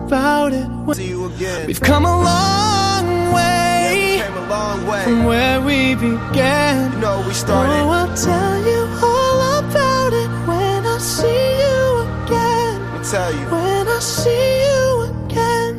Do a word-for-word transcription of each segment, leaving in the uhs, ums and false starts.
about it. See you again. We've come a long way, yeah, we came a long way from where we began. You know we started. Oh, I'll tell you all about it when I see you again. Let me tell you. When I see you again.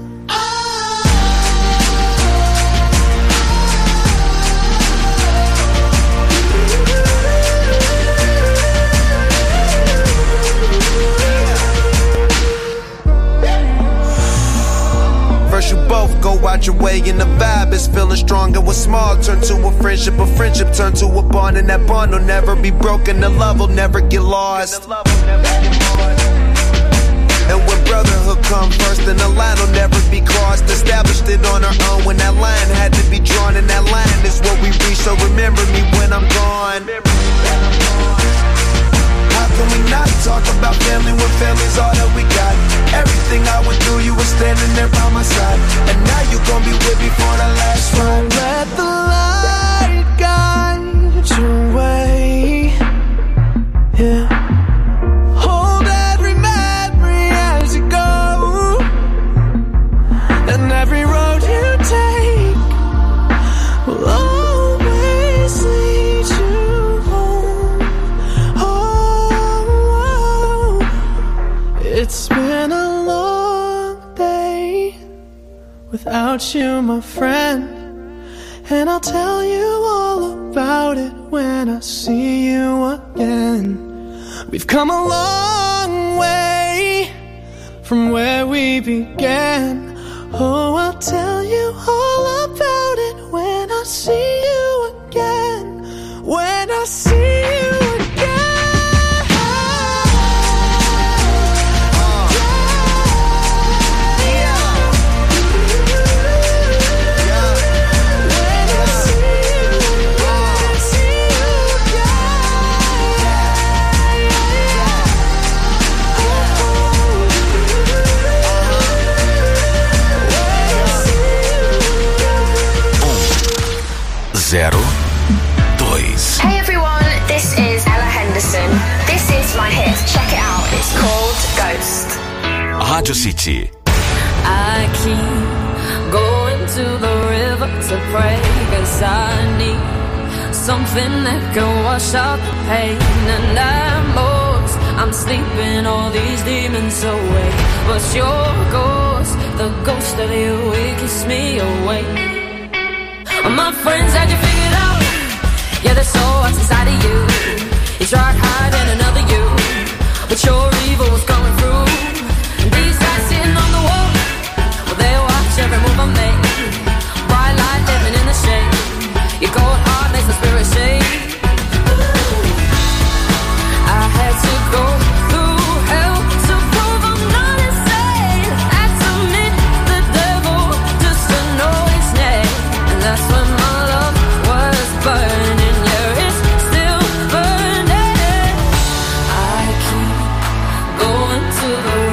First you both go out your way and the vibe is feeling strong. And what's small turn to a friendship, a friendship turn to a bond, and that bond will never be broken. The love will never get lost. And when brotherhood come first, then the line will never be crossed. Established it on our own when that line had to be drawn, and that line is what we reach. So remember me when I'm gone. How can we not talk about family when family's all that we got? Everything I went through, you were standing there by my side, and now you gon' be with me for the last ride. Let the light guide your way. Yeah. Hold every memory as you go, and every road you take will always lead you home. Oh, it's been a long day without you, my friend, and I'll tell you all about it when I see you again. We've come a long way from where we began. Oh, I'll tell you all about it when I see you again. When I see you again. Zero, dois. Hey everyone, this is Ella Henderson. This is my hit. Check it out. It's called Ghost. Rádio City. I keep going to the river to pray, 'cause I need something that can wash out the pain. And I'm lost, I'm sleeping all these demons away, but your ghost, the ghost of you, it keeps me awake. My friends had you figured out. Yeah, there's so what's inside of you. You tried hiding another you, but your evil was coming through. And these guys sitting on the wall, well, they watch every move I make. Bright light living in the shade. Your cold heart makes the spirit shake. I had to go through hell to prove I'm not insane. Had to meet the devil just to know his name. And that's when my love was burning. Yeah, it's still burning. I keep going to the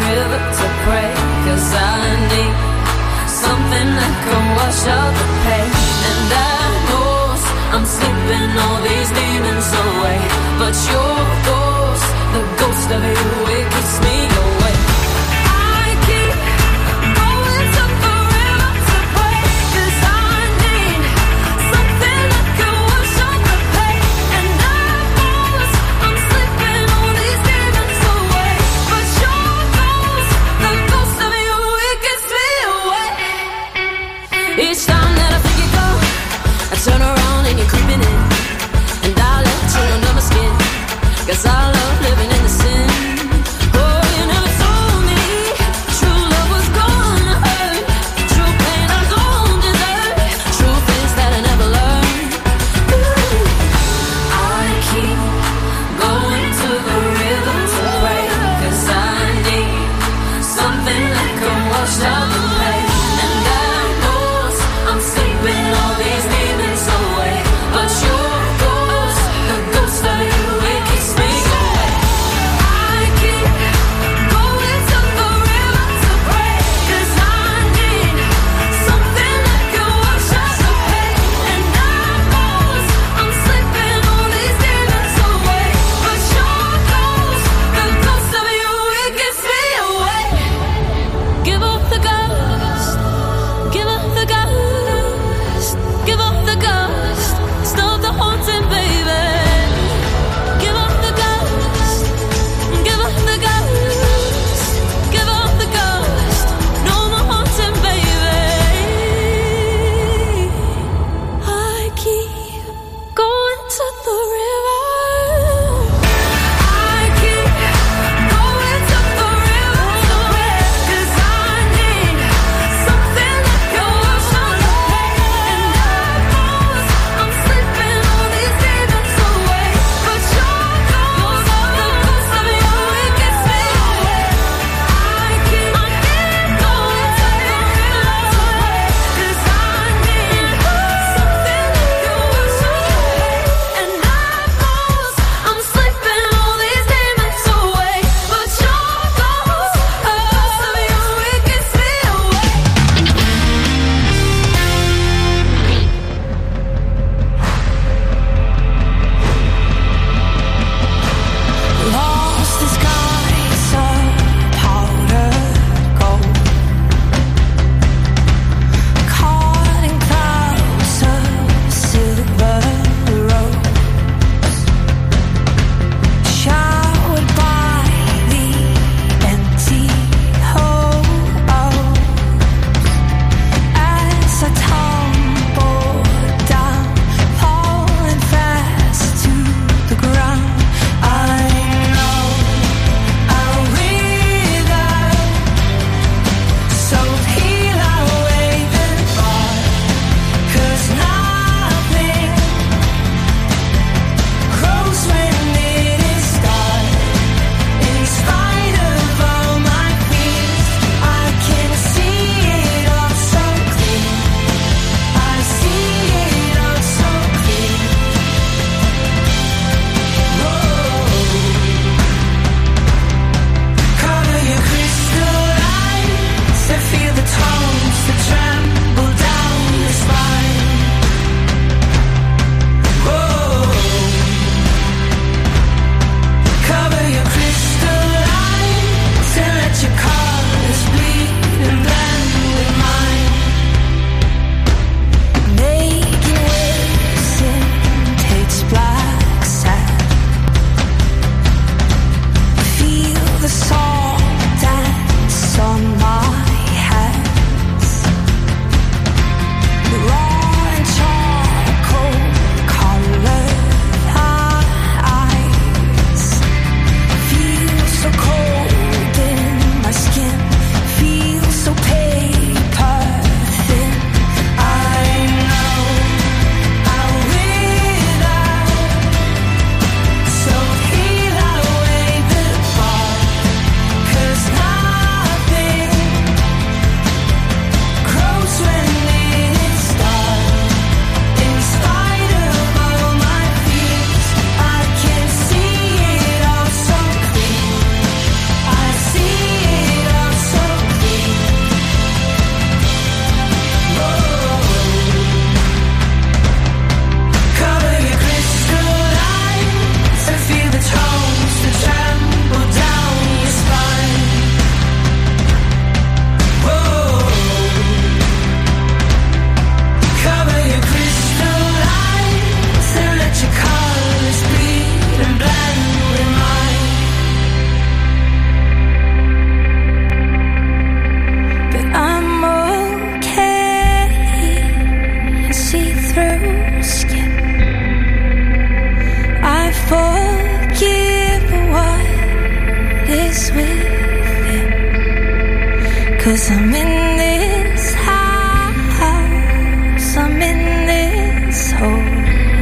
'Cause I'm in this house, I'm in this hole,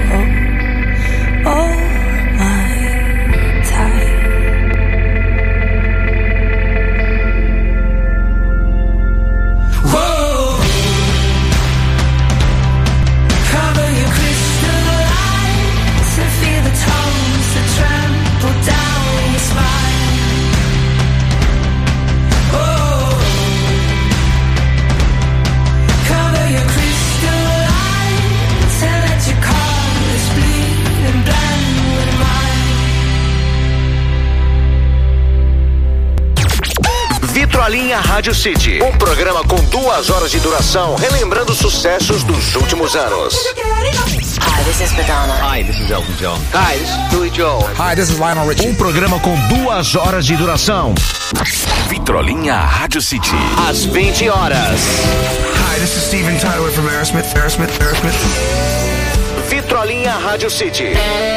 all my time. Whoa, cover your crystal eyes and feel the tones that trample down your spine. Oh, cover your crystal eyes and let your colors bleed and blend with mine. Vitrolinha Rádio City, um programa com duas horas de duração, relembrando sucessos dos últimos anos. Hi, this is Madonna. Hi, this is Elton John. Hi, this is Billy Joel. Hi, this is Lionel Richie. Um programa com duas horas de duração. Vitrolinha Rádio City, às vinte horas. Hi, this is Steven Tyler from Aerosmith, Aerosmith, Aerosmith. Vitrolinha Rádio City.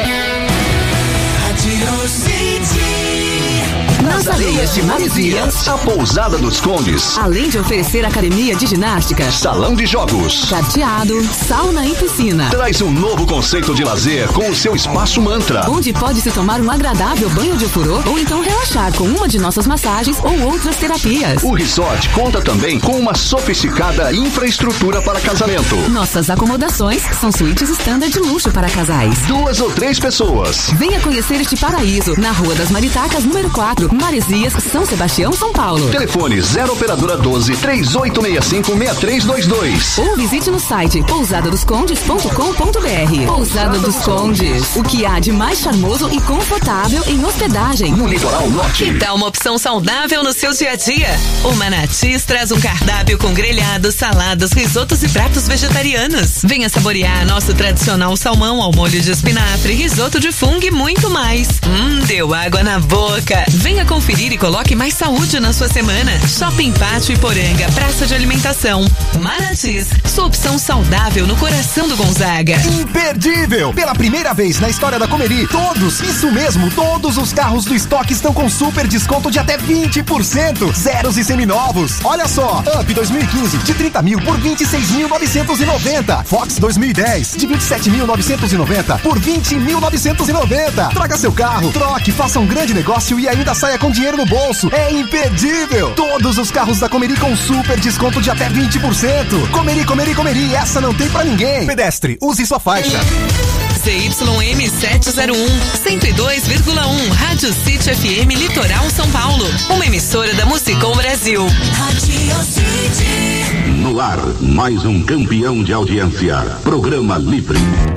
Nas areias de Maresias, A Pousada dos Condes, além de oferecer academia de ginástica, salão de jogos, carteado, sauna e piscina, traz um novo conceito de lazer com o seu espaço mantra. onde pode-se tomar um agradável banho de ofurô ou então relaxar com uma de nossas massagens ou outras terapias. O resort conta também com uma sofisticada infraestrutura para casamento. Nossas acomodações são suítes standard de luxo para casais. Duas ou três pessoas. Venha conhecer este paraíso na Rua das Maritacas, número quatro, Maresias, São Sebastião, São Paulo. Telefone zero operadora doze, três oito seis cinco, seis três dois dois. Ou visite no site pousada dos condes ponto com ponto br. Pousada dos Condes, o que há de mais charmoso e confortável em hospedagem No litoral norte. Que tal uma opção saudável no seu dia a dia? O Manatis traz um cardápio com grelhados, saladas, risotos e pratos vegetarianos. Venha saborear nosso tradicional salmão ao molho de espinafre, risoto de fungo e muito mais. Hum, deu água na boca. Venha conferir e coloque mais saúde na sua semana. Shopping Pátio Iporanga, praça de alimentação. Manatis, sua opção saudável no coração do Gonzaga. Imperdível! Pela primeira vez na história da Comeri, todos, isso mesmo, todos os carros do estoque estão com super desconto de até vinte por cento. Zeros e seminovos. Olha só, Up dois mil e quinze de trinta mil por vinte e seis mil novecentos e noventa. Fox dois mil e dez de vinte e sete mil novecentos e noventa por vinte mil novecentos e noventa. Traga seu carro, troque, faça um grande negócio e ainda saia com dinheiro no bolso. É imperdível! Todos os carros da Comeri com super desconto de até vinte por cento. Comeri, Comeri, Comeri, essa não tem pra ninguém. Pedestre, use sua faixa. Z Y M setecentos e um, cento e dois vírgula um, Rádio City F M Litoral São Paulo. Uma emissora da Musicom Brasil. Rádio City. No ar, mais um campeão de audiência. Programa Livre.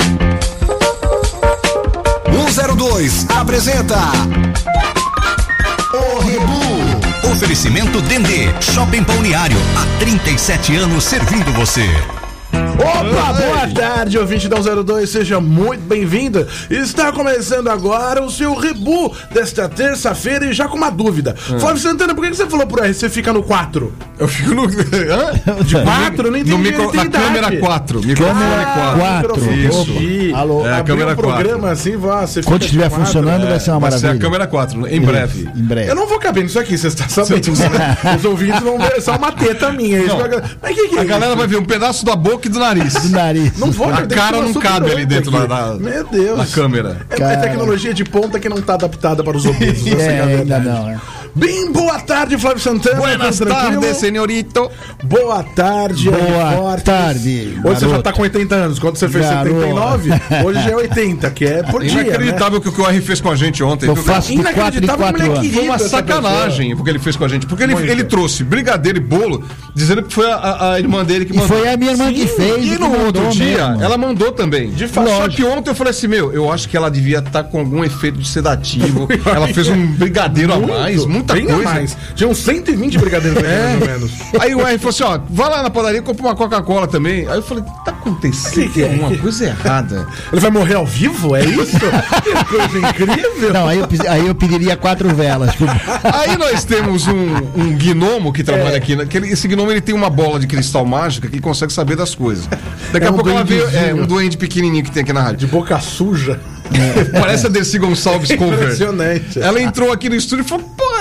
cento e dois apresenta O Rebu. Oferecimento Dendê, Shopping Balneário, há trinta e sete anos servindo você. Opa, boa tarde, ouvinte da zero dois, seja muito bem-vindo. Está começando agora o seu Rebu desta terça-feira e já com uma dúvida. Hum. Flávio Santana, por que você falou pro R? Você fica no quatro? Eu fico no... Hã? De quatro? Não entendi. No micro, na câmera quatro. Microfone quatro. Isso. Alô, é a câmera um programa assim, você quando estiver funcionando, é, vai ser uma maravilha. Vai ser a câmera quatro, em breve. Em breve. Eu não vou caber nisso aqui, você está sabendo. Os ouvintes vão ver só uma teta minha. Não, mas que que é a isso? Galera vai ver um pedaço da boca e do nariz. Do nariz. Não vou, a cara não cabe ali dentro da, da, Meu Deus. da câmera. É, é tecnologia de ponta que não está adaptada para os obesos. É, ainda não, é. Bem, boa tarde, Flávio Santana. Buenas tardes, senhorito. Boa tarde, Boa tarde. Hoje você já tá com oitenta anos. Quando você fez garoto. setenta e nove, hoje já é oitenta, que é por dia. Inacreditável, né? O que o R fez com a gente ontem. Eu faço de quatro em quatro anos. Foi uma sacanagem o que ele fez com a gente. Porque ele, ele trouxe brigadeiro e bolo, dizendo que foi a, a irmã dele que mandou. E foi a minha irmã Sim, que fez. E no outro dia, mesmo. Ela mandou também. De fato. Só que ontem eu falei assim, meu, eu acho que ela devia estar tá com algum efeito de sedativo. Ela fez um brigadeiro muito, a mais, muita bem coisa. A mais. Tinha uns cento e vinte brigadeiros é. mais ou menos. Aí o R falou assim, ó, vai lá na padaria e compra uma Coca-Cola também. Aí eu falei, tá acontecendo que alguma que... coisa errada. Ele vai morrer ao vivo? É isso? Que coisa incrível. Não, aí eu, aí eu pediria quatro velas. Aí nós temos um, um gnomo que trabalha é. aqui. Né? Que ele, esse gnomo ele tem uma bola de cristal mágica que ele consegue saber das coisas. Daqui é a um pouco ela veio, é um doente pequenininho que tem aqui na rádio. De boca suja. É. Parece a Dercy Gonçalves cover. Impressionante. Ela entrou aqui no estúdio e falou, pô,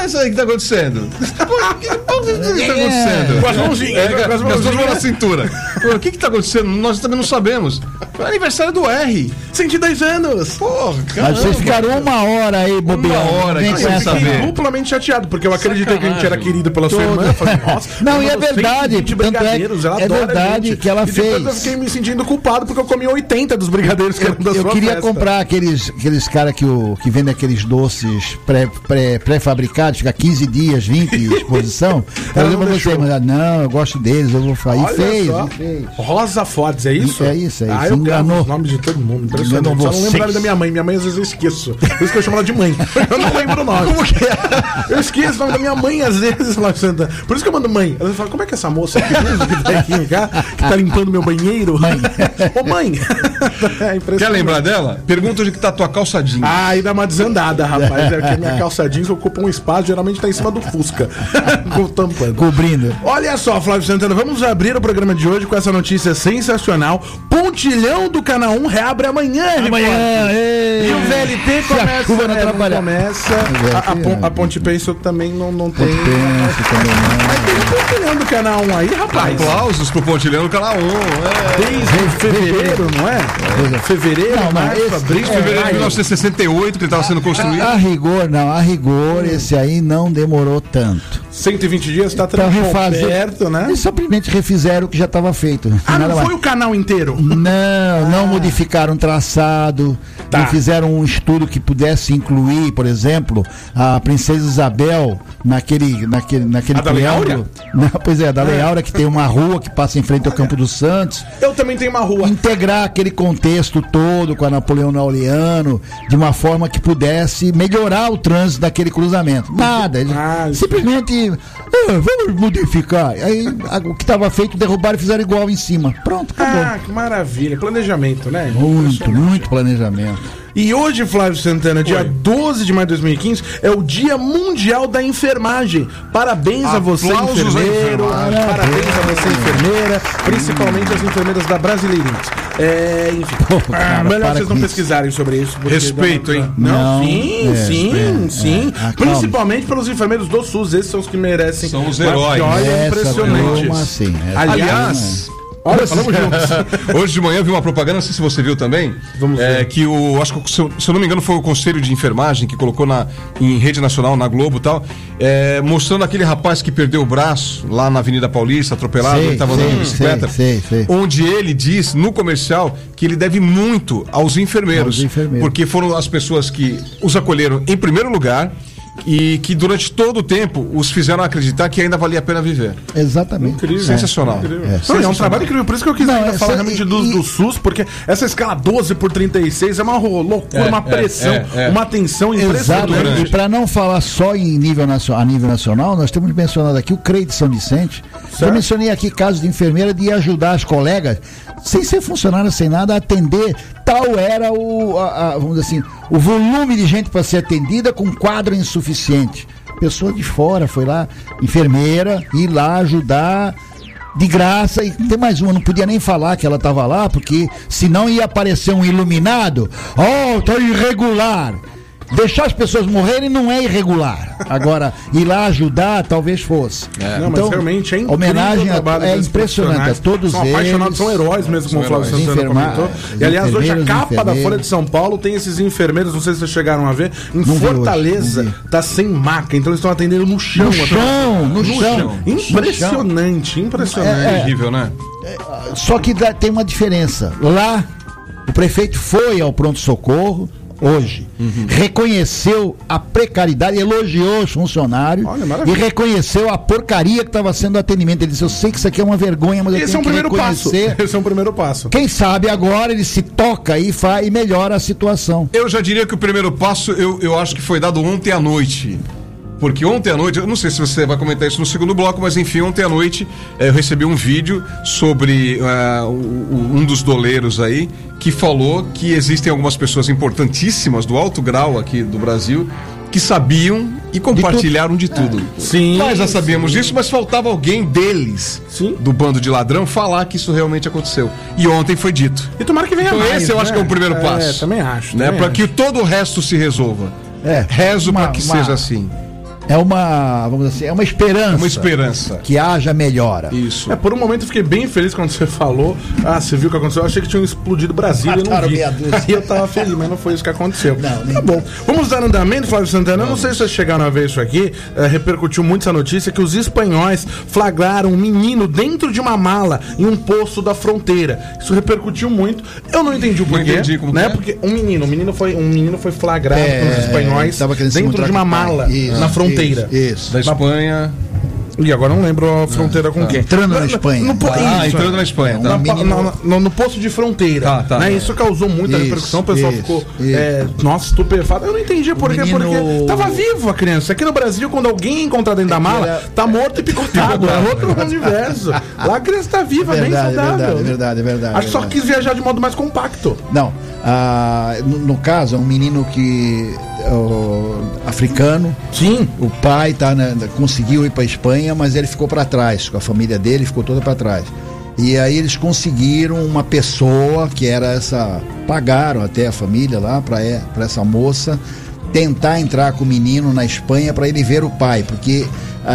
é isso aí que tá acontecendo? O que, que tá acontecendo? Com as mãozinhas. É, com as duas mãos na cintura. O que que tá acontecendo? Nós também não sabemos. Foi aniversário do R. cento e dez anos. Porra, cara. Mas vocês ficaram uma hora aí, bobeando. Uma hora, eu fiquei saber. duplamente chateado, porque eu acreditei que a gente era querido pela sua irmã. Eu falei, nossa, não, e é verdade. Tanto é, é verdade que ela e fez. Depois eu fiquei me sentindo culpado porque eu comi oitenta dos brigadeiros que eram da eu, sua eu queria festa. comprar aqueles, aqueles caras que, que vendem aqueles doces pré, pré, pré-fabricados, fica quinze dias, vinte de exposição. Eu lembro pra você, mas não, eu gosto deles, eu vou falar. E fez, e fez. Rosa Fortes, é isso? É isso, é isso. Ah, eu gravo os nomes de todo mundo. Impressionante. Só não lembro o nome da minha mãe. Minha mãe às vezes eu esqueço. Por isso que eu chamo ela de mãe. Eu não lembro o nome. Como que é? Eu esqueço o nome da minha mãe às vezes, Flávio Santana. Por isso que eu mando mãe. Ela fala, como é que é essa moça aqui que tá aqui, cá, que tá limpando meu banheiro? Mãe. Ô mãe. É Quer lembrar dela? Pergunta onde que tá a tua calça jeans. Ah, aí dá uma desandada, rapaz. É que minha calça jeans ocupa um espaço, geralmente tá em cima do Fusca. Tampando. Cobrindo. Olha só, Flávio Santana, vamos abrir o programa de hoje com essa notícia sensacional. Pontilhão do Canal um reabre amanhã, Amanhã, e o V L T começa. A, é, começa a, a, a Ponte Penso também não, não tem. Ponte Penso também não. Mas tem um Pontilhão do Canal um aí, rapaz. Aplausos pro Pontilhão do Canal um. É. Desde fevereiro, não é? Fevereiro, não, março, esse, abril, fevereiro de mil novecentos e sessenta e oito, que ele estava sendo construído. A, a rigor, não, a rigor, esse aí não demorou tanto. cento e vinte dias está então, refazer, perto, né? Eles simplesmente refizeram o que já estava feito. Ah, não foi mais. o canal inteiro? Não, ah. não modificaram o traçado, tá. Não fizeram um estudo que pudesse incluir, por exemplo, a Princesa Isabel naquele, naquele, naquele triângulo. Não, pois é, da Lei Áurea, que tem uma rua que passa em frente ao Campo dos Santos. Eu também tenho uma rua. Integrar aquele contexto todo com a Napoleão Laureano de uma forma que pudesse melhorar o trânsito daquele cruzamento. Nada, eles ah, simplesmente ah, vamos modificar. Aí a, o que estava feito derrubaram e fizeram igual em cima. Pronto, acabou. Ah, que maravilha. Planejamento, né? Muito, muito planejamento. E hoje, Flávio Santana, dia Oi. doze de maio de dois mil e quinze, é o Dia Mundial da Enfermagem. Parabéns Aplausos a você, enfermeiro. Parabéns, parabéns a você, enfermeira. Principalmente as enfermeiras da Brasileirinhas. É, enfim. Pô, cara, ah, melhor vocês não isso. pesquisarem sobre isso. Respeito, não, hein? Não, não sim, é, sim, é, sim. É, principalmente pelos enfermeiros do SUS. Esses são os que merecem. São os heróis. Olha, impressionantes. Assim, aliás... Olha, falamos juntos. Hoje de manhã eu vi uma propaganda, não sei se você viu também. Vamos ver. É, que o, acho que se eu, se eu não me engano foi o Conselho de Enfermagem que colocou na, em rede nacional, na Globo e tal, é, mostrando aquele rapaz que perdeu o braço lá na Avenida Paulista, atropelado, sei, ele estava andando de bicicleta. Sei, sei, sei. Onde ele diz no comercial que ele deve muito aos enfermeiros, aos enfermeiros. Porque foram as pessoas que os acolheram em primeiro lugar. E que durante todo o tempo os fizeram acreditar que ainda valia a pena viver. Exatamente. Incrível. Sensacional. É, incrível. É, Não, é um trabalho incrível. Por isso que eu quis não, ainda essa, falar realmente e, do, do SUS, porque essa escala doze por trinta e seis é uma loucura, é, uma pressão, é, é, é. uma tensão impressionante. E para não falar só em nível nacional, a nível nacional, nós temos mencionado aqui o C R E I de São Vicente. Certo. Eu mencionei aqui casos de enfermeira de ajudar as colegas, sem ser funcionária, sem nada, a atender. Tal era o, a, a, vamos dizer assim, o volume de gente para ser atendida com quadro insuficiente. Pessoa de fora foi lá, enfermeira, ir lá ajudar de graça. E tem mais uma, não podia nem falar que ela estava lá, porque senão ia aparecer um iluminado. Oh, tá irregular. Deixar as pessoas morrerem não é irregular. Agora, ir lá ajudar, talvez fosse. É. Não, então, mas realmente é incrível. Homenagem a, é impressionante a todos são eles. São apaixonados, são heróis mesmo, como o Flávio Santana Enferma... comentou. E aliás, hoje a capa da Folha de São Paulo tem esses enfermeiros, não sei se vocês chegaram a ver, em não Fortaleza, tá sem maca, então eles estão atendendo no chão. No chão, no, no chão. chão. Impressionante, impressionante. É, é terrível, né? É, só que tem uma diferença. Lá, o prefeito foi ao pronto-socorro, hoje, uhum. reconheceu a precariedade, elogiou os funcionários. Olha, e reconheceu a porcaria que estava sendo o atendimento. Ele disse, eu sei que isso aqui é uma vergonha, mas esse eu tenho é um que reconhecer. Passo. Esse é um primeiro passo. Quem sabe agora ele se toca e, faz, e melhora a situação. Eu já diria que o primeiro passo, eu, eu acho que foi dado ontem à noite. Porque ontem à noite, eu não sei se você vai comentar isso no segundo bloco, mas enfim, ontem à noite eh, eu recebi um vídeo sobre uh, um, um dos doleiros aí, que falou que existem algumas pessoas importantíssimas do alto grau aqui do Brasil que sabiam e compartilharam de tudo. De tudo. É. Sim. Nós já sabíamos sim. disso, mas faltava alguém deles, sim. do bando de ladrão, falar que isso realmente aconteceu. E ontem foi dito. E tomara que venha então, mais. Esse eu né? acho que é o primeiro passo. É, também acho. Né? Para que todo o resto se resolva. É. Rezo para que uma... seja assim. É uma, vamos dizer assim, é uma esperança. É uma esperança. Que haja melhora. Isso. É, por um momento eu fiquei bem feliz quando você falou. Ah, você viu o que aconteceu? Eu achei que tinham explodido Brasília e eu não vi. Aí eu tava feliz, mas não foi isso que aconteceu. Não, tá bom. Vamos dar andamento, Flávio Santana. Eu não sei se vocês chegaram a ver isso aqui. É, repercutiu muito essa notícia que os espanhóis flagraram um menino dentro de uma mala em um posto da fronteira. Isso repercutiu muito. Eu não entendi o porquê. Não entendi como né? Porque um menino, um menino foi, um menino foi flagrado é, pelos espanhóis dentro de uma mala isso, na fronteira. Isso, isso. Da Espanha. E agora não lembro a fronteira ah, com tá. quem. Entrando na Espanha. No, no, ah, isso, entrando na Espanha. Tá. Na, na, no, no posto de fronteira. Tá, tá, né? Isso causou muita isso, repercussão. O pessoal isso, ficou, é, nossa, estupefato. Eu não entendi por quê, menino... porque tava vivo a criança. Aqui no Brasil, quando alguém encontrar dentro da mala, era... tá morto e picotado. É outro universo. Lá a criança tá viva, é verdade, bem saudável. É verdade, é verdade, é verdade. Acho que só quis viajar de modo mais compacto. Não. Ah, no, no caso, é um menino que uh, africano. Sim. O pai tá na, conseguiu ir para Espanha, mas ele ficou para trás, com a família dele ficou toda para trás. E aí eles conseguiram uma pessoa que era essa, pagaram até a família lá para para essa moça tentar entrar com o menino na Espanha para ele ver o pai, porque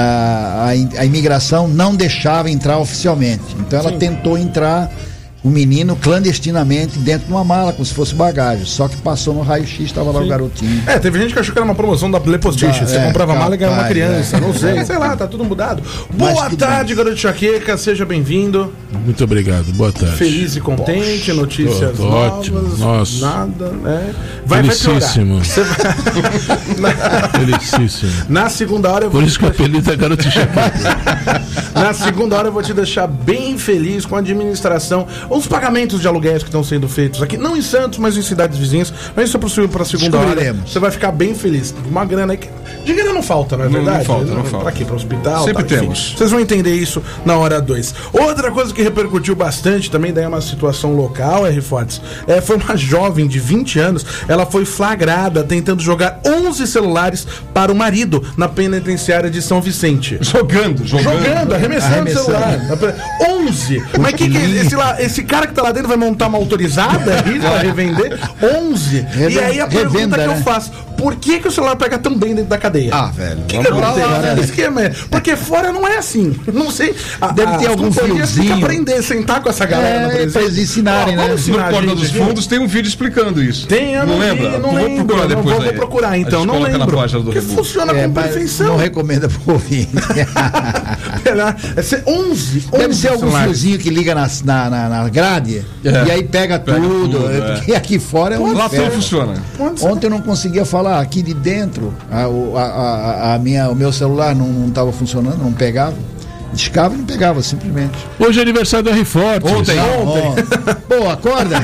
a, a, a imigração não deixava entrar oficialmente. Então ela Sim. tentou entrar o menino clandestinamente dentro de uma mala, como se fosse bagagem. Só que passou no raio-x, estava lá Sim. o garotinho. É, teve gente que achou que era uma promoção da Lepostiche. Você é, comprava a mala e ganhava uma criança. É. Não sei, sei lá, tá tudo mudado. Boa Mas, tarde, garoto Chaqueca, seja bem-vindo. Muito obrigado, boa tarde. Feliz e contente, Poxa, notícias tô, tô novas. Ótimo, nossa. Nada, né? Vai, Felicíssimo. Vai Felicíssimo. Na segunda hora eu vou Por isso que o apelido é garoto Chaqueca. Na segunda hora eu vou te deixar bem feliz com a administração. Os pagamentos de aluguéis que estão sendo feitos aqui, não em Santos, mas em cidades vizinhas. Mas isso é possível para a segunda hora. Você vai ficar bem feliz. Uma grana aí que. Dinheiro não falta, não é verdade? Não, não falta, não falta. Para aqui, para o hospital. Sempre tá, temos. Vocês vão entender isso na hora dois. Outra coisa que repercutiu bastante também, daí é uma situação local, R. Fortes, é, foi uma jovem de vinte anos. Ela foi flagrada tentando jogar onze celulares para o marido na penitenciária de São Vicente. Jogando, jogando. Jogando, arremessando o celular. onze. Mas que, que esse, lá, esse cara que tá lá dentro vai montar uma autorizada aí pra revender? onze. Revenda, e aí a pergunta revenda, que eu né? faço: por que, que o celular pega tão bem dentro da cadeia? Ah, velho. Que que acontece? Esquema é. Porque fora não é assim. Não sei. Deve a, ter algum fiozinho. Tem que aprender, sentar com essa galera, é, pra eles ensinarem, oh, né? No Porta dos Fundos tem um vídeo explicando isso. Tem, eu não, não lembra? Não vou lembro, procurar depois. Não, vou procurar então, não lembro. Na página do que funciona é, com perfeição. Não recomenda pro ouvinte. É ser onze. Deve ser algum fiozinho que liga na, na, na, na grade é. e aí pega, pega tudo. tudo é. Porque aqui fora é um Lá tudo funciona. Ontem eu não conseguia falar aqui de dentro. A, a, a, a minha, o meu celular não estava funcionando, não pegava. Discava e não pegava, simplesmente. Hoje é aniversário do R. Fortes. Ontem. Ah, ontem. Pô, acorda.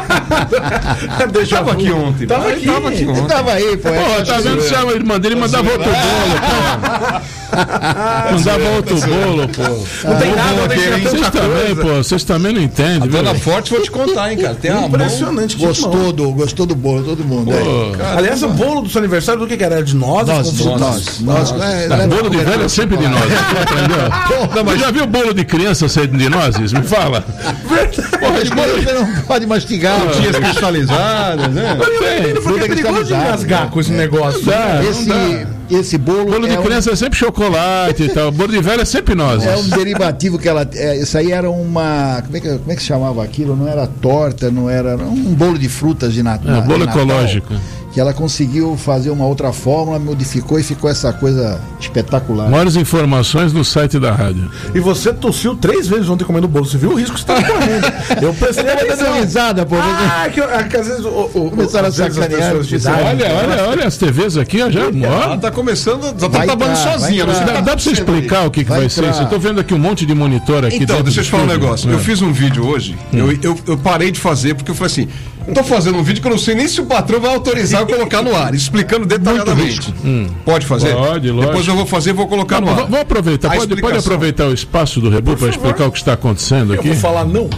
Deixa tava aqui ontem. Tava aqui. Tava aqui ontem. Tava aí, pô. Pô, tá vendo se a irmã dele mandava outro bolo, pô. Mandava outro bolo, pô. Não tem nada aqui. Vocês também, pô. Vocês também não entendem. A dona Forte, vou te contar, hein, cara. Tem uma impressionante. Gostou do, gostou do bolo, todo mundo. Aliás, o bolo do seu aniversário, do que que era? Era de nozes? Nós. Nós. Bolo de velho é sempre de nozes. Não, mas já viu bolo de criança sendo de nozes? Me fala. Verdade. Você não pode mastigar. Frutinhas cristalizadas, né? Fruta cristalizada. Com esse negócio. Esse, esse bolo. Bolo de é criança um... é sempre chocolate e tal. Bolo de velho é sempre nozes. É um derivativo que ela. É, isso aí era uma. Como é, que, como é que se chamava aquilo? Não era torta, não era. Um bolo de frutas de, nat é, bolo de Natal. Ecológico. Que ela conseguiu fazer uma outra fórmula, modificou e ficou essa coisa espetacular. Maiores informações no site da rádio. E você tossiu três vezes ontem comendo bolo. Você viu o risco que você estava correndo? Eu prestei atenção. risada, pô. Ah, que, que às vezes o, o, começaram a sacanear. Olha, olha, olha as T Vs aqui, ó, já. Ela tá começando, já tá trabalhando sozinha. Dá, dá pra você explicar o que, que vai, vai ser? Eu tô vendo aqui um monte de monitor aqui. Então, deixa eu te falar um negócio. É. Eu fiz um vídeo hoje, hum. eu, eu, eu parei de fazer porque eu falei assim: eu tô fazendo um vídeo que eu não sei nem se o patrão vai autorizar eu colocar no ar, explicando detalhadamente. Hum. Pode fazer? Pode, lógico. Depois eu vou fazer e vou colocar não, no ar. Vou aproveitar, pode, pode aproveitar o espaço do Rebu para explicar o que está acontecendo aqui? Eu vou falar não.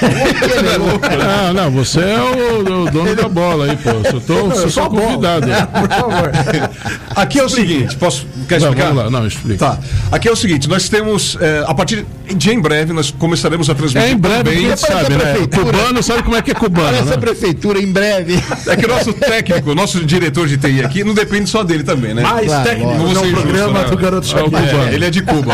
Não, não, você é o, o dono da bola aí, pô. Eu tô, não, eu sou convidado. É, por favor. Aqui é o seguinte, posso... Quer explicar? Não, vamos lá, não, explica. Tá. Aqui é o seguinte, nós temos, é, a partir de em breve, nós começaremos a transmitir. É em breve, também, sabe, né? O cubano sabe como é que é cubano, né? prefeitura em breve. É que o nosso técnico, o nosso diretor de T I aqui, não depende só dele também, né? Mais claro, técnico no é programa justo, né? do Garoto Shop. É, ele é de Cuba.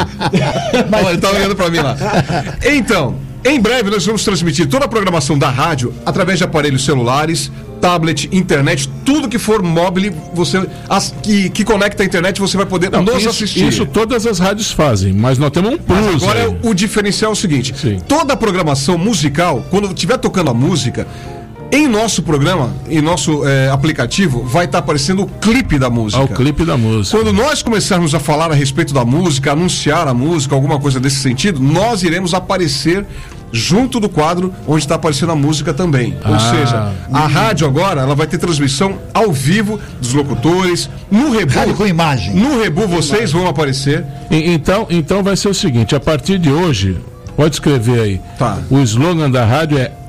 É. Olha, ele tá olhando pra mim lá. Então, em breve nós vamos transmitir toda a programação da rádio através de aparelhos celulares, tablet, internet, tudo que for móvel, você, as, que, que conecta a internet, você vai poder Não, nos isso, assistir. Isso todas as rádios fazem, mas nós temos um plus. Mas agora aí. o diferencial é o seguinte: Sim. toda a programação musical, quando estiver tocando a música, em nosso programa, em nosso é, aplicativo, vai estar tá aparecendo o clipe da música. Ah, o clipe da música. Quando nós começarmos a falar a respeito da música, anunciar a música, alguma coisa desse sentido, nós iremos aparecer junto do quadro onde está aparecendo a música também. Ou Ah, seja, a hum. rádio agora ela vai ter transmissão ao vivo dos locutores. No Rebu, Rádio com imagem. No Rebu vocês vão aparecer. E- então, então vai ser o seguinte: a partir de hoje, pode escrever aí. Tá. O slogan da rádio é,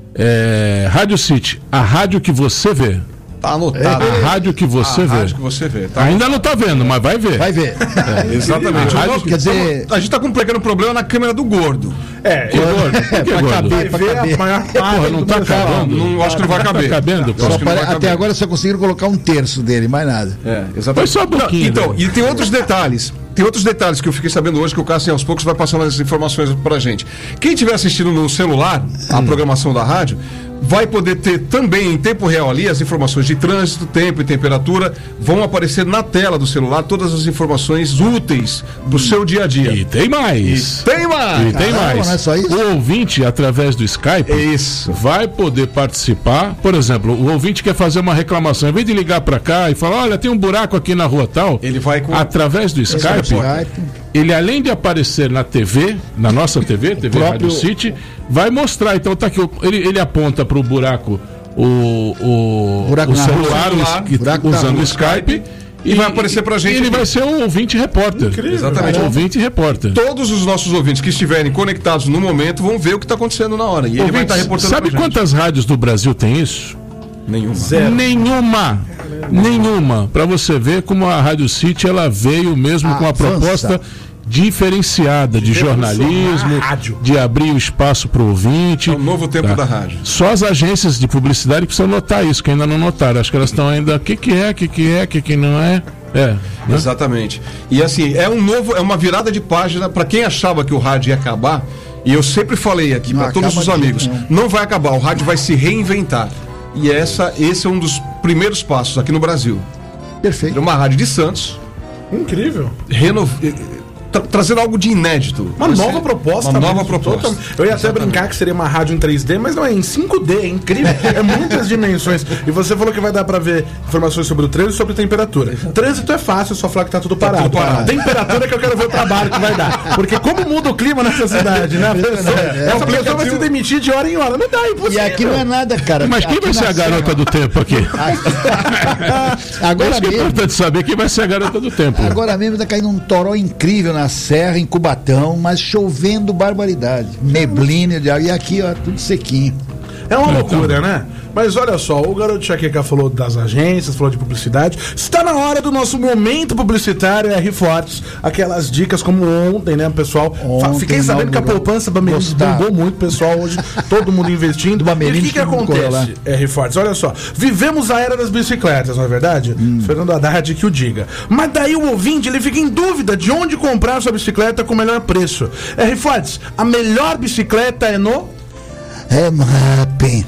é Rádio City, a rádio que você vê. Tá anotado. A rádio que você a vê. rádio que você vê. Tá Ainda não tá vendo, mas vai ver. Vai ver. É, exatamente. A O rádio nosso- quer dizer- A gente tá com um pequeno problema na câmera do gordo. É, Que gordo? Por que pra gordo? caber, pra Vê a caber. maior parte Porra, não do tá mercado. cabendo. Não, acho que não vai caber. Tá cabendo, pô. Acho Só que não pare- vai até caber. agora só conseguiram colocar um terço dele, mais nada. É, Foi exatamente. só um pouquinho. Então, né? e tem outros detalhes. Tem outros detalhes que eu fiquei sabendo hoje que o Cássio aos poucos vai passando as informações pra gente. Quem estiver assistindo no celular a programação da rádio vai poder ter também em tempo real ali as informações de trânsito, tempo e temperatura. Vão aparecer na tela do celular todas as informações úteis do seu dia a dia. E tem mais. E tem mais. E tem Caramba, mais. não é só isso? O ouvinte, através do Skype, Isso. vai poder participar. Por exemplo, o ouvinte quer fazer uma reclamação. Em vez de ligar pra cá e falar, olha, tem um buraco aqui na rua tal, Ele vai com através do Skype, Skype. ele além de aparecer na T V, na nossa T V, T V próprio- Rádio City, vai mostrar. Então tá aqui, o- ele, ele aponta pro buraco o, o, Buraco o na celular, rua, o, que- buraco na usando rua. o Skype. E vai aparecer pra gente Ele aqui. vai ser um ouvinte repórter. Exatamente. Um ouvinte repórter. Todos os nossos ouvintes que estiverem conectados no momento vão ver o que está acontecendo na hora. E ele vai Ouvintes, estar reportando sabe pra gente. quantas rádios do Brasil tem isso? Nenhuma. Nenhuma. Nenhuma. Para você ver como a Rádio City ela veio mesmo com a Avança. proposta diferenciada de jornalismo, de abrir o espaço para o ouvinte. É o novo tempo Tá. da rádio. Só as agências de publicidade precisam notar isso, que ainda não notaram. Acho que elas estão ainda. O que, que é, o que, que é, o que, que não é. É. Né? Exatamente. E assim, é um novo, é uma virada de página para quem achava que o rádio ia acabar. E eu sempre falei aqui Não para todos acaba os de amigos, jeito não vai acabar, o rádio vai se reinventar. E essa, esse é um dos primeiros passos aqui no Brasil. Perfeito. Uma rádio de Santos, Incrível. renov... tra trazendo algo de inédito. Uma Vai nova ser proposta. Uma nova mesmo, proposta. total- Eu ia até brincar que seria uma rádio em três D, mas não é em cinco D, é incrível. É muitas dimensões. E você falou que vai dar pra ver informações sobre o trânsito e sobre temperatura. Trânsito é fácil, é só falar que tá tudo parado. tudo parado. Temperatura é que eu quero ver o trabalho que vai dar. Porque como muda o clima nessa cidade, né? A pessoa, É, essa pessoa vai se demitir de hora em hora. Não dá, é impossível. E aqui não é nada, cara. Mas quem Aqui vai ser na a garota Serra- do tempo aqui? Agora Isso que é mesmo, importante saber quem vai ser a garota do tempo. agora mesmo tá caindo um toró incrível na serra, em Cubatão, mas chovendo barbaridade. Neblina, e aqui, ó, tudo sequinho. É uma loucura, né? Mas olha só, o Garoto Chaqueca falou das agências, falou de publicidade. Está na hora do nosso momento publicitário R Fortes. Aquelas dicas como ontem, né, pessoal? Ontem, Fiquei sabendo que a inaugurou. poupança Bamerindos Gostaram. bombou muito, pessoal. Hoje todo mundo investindo. Do E o Bamerindos, que, que todo mundo correu acontece, R Fortes? Olha só, vivemos a era das bicicletas, não é verdade? Hum. Fernando Haddad que o diga. Mas daí o ouvinte, ele fica em dúvida de onde comprar sua bicicleta com o melhor preço. R Fortes, a melhor bicicleta é no... É, Mapping.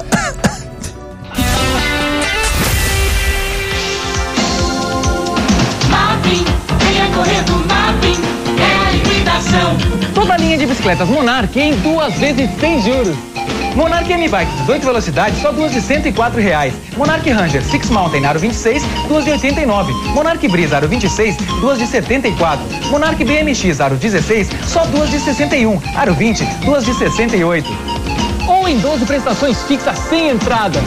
Mapim, venha correr do Mapim, é a liquidação. Toda a linha de bicicletas Monark em duas vezes sem juros. Monark M-Bike dezoito velocidades, só duas de cento e quatro reais. Monark Ranger Six Mountain Aro vinte e seis, duas de oitenta e nove. Monark Breeze Aro vinte e seis, duas de setenta e quatro. Monark B M X Aro dezesseis, só duas de sessenta e um. Aro vinte, duas de sessenta e oito. Ou em doze prestações fixas sem entrada.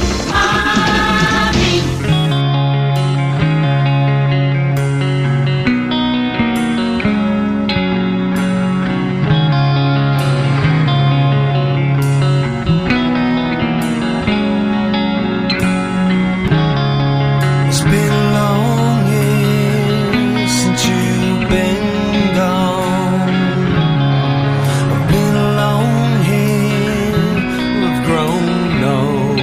It's been a long year since you've been gone. I've been alone here, we've grown old.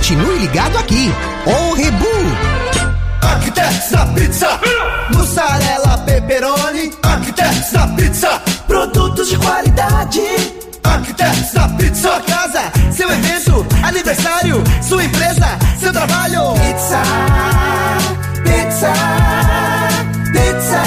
Continue ligado aqui. O Rebu. Arquitetos da Pizza. Mussarela, pepperoni. Arquitetos da Pizza. Produtos de qualidade. Arquitetos da Pizza. Sua casa, seu evento, aniversário, sua empresa, seu trabalho. Pizza, pizza, pizza,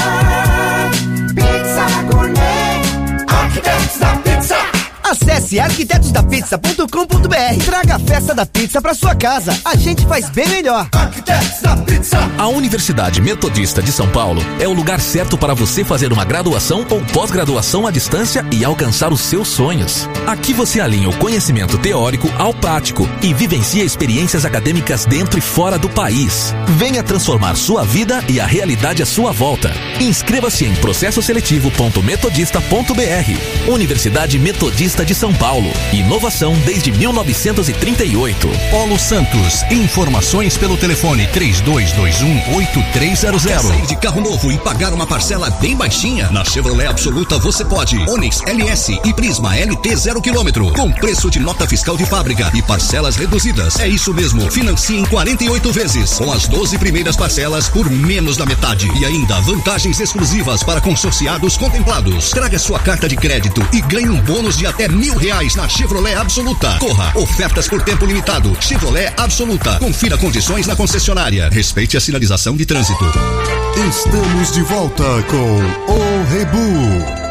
pizza gourmet. Arquitetos da Pizza. Acesse arquitetos da pizza ponto com ponto b r. Traga a festa da pizza pra sua casa. A gente faz bem melhor. Arquitetos da Pizza. A Universidade Metodista de São Paulo é o lugar certo para você fazer uma graduação ou pós-graduação à distância e alcançar os seus sonhos. Aqui você alinha o conhecimento teórico ao prático e vivencia experiências acadêmicas dentro e fora do país. Venha transformar sua vida e a realidade à sua volta. Inscreva-se em processo seletivo ponto metodista ponto b r. Universidade Metodista de São Paulo. Inovação desde mil novecentos e trinta e oito. Polo Santos. Informações pelo telefone três dois dois um, oito três zero zero. Quer sair de carro novo e pagar uma parcela bem baixinha? Na Chevrolet Absoluta você pode. Onix L S e Prisma L T zero quilômetro. Com preço de nota fiscal de fábrica e parcelas reduzidas. É isso mesmo. Financie em quarenta e oito vezes. Com as doze primeiras parcelas por menos da metade. E ainda vantagens exclusivas para consorciados contemplados. Traga sua carta de crédito e ganhe um bônus de até mil reais na Chevrolet Absoluta. Corra, ofertas por tempo limitado. Chevrolet Absoluta. Confira condições na concessionária. Respeite a sinalização de trânsito. Estamos de volta com o Rebu.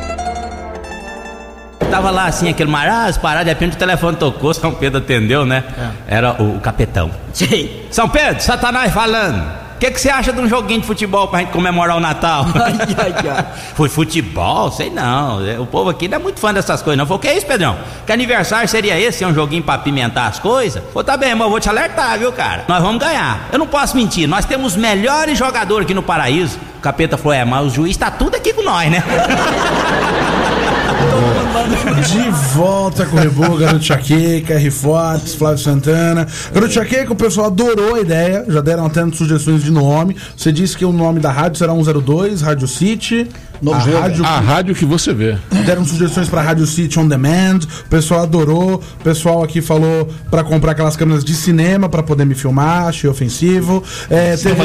Tava lá assim, aquele mar, ah, parado, de repente o telefone tocou, São Pedro atendeu, né? É. Era o, o capitão. Sim. São Pedro, Satanás falando. O que que você acha de um joguinho de futebol pra gente comemorar o Natal? Ai, ai, ai. Foi futebol? Sei não. O povo aqui não é muito fã dessas coisas, não. Falei, o que é isso, Pedrão? Que aniversário seria esse? É um joguinho pra apimentar as coisas? Falei, tá bem, irmão, eu vou te alertar, viu, cara? Nós vamos ganhar. Eu não posso mentir, nós temos os melhores jogadores aqui no Paraíso. O capeta falou, é, mas o juiz tá tudo aqui com nós, né? De volta com o Rebu, Garoto Chaqueca, R Fortes, Flávio Santana. Garoto Chaqueca, o pessoal adorou a ideia, já deram até sugestões de nome. Você disse que o nome da rádio será cento e dois, Rádio City. A rádio, a rádio que você vê. Deram sugestões pra Rádio City On Demand. O pessoal adorou. O pessoal aqui falou pra comprar aquelas câmeras de cinema pra poder me filmar. Achei ofensivo. É, teve,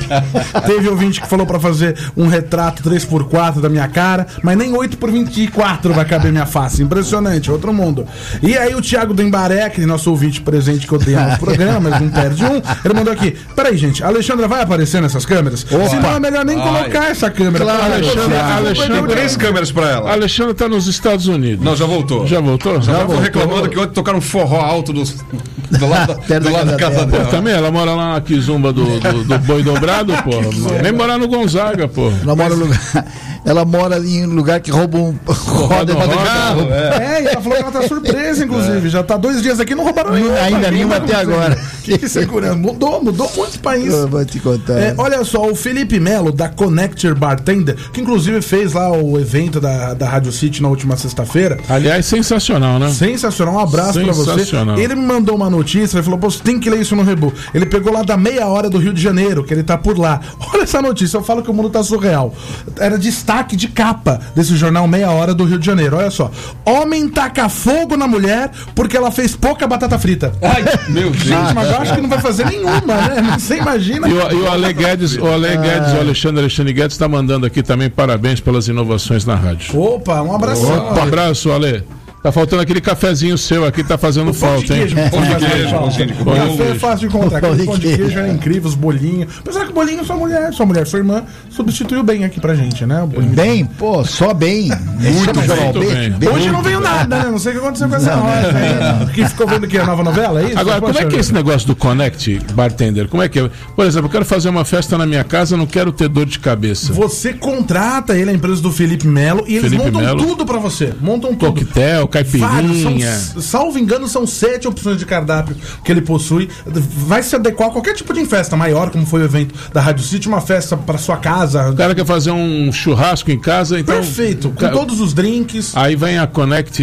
teve ouvinte que falou pra fazer um retrato três por quatro da minha cara, mas nem oito por vinte e quatro vai caber minha face. Impressionante, outro mundo. E aí o Thiago do Embaré, que é nosso ouvinte presente que odeia nosso programa, mas não perde um, ele mandou aqui. Peraí, gente, a Alexandra vai aparecer nessas câmeras? Opa. Senão é melhor nem Ai. colocar essa câmera. Claro, Alexandra. Alexandre, tem três câmeras pra ela. A Alexandra tá nos Estados Unidos. Não, já voltou. Já voltou? Já, já voltou. reclamando que ontem tocaram um forró alto do, do lado, da, do lado da casa dela. Pô, também, ela mora lá na Kizumba do, do, do Boi Dobrado, pô. Nem morar no Gonzaga, pô. Ela mora no lugar. Ela mora em um lugar que rouba um roda, roda de carro. É. é, e ela falou que ela tá surpresa, inclusive. É. Já tá dois dias aqui, não roubaram nenhum. Ainda nenhuma até agora. Que, que segurando. Mudou, mudou muito o país. Eu vou te contar. É, olha só, o Felipe Melo, da Connector Bartender, que inclusive fez lá o evento da, da Rádio City na última sexta-feira. Aliás, sensacional, né? Sensacional, um abraço pra você. Ele me mandou uma notícia, ele falou, pô, você tem que ler isso no Rebu. Ele pegou lá da meia hora do Rio de Janeiro, que ele tá por lá. Olha essa notícia, eu falo que o mundo tá surreal. Era destaque de capa desse jornal Meia Hora do Rio de Janeiro. Olha só. Homem taca fogo na mulher porque ela fez pouca batata frita. Ai, meu Deus. Gente, mas eu acho que não vai fazer nenhuma, né? Você imagina. E o, e o Ale Guedes, o Ale Guedes, o Alexandre Alexandre Guedes tá mandando aqui também parabéns pelas inovações na rádio. Opa, um abraço. Opa, um abraço, Ale. Tá faltando aquele cafezinho seu aqui, tá fazendo o falta, hein? Pão de queijo, pão de queijo. Café é fácil de encontrar. Aquele pão de queijo é incrível, os bolinhos. Apesar que o bolinho é sua mulher, sua mulher, sua irmã, substituiu bem aqui pra gente, né? Bem, pô, só bem. Muito, muito bem. bem. Hoje não veio nada, né? Não sei o que aconteceu com essa hora. Né? Que ficou vendo que a nova novela, é isso? Agora, como é que é esse negócio do Connect Bartender? Como é que é? Por exemplo, eu quero fazer uma festa na minha casa, não quero ter dor de cabeça. Você contrata ele, a empresa do Felipe Melo, e eles Felipe montam Melo. tudo pra você. Montam tudo. Coquetel, caipirinha. Vários, são, salvo engano, são sete opções de cardápio que ele possui. Vai se adequar a qualquer tipo de festa maior, como foi o evento da Rádio City, uma festa para sua casa. O cara quer fazer um churrasco em casa, então. Perfeito, com ca... todos os drinks. Aí vem a Connect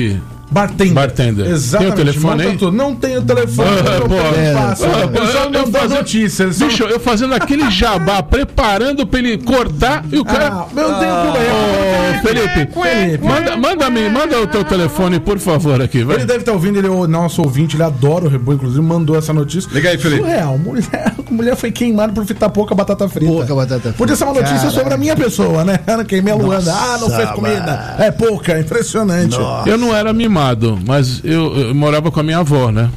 Bartender. Bartender. Exatamente. Tem o telefone aí? Tudo. Não tem o telefone. Ah, não pô, passa. é, O pessoal eu não dá fazendo- notícia. eles só- Bicho, eu fazendo aquele jabá, preparando pra ele cortar e o cara. Ah, meu Deus, Ô, Felipe, Felipe. manda, manda, -me, manda o teu telefone, por favor, aqui, vai. Ele deve estar ouvindo, ele é o nosso ouvinte, ele adora o Rebu, inclusive mandou essa notícia. Liga aí, Felipe. Surreal, mulher, mulher foi queimada por fritar pouca batata frita. Pouca batata frita. Podia ser uma notícia Cara. sobre a minha pessoa, né? Eu queimei a Luanda. Ah, não fez comida. É pouca, impressionante. Eu não era mimado, mas eu, eu morava com a minha avó, né?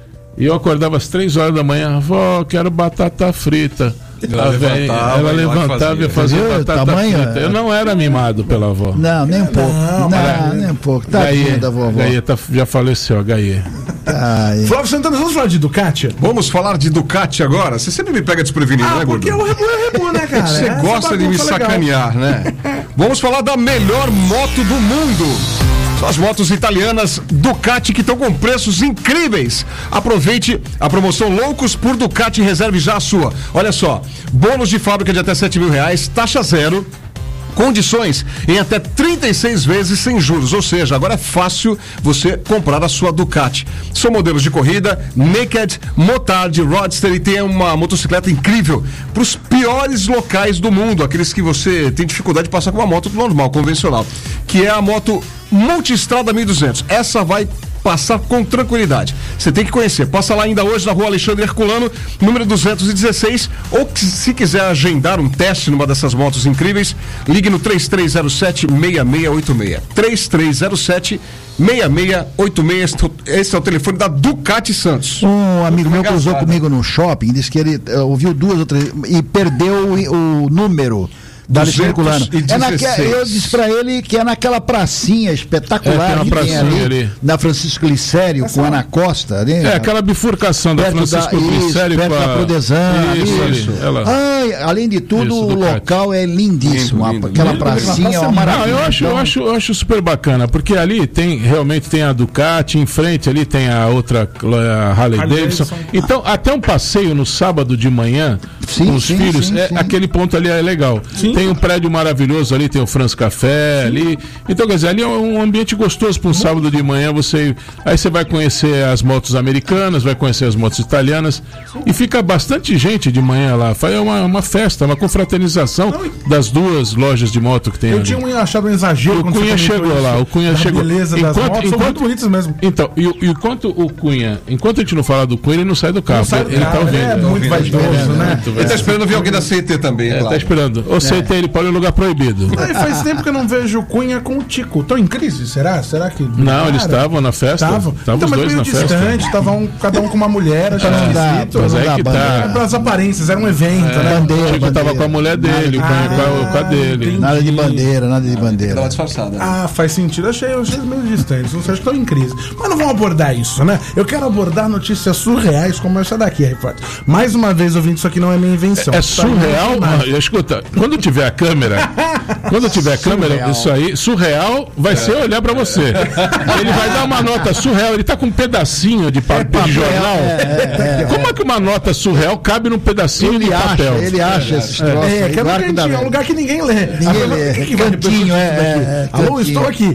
E eu acordava às três horas da manhã, avó, quero batata frita. Ela A véia- levantava, ela e lá levantava e fazia. fazia Viu? batata Tamanho, frita. é. Eu não era mimado pela avó. Não, nem um pouco. Não, mas- nem um pouco. Tadinha Gaie, da vovó. Gaie tá- já faleceu, a Gaie. Ai. Flávio Santana, vamos falar de Ducati? Vamos falar de Ducati agora? Você sempre me pega desprevenido, Ah, né, porque Gordo? o Rebu é Rebu, né, cara? Você Essa gosta de me bagunça legal. sacanear, né? Vamos falar da melhor moto do mundo. São as motos italianas Ducati que estão com preços incríveis. Aproveite a promoção Loucos por Ducati e reserve já a sua. Olha só, bônus de fábrica de até sete mil reais, taxa zero. Condições em até trinta e seis vezes sem juros, ou seja, agora é fácil você comprar a sua Ducati. São modelos de corrida, Naked, Motard, Roadster e tem uma motocicleta incrível para os piores locais do mundo, aqueles que você tem dificuldade de passar com uma moto normal, convencional, que é a moto Multistrada mil e duzentos. Essa vai passar com tranquilidade. Você tem que conhecer. Passa lá ainda hoje na rua Alexandre Herculano, número duzentos e dezesseis, ou que, se quiser agendar um teste numa dessas motos incríveis, ligue no três três zero sete, seis seis oito seis. três três zero sete, seis seis oito seis. Esse é o telefone da Ducati Santos. Um amigo meu cruzou Engraçado. comigo no shopping, disse que ele eh, ouviu duas ou três e perdeu o, o número da Alexandre Herculano. É naque- eu disse pra ele que é naquela pracinha espetacular É, tem uma que tem pracinha ali, ali. na Francisco Glicério com Ana Costa, né? É aquela bifurcação da Perto Francisco da- isso, Glicério perto com a... da Prodesan, Isso, ali. isso. Ela... Ai, além de tudo, Isso, o Ducati. local é lindíssimo. Lindo, lindo, aquela lindo. pracinha é uma Não, maravilha. eu acho, eu Então, acho, eu acho super bacana, porque ali tem, realmente tem a Ducati, em frente ali tem a outra, a Harley, Harley Davidson. Davidson. Então, até um passeio no sábado de manhã, Sim, com os sim, filhos, sim, é, sim. aquele ponto ali é legal. Sim. Tem um prédio maravilhoso ali, tem o Franz Café ali. Então, quer dizer, ali é um ambiente gostoso para um sábado de manhã, você, aí você vai conhecer as motos americanas, vai conhecer as motos italianas, e fica bastante gente de manhã lá. Faz uma, uma festa, uma confraternização das duas lojas de moto que tem Eu ali. tinha um- achado um exagero O quando Cunha você comentou chegou isso, lá, o Cunha da chegou. beleza das motos, são muito bonitas mesmo. Então, e, o- e enquanto o Cunha, enquanto a gente não fala do Cunha, ele não sai do carro. Não sai do ele carro, tá ouvindo. é muito Tá vaidoso, ouvindo, né? muito Ele tá vaidoso. esperando ver alguém da C T também, É, claro. tá esperando. Ou C T, ele pode ir em lugar proibido. Ai, faz tempo que eu não vejo o Cunha com o Tico. Estão em crise, será? Será que. Não, eles Cara, estavam na festa. Estavam. Estavam Então, os mas dois meio na festa. distante, tava um, cada um com uma mulher, achando Não dá, esquisito. Mas não aí dá que bandeira. É tá. pelas aparências, era um evento, É, né? bandeira, o Chico tava bandeira. com a mulher dele, o Cunha com a- com a dele. entendi. Nada de bandeira, nada de bandeira. Tava disfarçada. Ah, faz sentido. Achei, achei meio distante. Não sei, acho que estão em crise. Mas não vamos abordar isso, né? Eu quero abordar notícias surreais como essa daqui, repórter. Mais uma vez, ouvindo, isso aqui não é minha invenção. É Tá surreal? imaginado. Ah, escuta, quando tiver a câmera, quando tiver a câmera, Surreal. isso aí, surreal vai ser olhar pra você. Ele vai dar uma nota surreal, ele tá com um pedacinho de papel de jornal. é, é, Como é que uma nota surreal cabe num pedacinho Ele de acha, papel? ele acha esses troços. É, aí, que é um guarda da cantinho, é um lugar que ninguém lê. Ninguém Agora, lê. o que que vai depois Cantinho, disso é, daqui? é, é, Alô, cantinho. estou aqui.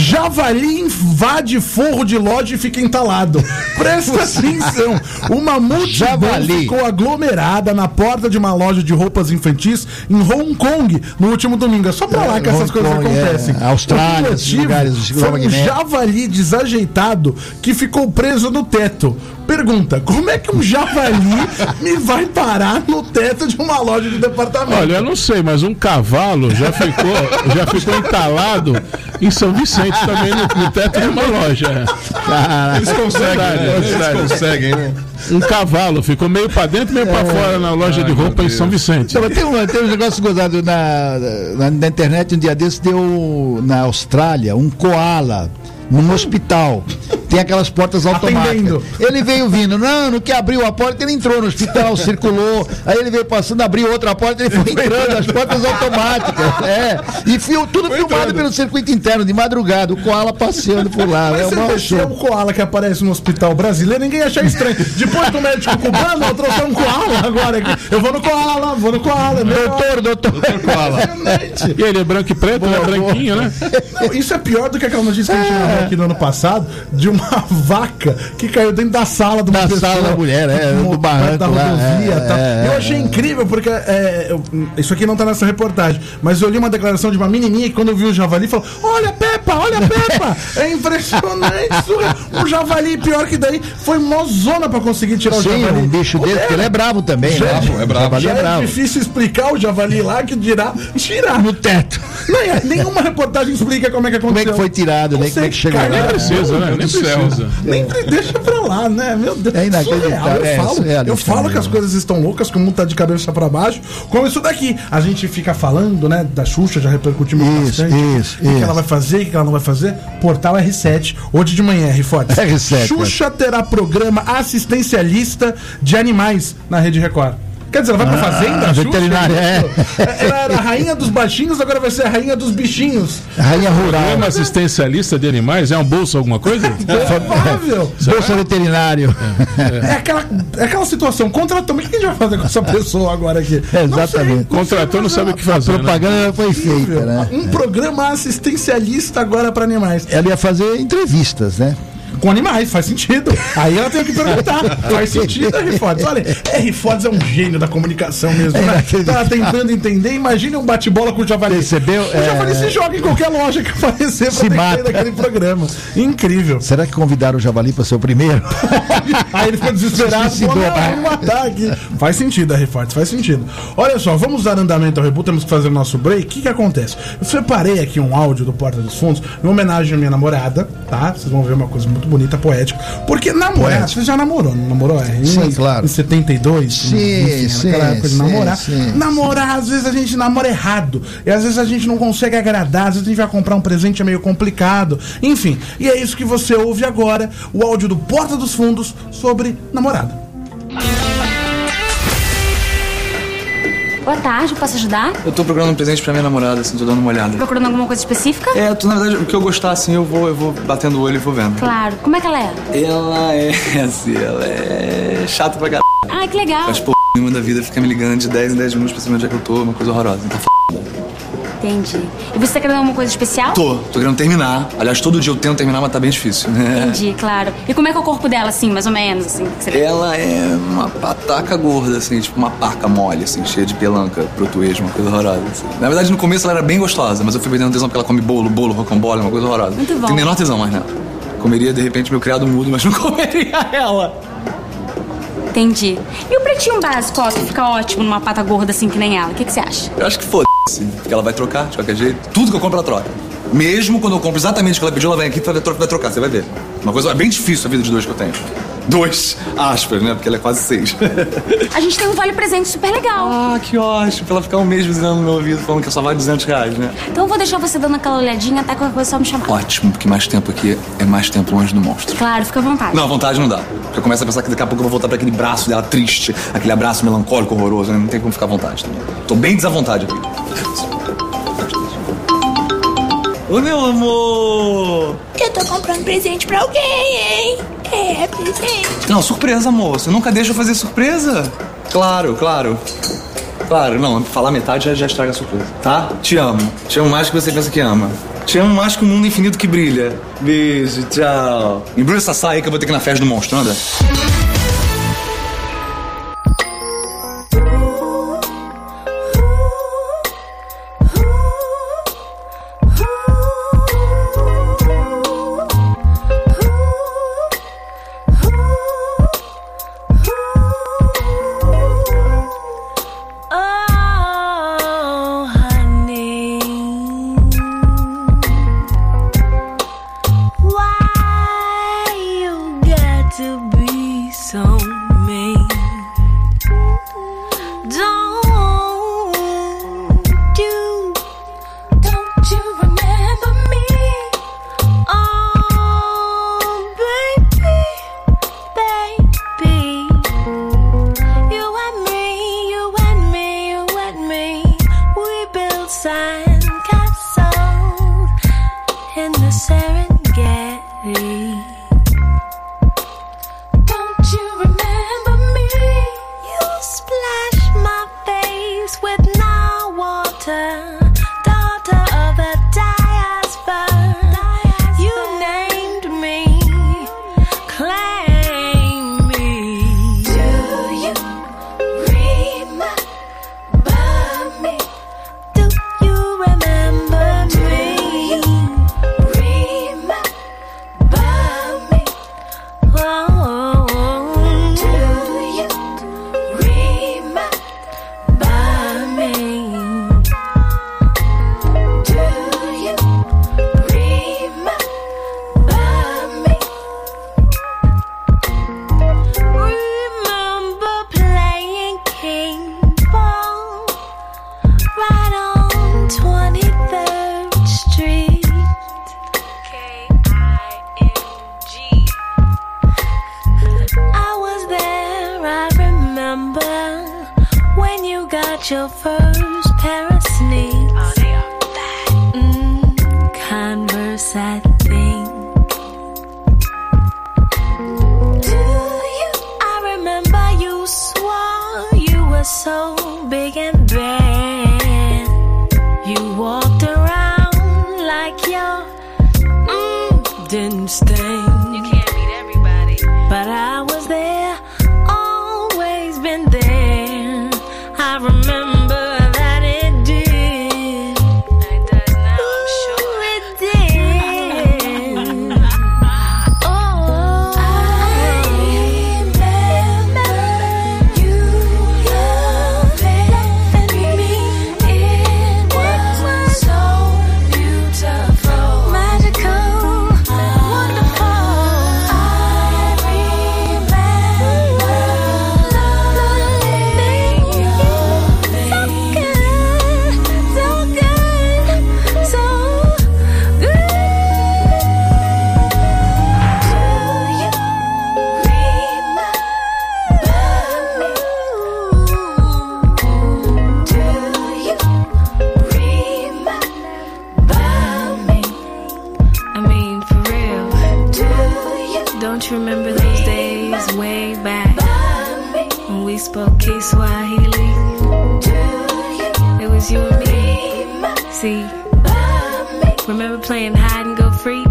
Javali invade forro de loja e fica entalado. Presta atenção. Uma multidão Javali. ficou aglomerada na porta de uma loja de roupas infantis em Hong Kong no último domingo. É só pra lá É, que essas Hong coisas Kong, acontecem. é. Austrália, O esses motivo lugares, foi um Magnético. javali desajeitado que ficou preso no teto. Pergunta, como é que um javali me vai parar no teto de uma loja de departamento? Olha, eu não sei, mas um cavalo já ficou, já ficou entalado em São Vicente também, no, no teto de uma loja. Caraca. Eles conseguem, Verdade, né? Eles verdade. conseguem, né? Um cavalo ficou meio pra dentro, meio pra fora na loja de roupa em São Vicente. Então, tem, um, tem um negócio gozado na, na, na internet, um dia desse deu na Austrália um koala num hospital tem aquelas portas automáticas. Atendendo. Ele veio vindo, não, no que abriu a porta, ele entrou no hospital, circulou, aí ele veio passando, abriu outra porta, ele foi entrando, as portas automáticas. É. E fio, tudo foi filmado entrando pelo circuito interno, de madrugada, o Koala passeando por lá. Mas é se uma deixar o Koala que aparece no hospital brasileiro, ninguém achar estranho. Depois do médico cubano, eu trouxe um Koala agora aqui. Eu vou no Koala, vou no Koala. Doutor, doutor. Koala. E ele é branco e preto, boa, é branquinho, né? Não, isso é pior do que aquela notícia que a gente viu aqui no ano passado, de uma vaca que caiu dentro da sala do Da sala da mulher, é, do barranco da lá. rodovia, É, tal. é, eu achei é. incrível, porque é, eu- isso aqui não tá nessa reportagem, mas eu li uma declaração de uma menininha que quando viu o javali falou: olha Peppa, olha Peppa, é impressionante, surreal. Um javali, pior que daí, foi mó zona pra conseguir tirar o Sim, javali. um bicho desse, porque ele é bravo também, Já- né? é bravo. Javali Já é bravo. é difícil explicar o javali lá que dirá tirar. No teto. Não, é, nenhuma reportagem explica como é que Como é aconteceu. que foi tirado, né? Como é que chegou lá? Nem precisa, né? Nem do céu. precisa. Nem pre- deixa pra lá, né? Meu Deus. É inacreditável. Surreal. Eu É, falo, surrealista eu falo que mesmo. as coisas estão loucas, que o mundo tá de cabeça pra baixo. Como isso daqui. A gente fica falando, né? Da Xuxa, já repercutimos Isso, bastante. isso, O que, que isso. ela vai fazer, o que, que ela não vai fazer. Portal R sete. Hoje de manhã, R Fortes. R sete, Xuxa terá programa assistencialista de animais na Rede Record. Quer dizer, ela vai pra Ah, fazenda? a Xuxa? veterinária, é. Ela era a rainha dos baixinhos, agora vai ser a rainha dos bichinhos. Rainha rural. Programa assistencialista de animais é um bolsa alguma coisa? Provável. Bolsa veterinário. É aquela, é aquela situação, contratou, mas o que a gente vai fazer com essa pessoa agora aqui? É, exatamente. Contratou, não sabe o que A fazer. né? propaganda foi feita, né? Um programa assistencialista agora para animais. Ela ia fazer entrevistas, né? Com animais, faz sentido. Aí ela tem que perguntar. Faz sentido, R Fods. Olha, R Fods é um gênio da comunicação mesmo, É né? inacreditável. Tá tentando entender. Imagine um bate-bola com o javali. Percebeu? O javali É. se joga em qualquer loja que aparecer pra Se ter que mata. sair daquele programa. Incrível. Será que convidaram o javali para ser o primeiro? Aí ele ficou desesperado. Suicidou. Falou, não, vamos matar aqui. Faz sentido, R Fortes, faz sentido. Olha só, vamos dar andamento ao reboot, temos que fazer o nosso break. O que que acontece? Eu separei aqui um áudio do Porta dos Fundos em homenagem à minha namorada, tá? Vocês vão ver uma coisa muito bonita, poética. Porque namorar, Poético. você já namorou, não namorou? R? Sim, Em- claro. Em setenta e dois? Sim, enfim, sim, naquela época de sim, namorar. sim. Namorar, às vezes a gente namora errado. E às vezes a gente não consegue agradar, às vezes a gente vai comprar um presente, é meio complicado. Enfim, e é isso que você ouve agora, o áudio do Porta dos Fundos sobre namorada. Boa tarde, posso ajudar? Eu tô procurando um presente pra minha namorada, assim, tô dando uma olhada. Procurando alguma coisa específica? É, tô, na verdade, o que eu gostar, assim, eu vou, eu vou batendo o olho e vou vendo. Claro. Como é que ela é? Ela é, assim, ela é chata pra caralho. Ah, que legal. Faz porra nenhuma da vida, fica me ligando de dez em dez minutos pra saber onde é que eu tô, uma coisa horrorosa. Então, f***. Entendi. E você tá querendo alguma coisa especial? Tô, tô querendo terminar. Aliás, todo dia eu tento terminar, mas tá bem difícil. Entendi, claro. E como é que é o corpo dela, assim, mais ou menos, assim? que você- Ela é uma pataca gorda, assim, tipo uma parca mole, assim, cheia de pelanca, protuês, uma coisa horrorosa. Assim. Na verdade, no começo ela era bem gostosa, mas eu fui perdendo tesão porque ela come bolo, bolo, rocambole, uma coisa horrorosa. Muito bom. Tem menor tesão mais nela. Comeria, de repente, meu criado mudo, mas não comeria ela. Entendi. E o pretinho básico, ó, que fica ótimo numa pata gorda assim que nem ela. O que, que você acha? Eu acho que foda-se, porque ela vai trocar de qualquer jeito. Tudo que eu compro, ela troca. Mesmo quando eu compro exatamente o que ela pediu, ela vem aqui e vai tro- vai trocar, você vai ver. Uma coisa é bem difícil a vida de dois que eu tenho. Dois, aspas, né? Porque ela é quase seis. A gente tem um vale-presente super legal. Ah, que ótimo. Pra ela ficar um mês buzinando no meu ouvido falando que só vale duzentos reais, né? Então eu vou deixar você dando aquela olhadinha até qualquer coisa só me chamar. Ótimo, porque mais tempo aqui é mais tempo longe do monstro. Claro, fica à vontade. Não, à vontade não dá. Porque eu começo a pensar que daqui a pouco eu vou voltar pra aquele braço dela triste, aquele abraço melancólico, horroroso, né? Não tem como ficar à vontade também. Tô bem desavontade aqui. Ô, meu amor! Eu tô comprando presente pra alguém, hein? É, presente. Não, surpresa, amor. Você nunca deixa eu fazer surpresa? Claro, claro. Claro, não, falar metade já, já estraga a surpresa, tá? Te amo. Te amo mais que você pensa que ama. Te amo mais que o mundo infinito que brilha. Beijo, tchau. Embrulha essa saia aí que eu vou ter que ir na festa do monstro, anda. Oh, honey. Why you got to be in the Serengeti. Don't you remember me? You splashed my face with now water. Daughter of the diaspora. You named me, claim me. Do you remember me? Do you remember me? Remember me? Oh, do you remember me? Do you remember me? Remember playing king ball right on twenty-third Street. K I N G. I was there, I remember when you got your first pair of sneaks. Mm, Converse, I think. Do you? I remember you swore you were so big and bad. You walked around like your mm, didn't sting. You can't meet everybody, but I was there, always been there. I remember that it did. It does now, I'm sure. It did. Oh, I remember you loving me. It was so beautiful, magical, wonderful. I remember loving you. So good, so good, so good. Do you remember me? I mean, for real. Do you? Don't you remember those days way back when we spoke Kiswahili? It was you and me. See, remember playing hide and go freak?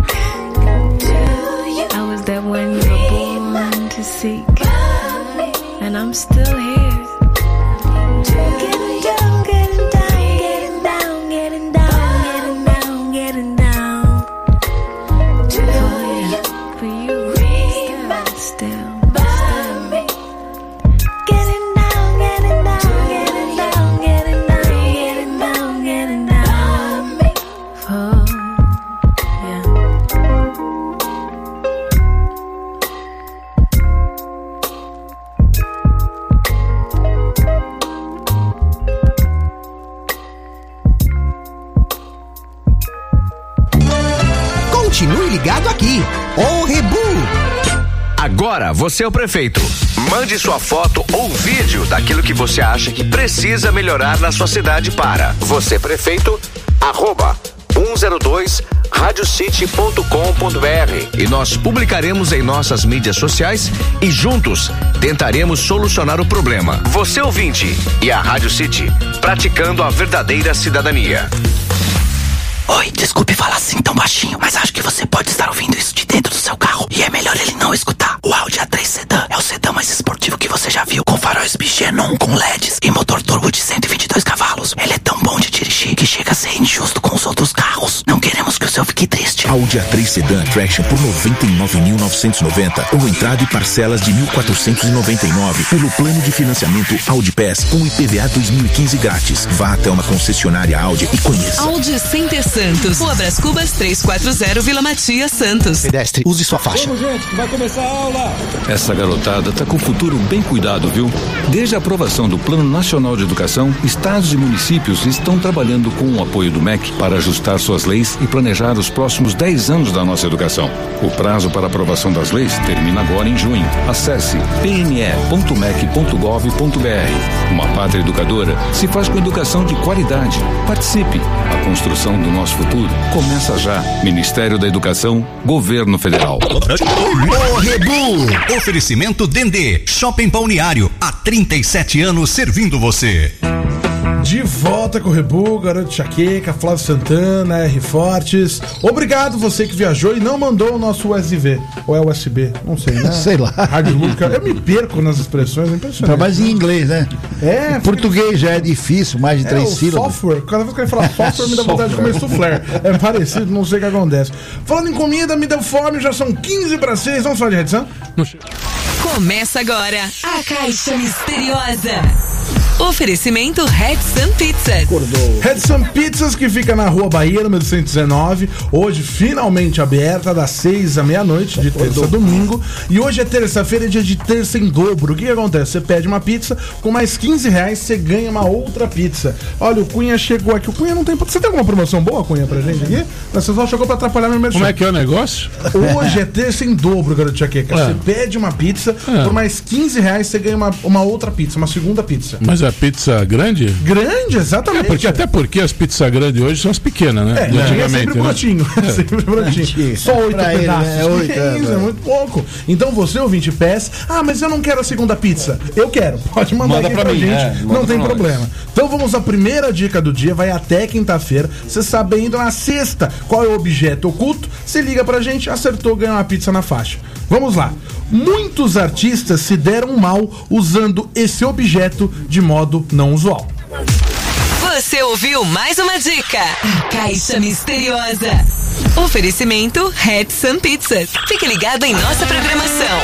I was that one you were born to seek, and I'm still here. Getting down, getting down, getting down, getting down, getting down, getting down. For you, for you, still, still, still. Getting down, getting down, getting down, getting down, getting down, getting down. For yeah. Continue ligado aqui. O Rebu. Agora você é o prefeito. Mande sua foto ou vídeo daquilo que você acha que precisa melhorar na sua cidade para você prefeito arroba um zero dois radiocity ponto com ponto br e nós publicaremos em nossas mídias sociais e juntos tentaremos solucionar o problema. Você ouvinte e a Rádio City, praticando a verdadeira cidadania. Oi, desculpe falar assim tão baixinho, mas acho que você pode estar ouvindo isso de dentro do seu carro e é melhor ele não escutar. O Audi A três Sedan é o sedã mais esportivo que você já viu, com faróis Xenon com L E Ds e motor turbo de cento e vinte e dois cavalos. Ele é tão bom de dirigir que chega a ser injusto com os outros carros. Não queremos que o seu fique triste. Audi A três Sedan Traction por noventa e nove mil novecentos e noventa ou entrada e parcelas de mil quatrocentos e noventa e nove pelo plano de financiamento Audi Pass com I P V A dois mil e quinze grátis. Vá até uma concessionária Audi e conheça. Audi Center Santos, Rua Brás Cubas trezentos e quarenta, Vila Matias, Santos. Pedestre, use sua faixa. Vamos, gente, que vai começar a aula. Essa garotada tá com o futuro bem cuidado, viu? Desde a aprovação do Plano Nacional de Educação, estados e municípios estão trabalhando trabalhando com o apoio do M E C para ajustar suas leis e planejar os próximos dez anos da nossa educação. O prazo para aprovação das leis termina agora em junho. Acesse p m e ponto m e c ponto gov ponto b r. Uma pátria educadora se faz com educação de qualidade. Participe. A construção do nosso futuro começa já. Ministério da Educação, Governo Federal. O Rebu. Oferecimento Dendê. Shopping Balneário. Há trinta e sete anos servindo você. De volta com o Rebu, Garoto de Chaqueca, Flávio Santana, R Fortes. Obrigado você que viajou e não mandou o nosso U S B. Ou é U S B? Não sei, né? Sei lá. Rádio Luca. Eu me perco nas expressões, é impressionante. Trabalha em inglês, né? É. O português já é difícil, mais de é, três o sílabas. Software. Cada vez que eu falar software, me dá vontade de comer soufflé. É parecido, não sei o que acontece. Falando em comida, me deu fome, já são quinze para seis. Vamos falar de redação? Começa agora a Caixa Misteriosa. Oferecimento Red Sun Pizzas. Red Sun Pizzas, que fica na Rua Bahia, número cento e dezenove. Hoje, finalmente aberta, das seis à meia-noite, de terça a domingo. E hoje é terça-feira, é dia de terça em dobro. O que, que acontece? Você pede uma pizza, com mais quinze reais você ganha uma outra pizza. Olha, o Cunha chegou aqui. O Cunha não tem... Você tem alguma promoção boa, Cunha, pra gente aqui? Você só chegou pra atrapalhar meu merchan. Como é que é o negócio? Hoje é terça em dobro, Garoto Chaqueca. É. Você pede uma pizza, é. por mais quinze reais você ganha uma, uma outra pizza, uma segunda pizza. Mas a pizza grande? Grande, exatamente. É, porque, até porque as pizzas grandes hoje são as pequenas, né? É, é sempre brotinho. Né? É sempre brotinho. Só oito pedaços. Ele, né? É, oito, é, isso, é muito pouco. Então você, ouvinte, peça. Ah, mas eu não quero a segunda pizza. Eu quero. Pode mandar Manda aqui pra, pra mim, gente. É, não tem problema. Então vamos à primeira dica do dia. Vai até quinta-feira. Você sabendo na sexta qual é o objeto oculto, você liga pra gente, acertou, ganha uma pizza na faixa. Vamos lá. Muitos artistas se deram mal usando esse objeto de modo não usual. Você ouviu mais uma dica. Caixa Misteriosa. Oferecimento Red Sun Pizzas. Fique ligado em nossa programação.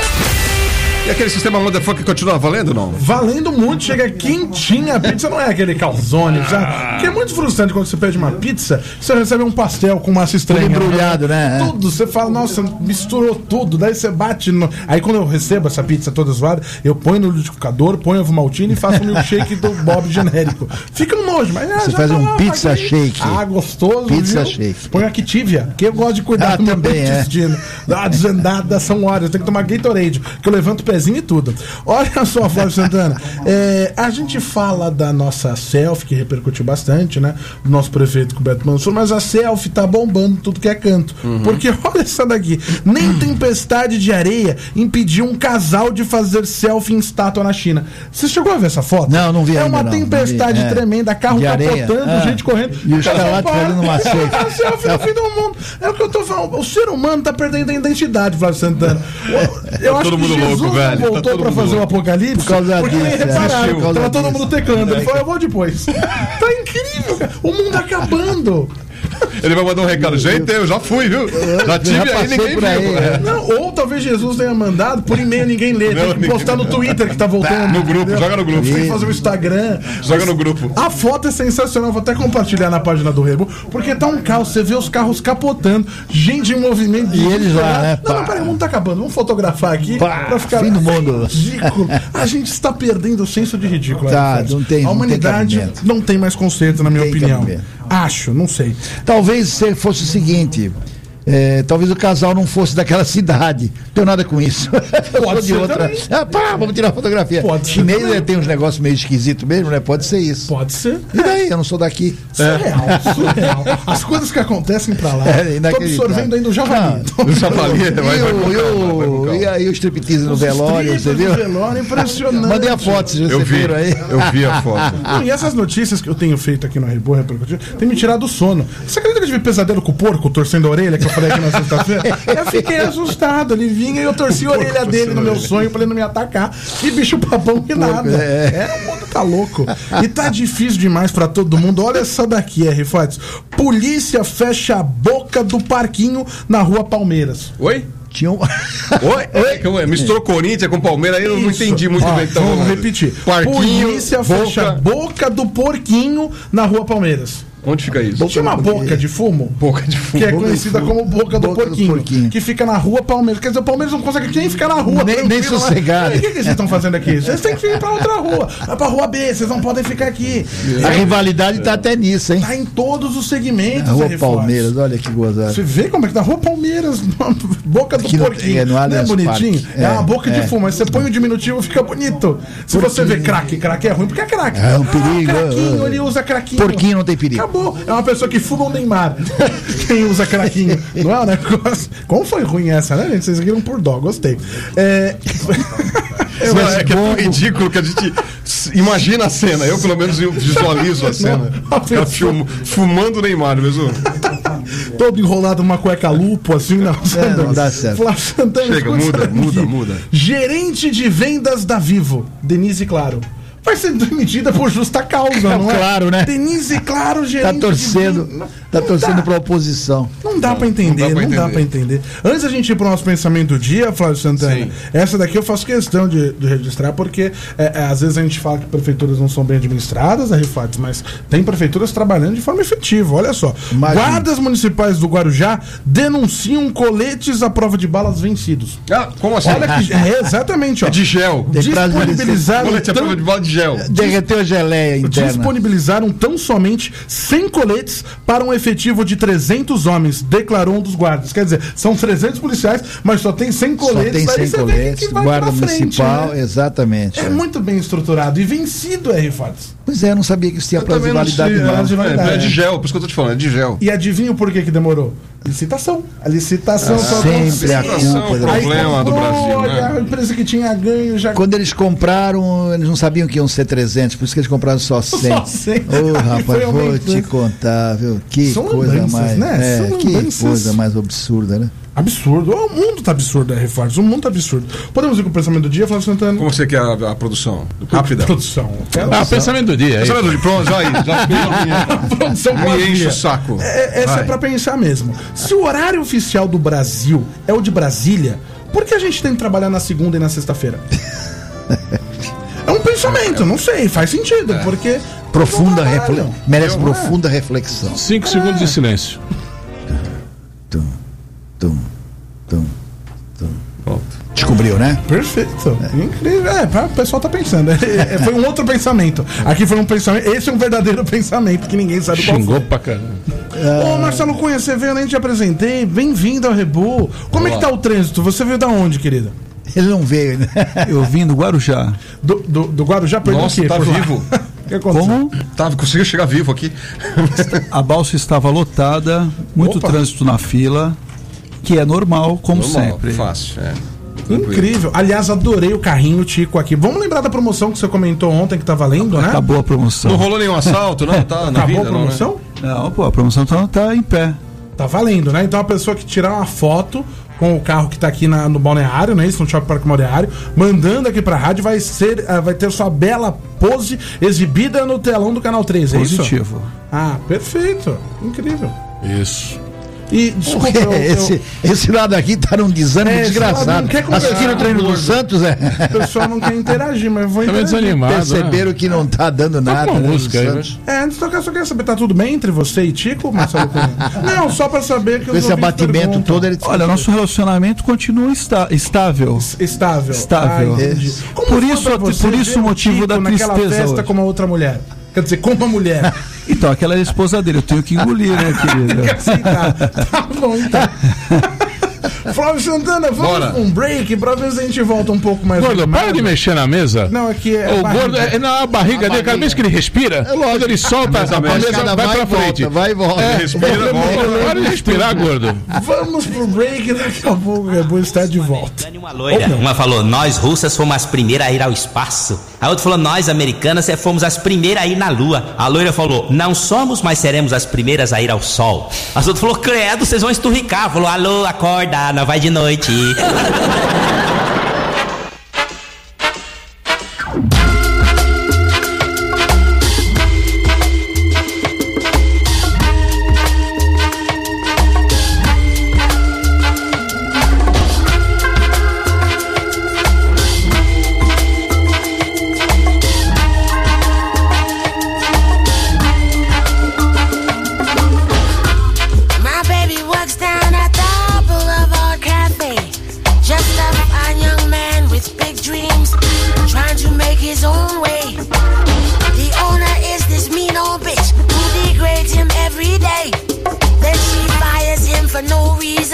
E aquele sistema motherfucker continua valendo ou não? Valendo muito, chega quentinha a pizza, não é aquele calzone, sabe? Porque é muito frustrante quando você pede uma pizza, você recebe um pastel com massa estranha. Tudo embrulhado, né? Tudo, você fala, nossa, misturou tudo, daí você bate no... Aí quando eu recebo essa pizza toda zoada, eu ponho no liquidificador, ponho ovo maltine e faço um milkshake do Bob genérico. Fica um nojo, mas... Ah, você faz tá um lá, pizza aí. shake. Ah, gostoso, Pizza viu? shake. Põe a Activia, que eu gosto de cuidar ah, do meu também, intestino. É. Dá uma desandada, são horas, eu tenho que tomar Gatorade, que eu levanto o pezinho e tudo. Olha só, Flávio Santana, é, a gente fala da nossa selfie, que repercutiu bastante, né? Do nosso prefeito Roberto Mansur, mas a selfie tá bombando tudo que é canto. Uhum. Porque olha essa daqui, nem tempestade de areia impediu um casal de fazer selfie em estátua na China. Você chegou a ver essa foto? Não, não vi É ainda, uma não, tempestade não vi, é. tremenda, carro capotando, é. gente correndo. E os caras lá fazendo uma selfie. A selfie no fim do mundo. É o que eu tô falando. O ser humano tá perdendo a identidade, Flávio Santana. Eu, eu tá acho todo que mundo Jesus louco, velho. voltou tá pra fazer o apocalipse por causa porque disso, nem repararam. é. Tava todo mundo teclando. Ele falou, eu vou depois. Tá incrível, cara. O mundo acabando. Ele vai mandar um recado, gente, eu já fui, viu? Já tive já aí, ninguém viu. Aí, é. Não, ou talvez Jesus tenha mandado, por e-mail ninguém lê. Não, tem que postar no Twitter que tá voltando. No grupo, entendeu? Joga no grupo. Tem que fazer o Instagram. Joga no grupo. A foto é sensacional, vou até compartilhar na página do Rebo, porque tá um caos, você vê os carros capotando, gente em movimento. E eles lá, né? Não, não, peraí, o mundo tá acabando, vamos fotografar aqui pá, pra ficar fim do mundo. ridículo. A gente está perdendo o senso de ridículo. Tá, não tem, a humanidade não tem, não tem mais conceito, na minha tem opinião. Cabimento. Acho, não sei. Talvez se fosse o seguinte, é, talvez o casal não fosse daquela cidade. Não tenho nada com isso. Pode de ser outra. Ah, pá, vamos tirar a fotografia. Pode Chinês ser tem uns negócios meio esquisitos mesmo, né? Pode ser isso. Pode ser. E daí? Eu não sou daqui. Surreal, é. surreal. As coisas que acontecem pra lá. É, tô absorvendo ainda o javali. O javali. E aí o striptease no velório, você viu? Velório, impressionante. Mandei a foto, vocês eu vi, aí. Eu vi a foto. Não, e essas notícias que eu tenho feito aqui no Rebo Repercutir tem me tirado do sono. Você acredita que eu tive pesadelo com o porco torcendo a orelha, que eu falei aqui na sexta-feira? Eu fiquei assustado. Ele vinha e eu torci a orelha dele no meu sonho pra ele não me atacar. Que bicho papão que nada. É, o mundo tá louco. E tá difícil demais pra todo mundo. Olha essa daqui, R. Fotes. Polícia fecha a boca do parquinho na Rua Palmeiras. Oi? Tinha um... Oi? Oi? Misturou Corinthians com Palmeiras aí, eu não entendi muito ah, bem. Então, vamos repetir. Parquinho, Polícia boca... fecha a boca do porquinho na Rua Palmeiras. Onde fica isso? Tinha uma boca de fumo. Boca de fumo. Que é Boca conhecida como boca, do, Boca do porquinho, Porquinho. que fica na rua Palmeiras. Quer dizer, o Palmeiras não consegue nem ficar na rua. Nem- nem tranquilo lá. sossegado. E o que, que vocês estão fazendo aqui? Vocês têm que ir pra outra rua. Vai pra rua B, vocês não podem ficar aqui. A rivalidade tá até nisso, hein? Tá em todos os segmentos. A Rua Zé Fortes. Palmeiras, olha que gozada. Você vê como é que tá? Rua Palmeiras, boca do Aqui no- porquinho. é, no não é Allianz bonitinho? Parque. É, É, uma boca é. de fumo, mas você põe o diminutivo fica bonito. Se você vê craque, craque é ruim porque é craque. É um perigo. Craquinho, é. ele usa craquinho. Porquinho não tem perigo. Acabou. É uma pessoa que fuma o Neymar. Quem usa craquinho. Não é um negócio. Como foi ruim essa, né, gente? Vocês riram por dó, gostei. É. Não, é que é tão ridículo que a gente imagina a cena. Eu, pelo menos, eu visualizo a cena. Não, a Cara, pessoa- filmo- fumando o Neymar, mesmo. Todo enrolado numa cueca lupo, assim, não. É, não dá certo. Flávio Santana, Chega, escuta muda, aqui. muda, muda. Gerente de vendas da Vivo, Denise Claro. Vai ser demitida por justa causa, não é? Claro, né? Denise Claro, gerente Tá torcendo, de vendas. tá Não torcendo dá. pra oposição. Não dá pra entender, não dá não pra dá pra entender. Antes da gente ir pro nosso pensamento do dia, Flávio Santana, Sim. essa daqui eu faço questão de, de registrar, porque é, é, às vezes a gente fala que prefeituras não são bem administradas, né, Rifates, mas tem prefeituras trabalhando de forma efetiva, olha só. Imagina. Guardas municipais do Guarujá denunciam coletes à prova de balas vencidos. Ah, como assim? Olha que. É, exatamente, ó. É de gel. Tem prazo de Disponibilizaram. Colete à tão- prova de bala de gel. Derreteu a geleia interna. Disponibilizaram tão somente cem coletes para um efetivo de trezentos homens, declarou um dos guardas. Quer dizer, são trezentos policiais, mas só tem cem Só coletes. tem aí cem você vê coletes, que vai guarda pra frente, municipal, né? exatamente. É muito bem estruturado e vencido, é, Rifates. Pois é, eu não sabia que isso tinha Eu prazo de também não sei, validade, é, não. prazo de é, validade. é de gel, por isso que eu tô te falando, é de gel. E adivinha por que que demorou? Licitação. A licitação Ah, só sempre a Licitação, culpa da- Aí problema do comprou, Brasil, olha, né? A empresa que tinha ganho já. Quando eles compraram, eles não sabiam que iam ser trezentos, por isso que eles compraram só cem. Só cem. Ô, Aí rapaz, foi vou aumentando. te contar, viu? Que São coisa lembranças, mais. né? É, São que lembranças. coisa mais absurda, né? Absurdo. O mundo tá absurdo, é, Rifates. O mundo tá absurdo. Podemos ir com o pensamento do dia, Flávio Santana? Como você quer a, a produção? Rápida. Produção. Quero Ah, pensamento do dia. aí. Pensamento de pronto, já aí. Já produção me vazia. enche o saco. É, essa Vai. é pra pensar mesmo. Se o horário oficial do Brasil é o de Brasília, por que a gente tem que trabalhar na segunda e na sexta-feira? É um pensamento, não sei, faz sentido, porque. Profunda não refle... trabalham. merece Eu- profunda reflexão. Cinco segundos de silêncio. Tum, tum, tum, tum. Descobriu, né? Perfeito. Incrível. É, pra- o pessoal tá pensando. É, é, foi um outro pensamento. Aqui foi um pensamento. Esse é um verdadeiro pensamento que ninguém sabe qual Xingou foi. pra caramba. Ô, Marcelo Cunha, você veio, eu nem te apresentei. Bem-vindo ao Rebu. Como é que tá o trânsito? Você veio da onde, querida? Ele não veio, né? Eu vim do Guarujá. Do, do, do Guarujá, perdeu Nossa, o quê? tá Por lá? vivo. O que aconteceu? Como? Tá, conseguiu chegar vivo aqui. A balsa estava lotada, muito Opa. trânsito na fila, que é normal, como Normal, sempre. Fácil, é. Incrível. Aliás, adorei o carrinho Tico aqui. Vamos lembrar da promoção que você comentou ontem que tá valendo, né? Acabou a promoção. Não rolou nenhum assalto, não? Tá na Acabou vida, a promoção? Não, não, pô, a promoção tá, tá em pé. Tá valendo, né? Então a pessoa que tirar uma foto com o carro que tá aqui na- no balneário, né? Isso no Shopping Parque Balneário, mandando aqui pra rádio, vai ser, ah, vai ter sua bela pose exibida no telão do Canal três, é isso? Positivo. Ah, perfeito. Incrível. Isso. E, desculpa, eu, eu, esse, esse lado aqui tá num desânimo É, esse lado desgraçado. não quer conversar, Assistindo o treino do gordo. Santos, é. o pessoal não quer interagir, mas eu vou Tá meio interagir. desanimado. Perceberam que não tá dando nada. uma né, do música aí, Santos. É, antes de tocar, só queria saber, tá tudo bem entre você e Tico, Marcelo Cunha? Não, só pra saber que Com os esse ouvintes abatimento perguntam. todo, ele Olha, nosso relacionamento continua está, estável. Estável. Estável. Ah, entendi. Isso. Como Por foi isso- pra você por isso ver o motivo Tico da naquela tristeza festa hoje. com uma outra mulher? Quer dizer, com uma mulher. Então, aquela era a esposa dele, eu tenho que engolir, né, Tem que querida? aceitar. Tá bom, então. Flávio Santana, vamos Bora. pra um break pra ver se a gente volta um pouco mais. Gordo, animado. para de mexer na mesa. Não, aqui é. O barriga. gordo, é, não, a barriga dele, cada vez que ele respira, quando ele solta, a A mesa escada vai vai pra e volta, frente. vai e volta. É, Respira, volta. Para de respirar, gordo. Vamos pro break e daqui a pouco o Rebu está de volta. Uma loira, uma falou, nós russas fomos as primeiras a ir ao espaço. A outra falou, nós americanas é, fomos as primeiras a ir na lua. A loira falou, não somos, mas seremos as primeiras a ir ao sol. As outras falou, credo, vocês vão esturricar. Falou, alô, acorda, não vai de noite.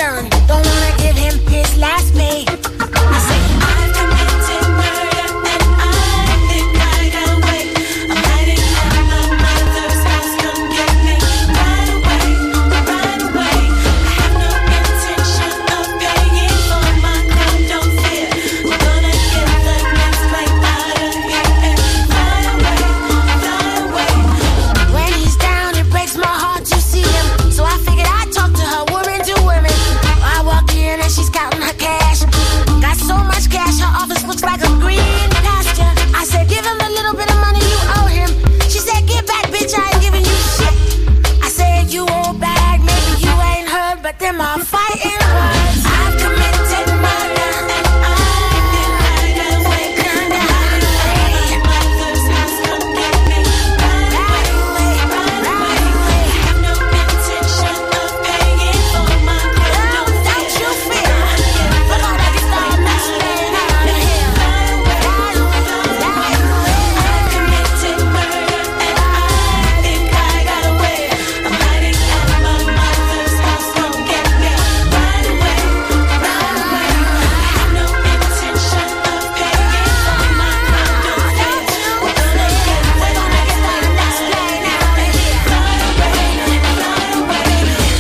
done. Don't wanna give him his last pay. I say I've committed murder and I think I got away. I'm hiding at my mother's house. Come get me right away, right away. I have no intention of paying for my crime. Don't fear, I'm gonna get the next flight out of here and fly away, fly away. When he's down, it breaks my heart to see him. So I figured I'd talk to her, woman to women. I walk in and she's counting her cash. Got so much cash, her office looks like a green pasture. I said, give him a little bit of money you owe him. She said, give back, bitch, I ain't giving you shit. I said, you owe back, maybe you ain't heard, but them are fighting words. I've committed murder and I think I got away. I'm hiding at my mother's house. Come get me right away, right away. I have no intention of paying for my crime. Don't you fear? We're gonna get started next plane out of here. Right away, right away. I've committed murder and I think I got away. I'm hiding at my mother's house. Come get me right away, right away. I have no intention of paying for my crime. Don't fear. We're gonna get, we're gonna get started next plane out of here. Right away, right away.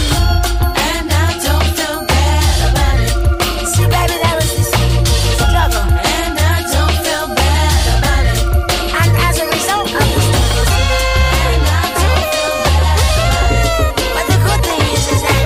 And I don't feel bad about it. See, baby, that was this struggle. And I don't feel bad about it. And as a result of this struggle, and I don't feel bad about it. But the good thing is, is that,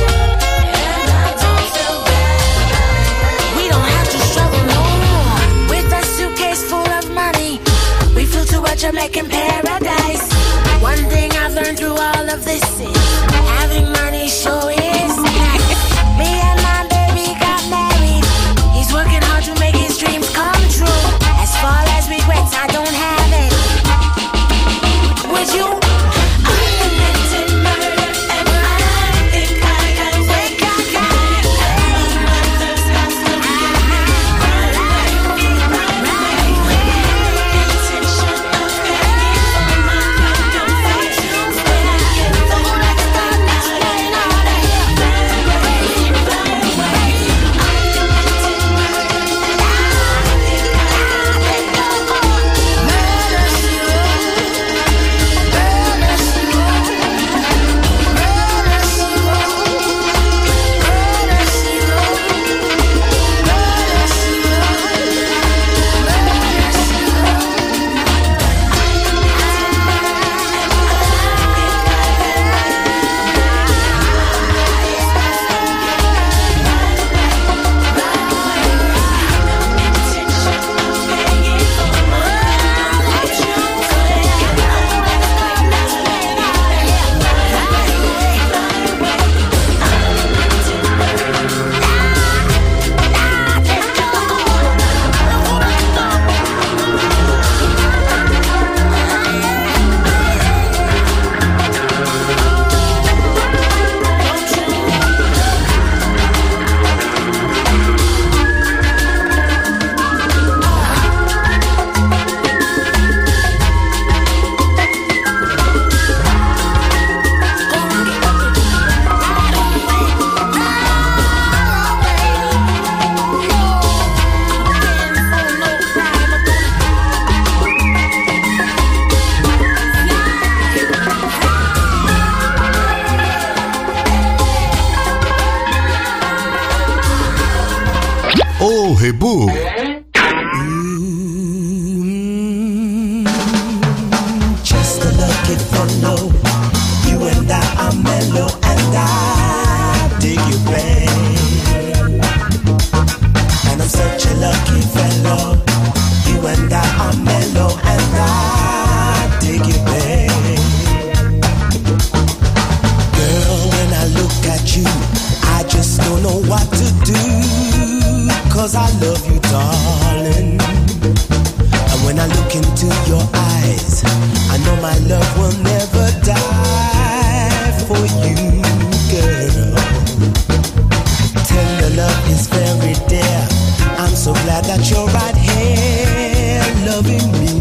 and I don't feel bad about it. We don't have to struggle no more. With a suitcase full of money, we flew to a Jamaican paradise. One thing I've learned through all of this is having money sure is nice. Me and my baby got married. He's working hard to make his dreams come true. As far as regrets, I don't have it. Would you? I committed murder and I think I got away. At my mother's house, come get me right away, right away. Intention of paying for my crime. Don't fear. We're gonna get the next stop, next plane out of here. Right away, right away. I committed murder and I think I got away. Murder she wrote, murder she wrote, murder she wrote, murder she wrote, murder she O Rebu. Just a lucky fellow. You and I are mellow, and I dig you, babe. And I'm such a lucky fellow. You and I are mellow, and I dig you, babe. Girl, when I look at you, I just don't know what to do. Cause I love you, darling. And when I look into your eyes, I know my love will never die for you, girl. Tender love is very dear. I'm so glad that you're right here loving me.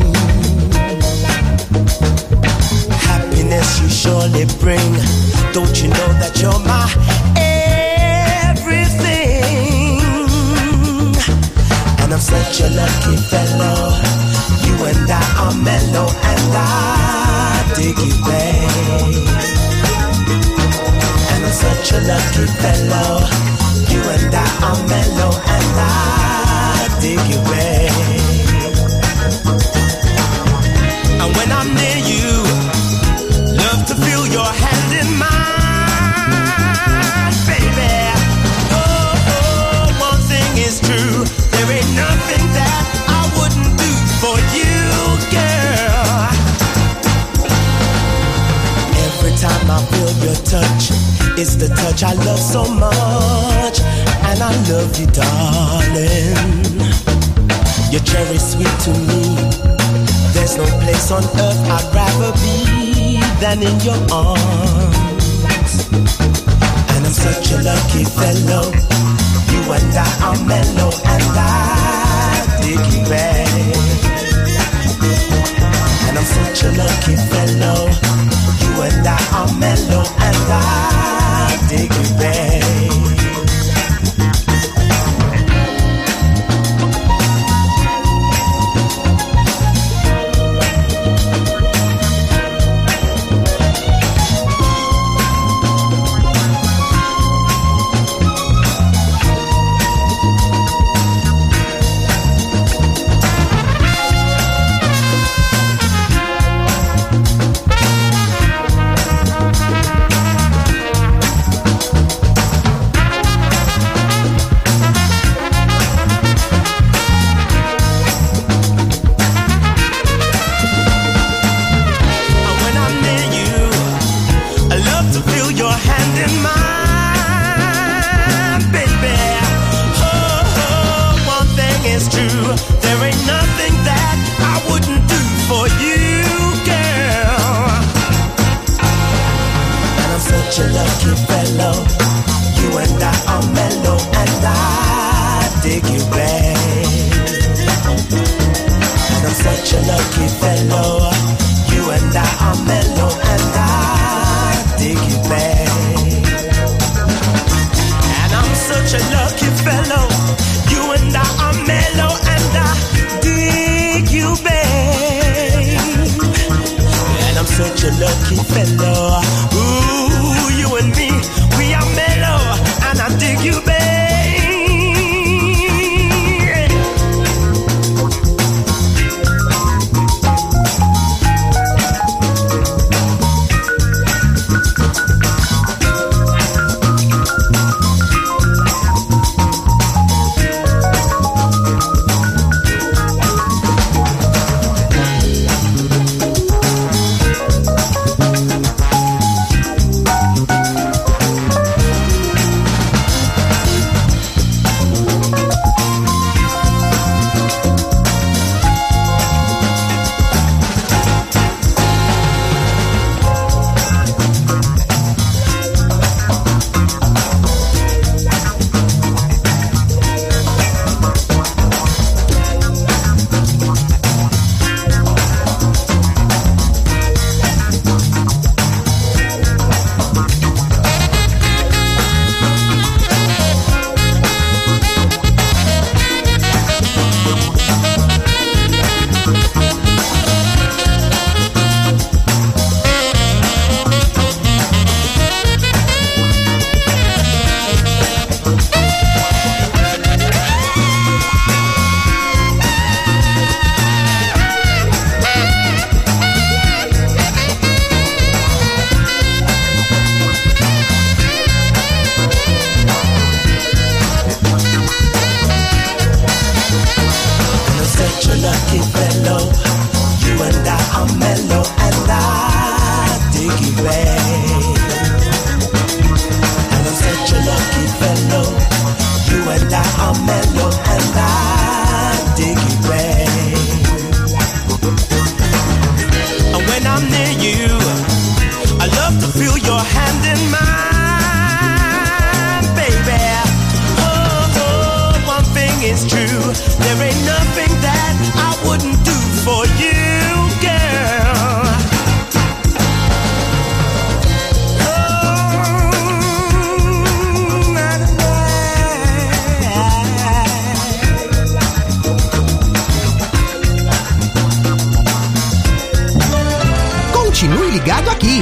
Happiness you surely bring. Don't you know that you're my everything? lucky fellow. You and I are mellow, and I dig you, babe. And I'm such a lucky fellow. You and I are mellow, and I dig you, babe. And when I'm near you, love to feel your hand in mine, baby. Oh, oh, one thing is true, there ain't nothing that I wouldn't do for you, girl. Every time I feel your touch, it's the touch I love so much, and I love you, darling. You're cherry sweet to me. There's no place on earth I'd rather be than in your arms. And I'm such a lucky fellow. You and I are mellow, and I dig you, babe. And I'm such a lucky fellow. You and I are mellow, and I dig you, babe.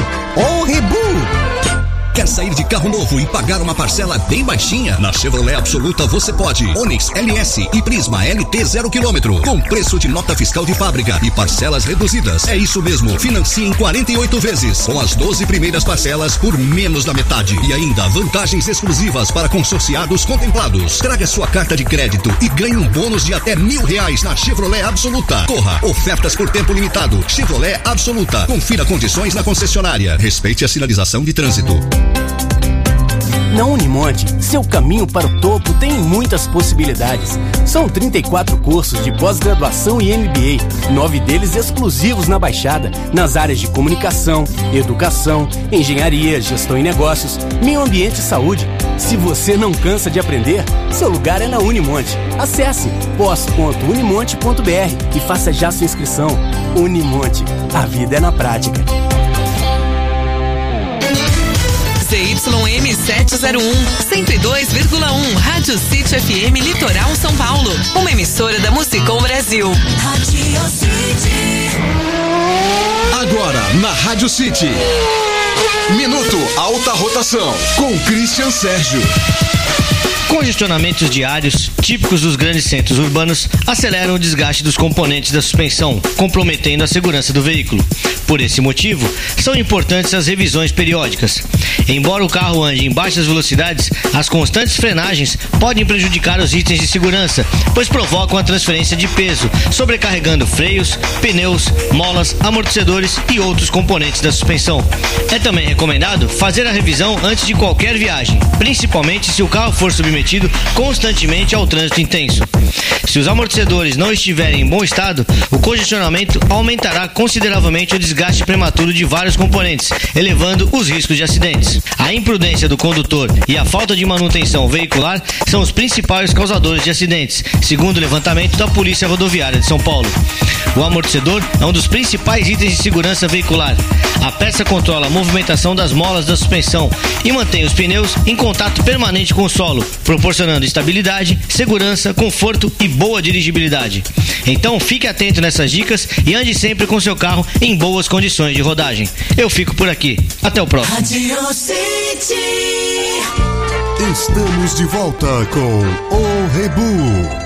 Ô Rebu! Quer sair de carro novo e pagar uma parcela bem baixinha? Na Chevrolet Absoluta você pode. Onix L S e Prisma L T zero quilômetro. Com preço de nota fiscal de fábrica e parcelas reduzidas. É isso mesmo. Financie em quarenta e oito vezes. Com as doze primeiras parcelas por menos da metade. E ainda vantagens exclusivas para consorciados contemplados. Traga sua carta de crédito e ganhe um bônus de até mil reais na Chevrolet Absoluta. Corra. Ofertas por tempo limitado. Chevrolet Absoluta. Confira condições na concessionária. Respeite a sinalização de trânsito. Na Unimonte, seu caminho para o topo tem muitas possibilidades. São trinta e quatro cursos de pós-graduação e M B A, nove deles exclusivos na Baixada, nas áreas de comunicação, educação, engenharia, gestão e negócios, meio ambiente e saúde. Se você não cansa de aprender, seu lugar é na Unimonte. Acesse pós ponto unimonte ponto b r e faça já sua inscrição. Unimonte, a vida é na prática. C Y M setecentos e um, cento e dois vírgula um, Rádio City F M Litoral São Paulo, uma emissora da Musicom Brasil. Rádio City. Agora na Rádio City, Minuto Alta Rotação, com Christian Sérgio. Congestionamentos diários, típicos dos grandes centros urbanos, aceleram o desgaste dos componentes da suspensão, comprometendo a segurança do veículo. Por esse motivo, são importantes as revisões periódicas. Embora o carro ande em baixas velocidades, as constantes frenagens podem prejudicar os itens de segurança, pois provocam a transferência de peso, sobrecarregando freios, pneus, molas, amortecedores e outros componentes da suspensão. É também recomendado fazer a revisão antes de qualquer viagem, principalmente se o carro for submetido constantemente ao trânsito intenso. Se os amortecedores não estiverem em bom estado, o congestionamento aumentará consideravelmente o desgaste prematuro de vários componentes, elevando os riscos de acidentes. A imprudência do condutor e a falta de manutenção veicular são os principais causadores de acidentes, segundo o levantamento da Polícia Rodoviária de São Paulo. O amortecedor é um dos principais itens de segurança veicular. A peça controla a movimentação das molas da suspensão e mantém os pneus em contato permanente com o solo, proporcionando estabilidade, segurança, conforto e boa dirigibilidade. Então fique atento nessas dicas e ande sempre com seu carro em boas condições de rodagem. Eu fico por aqui. Até o próximo. Rádio City. Estamos de volta com o Rebu.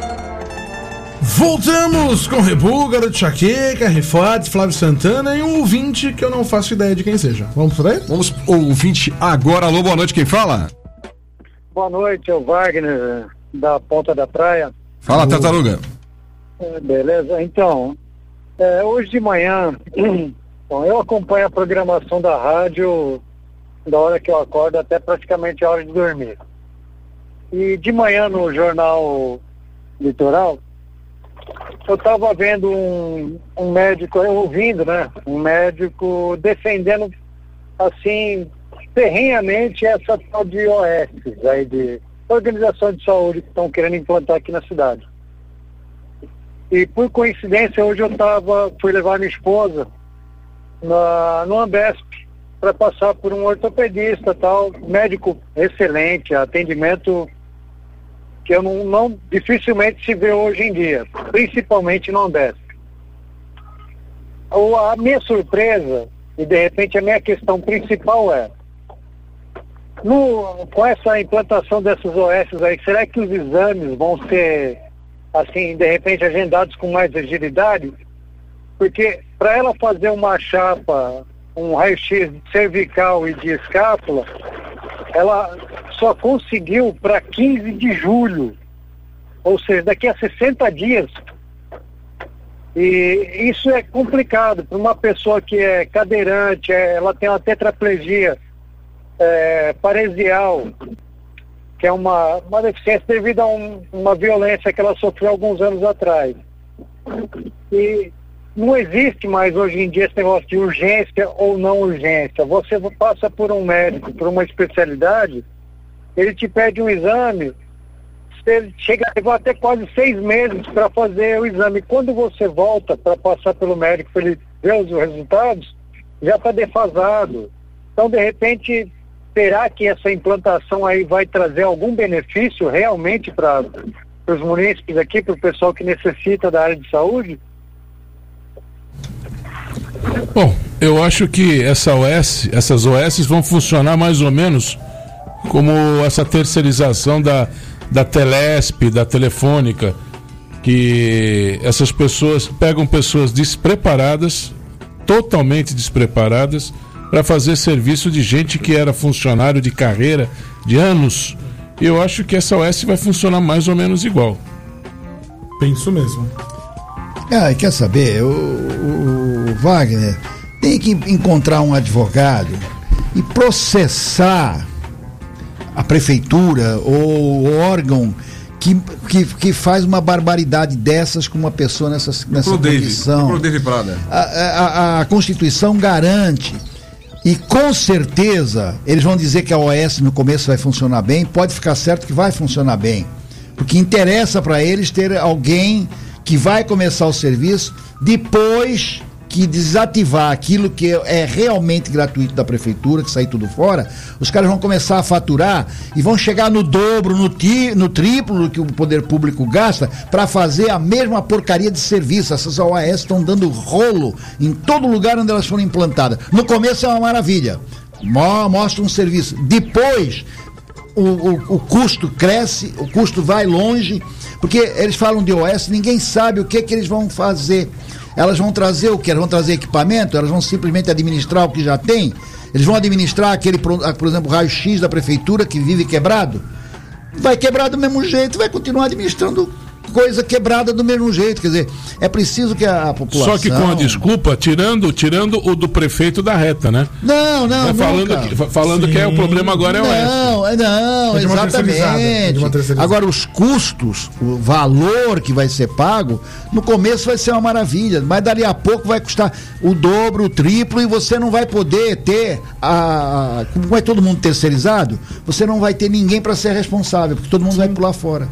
Voltamos com Rebu, Garoto Chaqueca, Refotes, Flávio Santana e um ouvinte que eu não faço ideia de quem seja. Vamos por aí? Vamos ouvinte agora. Alô, boa noite, quem fala? Boa noite, é o Wagner, da Ponta da Praia. Fala, Tartaruga. É, beleza, então, é, hoje de manhã, bom, eu acompanho a programação da rádio da hora que eu acordo até praticamente a hora de dormir. E de manhã no Jornal Litoral, eu estava vendo um, um médico, ouvindo, né, um médico defendendo, assim, ferrenhamente essa tal de O S, aí de Organização de Saúde, que estão querendo implantar aqui na cidade. E por coincidência, hoje eu tava, fui levar minha esposa na, no Ambesp para passar por um ortopedista, tal, médico excelente, atendimento que eu não, não dificilmente se vê hoje em dia, principalmente no Ambesp. O, a minha surpresa, e de repente a minha questão principal é, no, com essa implantação dessas O S aí, será que os exames vão ser, assim, de repente agendados com mais agilidade? Porque para ela fazer uma chapa, um raio-x cervical e de escápula, ela só conseguiu para quinze de julho, ou seja, daqui a sessenta dias. E isso é complicado para uma pessoa que é cadeirante, é, ela tem uma tetraplegia é, paresial, que é uma, uma deficiência devido a um, uma violência que ela sofreu alguns anos atrás. E não existe mais hoje em dia esse negócio de urgência ou não urgência. Você passa por um médico, por uma especialidade, ele te pede um exame, ele chega a levar até quase seis meses para fazer o exame. Quando você volta para passar pelo médico para ele ver os resultados, já está defasado. Então, de repente, será que essa implantação aí vai trazer algum benefício realmente para os munícipes aqui, para o pessoal que necessita da área de saúde? Bom, eu acho que essa O S, essas O S vão funcionar mais ou menos como essa terceirização da, da Telesp, da Telefônica, que essas pessoas pegam pessoas despreparadas, totalmente despreparadas, para fazer serviço de gente que era funcionário de carreira de anos. E eu acho que essa O S vai funcionar mais ou menos igual. Penso mesmo. Ah, quer saber, o, o, o Wagner tem que encontrar um advogado e processar a prefeitura ou o órgão que, que, que faz uma barbaridade dessas com uma pessoa nessa, nessa condição. Pro David Prada. A, a, a Constituição garante, e com certeza eles vão dizer que a O S no começo vai funcionar bem, pode ficar certo que vai funcionar bem, porque interessa para eles ter alguém que vai começar o serviço depois que desativar aquilo que é realmente gratuito da prefeitura, que sair tudo fora. Os caras vão começar a faturar e vão chegar no dobro, no, ti, no triplo do que o poder público gasta para fazer a mesma porcaria de serviço. Essas O A S estão dando rolo em todo lugar onde elas foram implantadas. No começo é uma maravilha, mostra um serviço, depois o, o, o custo cresce, o custo vai longe, porque eles falam de O S, ninguém sabe o que, que eles vão fazer. Elas vão trazer o que? Elas vão trazer equipamento? Elas vão simplesmente administrar o que já tem? Eles vão administrar aquele, por exemplo, raio-x da prefeitura que vive quebrado? Vai quebrar do mesmo jeito, vai continuar administrando coisa quebrada do mesmo jeito. Quer dizer, é preciso que a população... Só que com a desculpa, tirando, tirando o do prefeito da reta, né? Não, não, é falando que, falando que é o problema agora é o Não, é não, é de uma terceirizada, é de uma exatamente. Agora, os custos, o valor que vai ser pago, no começo vai ser uma maravilha, mas dali a pouco vai custar o dobro, o triplo, e você não vai poder ter, a, como vai todo mundo terceirizado, você não vai ter ninguém para ser responsável, porque todo mundo vai pular fora.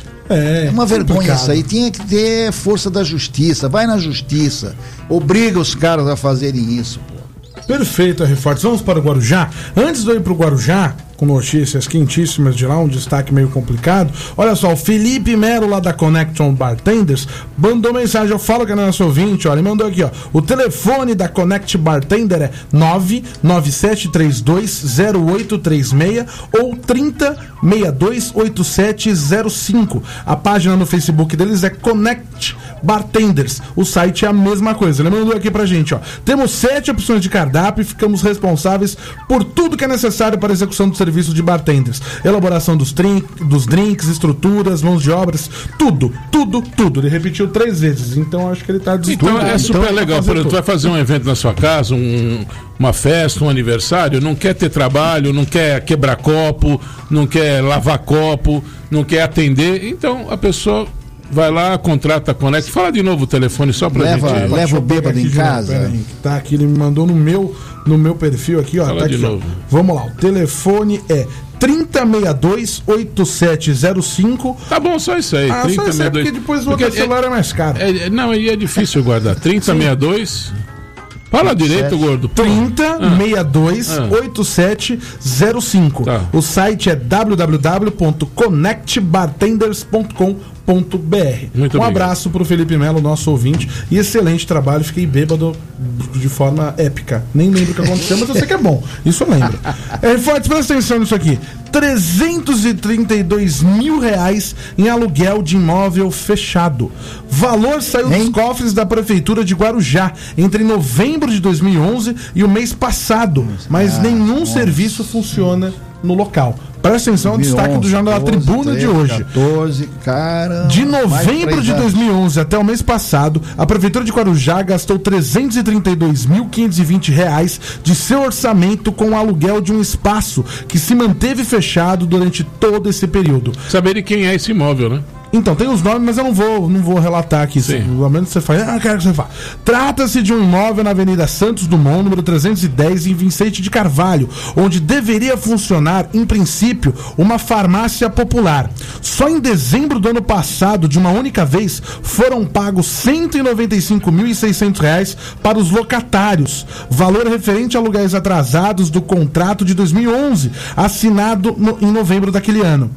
É, é uma vergonha complicado. isso aí, tinha que ter força da justiça, vai na justiça, obriga os caras a fazerem isso, pô. Perfeito, R. Fortes. Vamos para o Guarujá. Antes de eu ir para o Guarujá, com notícias quentíssimas de lá, um destaque meio complicado. Olha só, o Felipe Melo, lá da Connection Bartenders, mandou mensagem. Eu falo que é nosso ouvinte, olha, ele mandou aqui, ó. O telefone da Connect Bartender é nove nove sete três dois zero oito três seis ou trinta, sessenta e dois, oitenta e sete zero cinco. A página no Facebook deles é Connect Bartenders. O site é a mesma coisa. Ele mandou aqui pra gente, ó. Temos sete opções de cardápio e ficamos responsáveis por tudo que é necessário para a execução do serviço de bartenders. Elaboração dos, trin- dos drinks, estruturas, mãos de obras, tudo, tudo, tudo. Ele repetiu três vezes, então acho que ele tá dizendo. Então é super então, legal. Por exemplo, tu vai fazer um evento na sua casa, um, uma festa, um aniversário, não quer ter trabalho, não quer quebrar copo, não quer lavar copo, não quer atender, então a pessoa vai lá, contrata a Connect. Fala de novo o telefone só pra leva, gente. Leva o bêbado em casa. Pera aí, que tá aqui, ele me mandou no meu, no meu perfil aqui, ó. Fala Tá de aqui, novo. ó. Vamos lá, o telefone é trinta, sessenta e dois, oitenta e sete zero cinco. Tá bom, só isso aí. Ah, trinta, só isso aí, porque depois o outro celular é mais caro. É, não, aí é difícil guardar. trinta, sessenta e dois. Fala direito, gordo. trinta, sessenta e dois, oitenta e sete zero cinco. Tá. O site é w w w ponto connect bartenders ponto com ponto b r. Muito um obrigado. abraço pro Felipe Melo, nosso ouvinte, e excelente trabalho. Fiquei bêbado de forma épica. Nem lembro o que aconteceu, mas eu sei que é bom. Isso eu lembro. É, Fortes, presta atenção nisso aqui. trezentos e trinta e dois mil reais em aluguel de imóvel fechado. Valor saiu dos cofres da Prefeitura de Guarujá entre novembro de dois mil e onze e o mês passado, mas Ah, nenhum nossa. serviço funciona no local. Presta atenção ao destaque do Jornal da Tribuna de hoje. quatorze, cara. De novembro de dois mil e onze até o mês passado, a Prefeitura de Guarujá gastou trezentos e trinta e dois mil quinhentos e vinte reais de seu orçamento com o aluguel de um espaço que se manteve fechado durante todo esse período. Saber de quem é esse imóvel, né? Então, tem os nomes, mas eu não vou, não vou relatar aqui. Pelo menos você fala, ah, quero que você fale. Trata-se de um imóvel na Avenida Santos Dumont, número trezentos e dez, em Vicente de Carvalho, onde deveria funcionar, em princípio, uma farmácia popular. Só em dezembro do ano passado, de uma única vez, foram pagos cento e noventa e cinco mil e seiscentos reais para os locatários, valor referente a aluguéis atrasados do contrato de dois mil e onze, assinado no, em novembro daquele ano.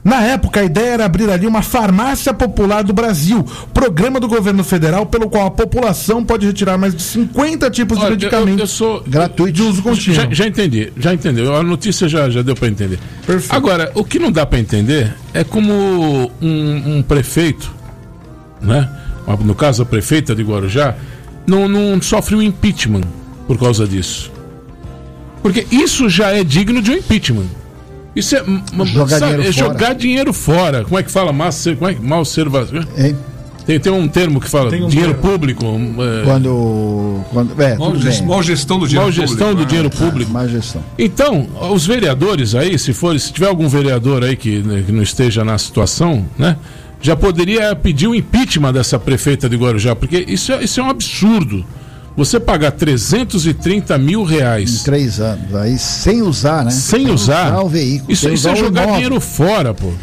Na época, a ideia era abrir ali uma farmácia popular do Brasil, programa do governo federal pelo qual a população pode retirar mais de cinquenta tipos de Olha, medicamentos eu, eu sou gratuitos de uso contínuo. Já, já entendi, já entendeu. A notícia já, já deu para entender. Perfeito. Agora, o que não dá para entender é como um, um prefeito, né? No caso a prefeita de Guarujá, não, não sofre um impeachment por causa disso. Porque isso já é digno de um impeachment. Isso é jogar, sabe, dinheiro, é fora. jogar dinheiro fora. Como é que fala? Massa, como é que mal serva? Tem, tem um termo que fala um dinheiro termo. público. É... Quando, quando é, Mal, tudo gest, bem. mal gestão do dinheiro mal público. gestão do dinheiro Ah, público. má gestão. Então, os vereadores aí, se for, se tiver algum vereador aí que, né, que não esteja na situação, né, já poderia pedir o impeachment dessa prefeita de Guarujá, porque isso é, isso é um absurdo. Você pagar trezentos e trinta mil reais. Em três anos, aí sem usar, né? Sem usar. o veículo. Isso, sem isso é usar o jogar imóvel. dinheiro fora, pô.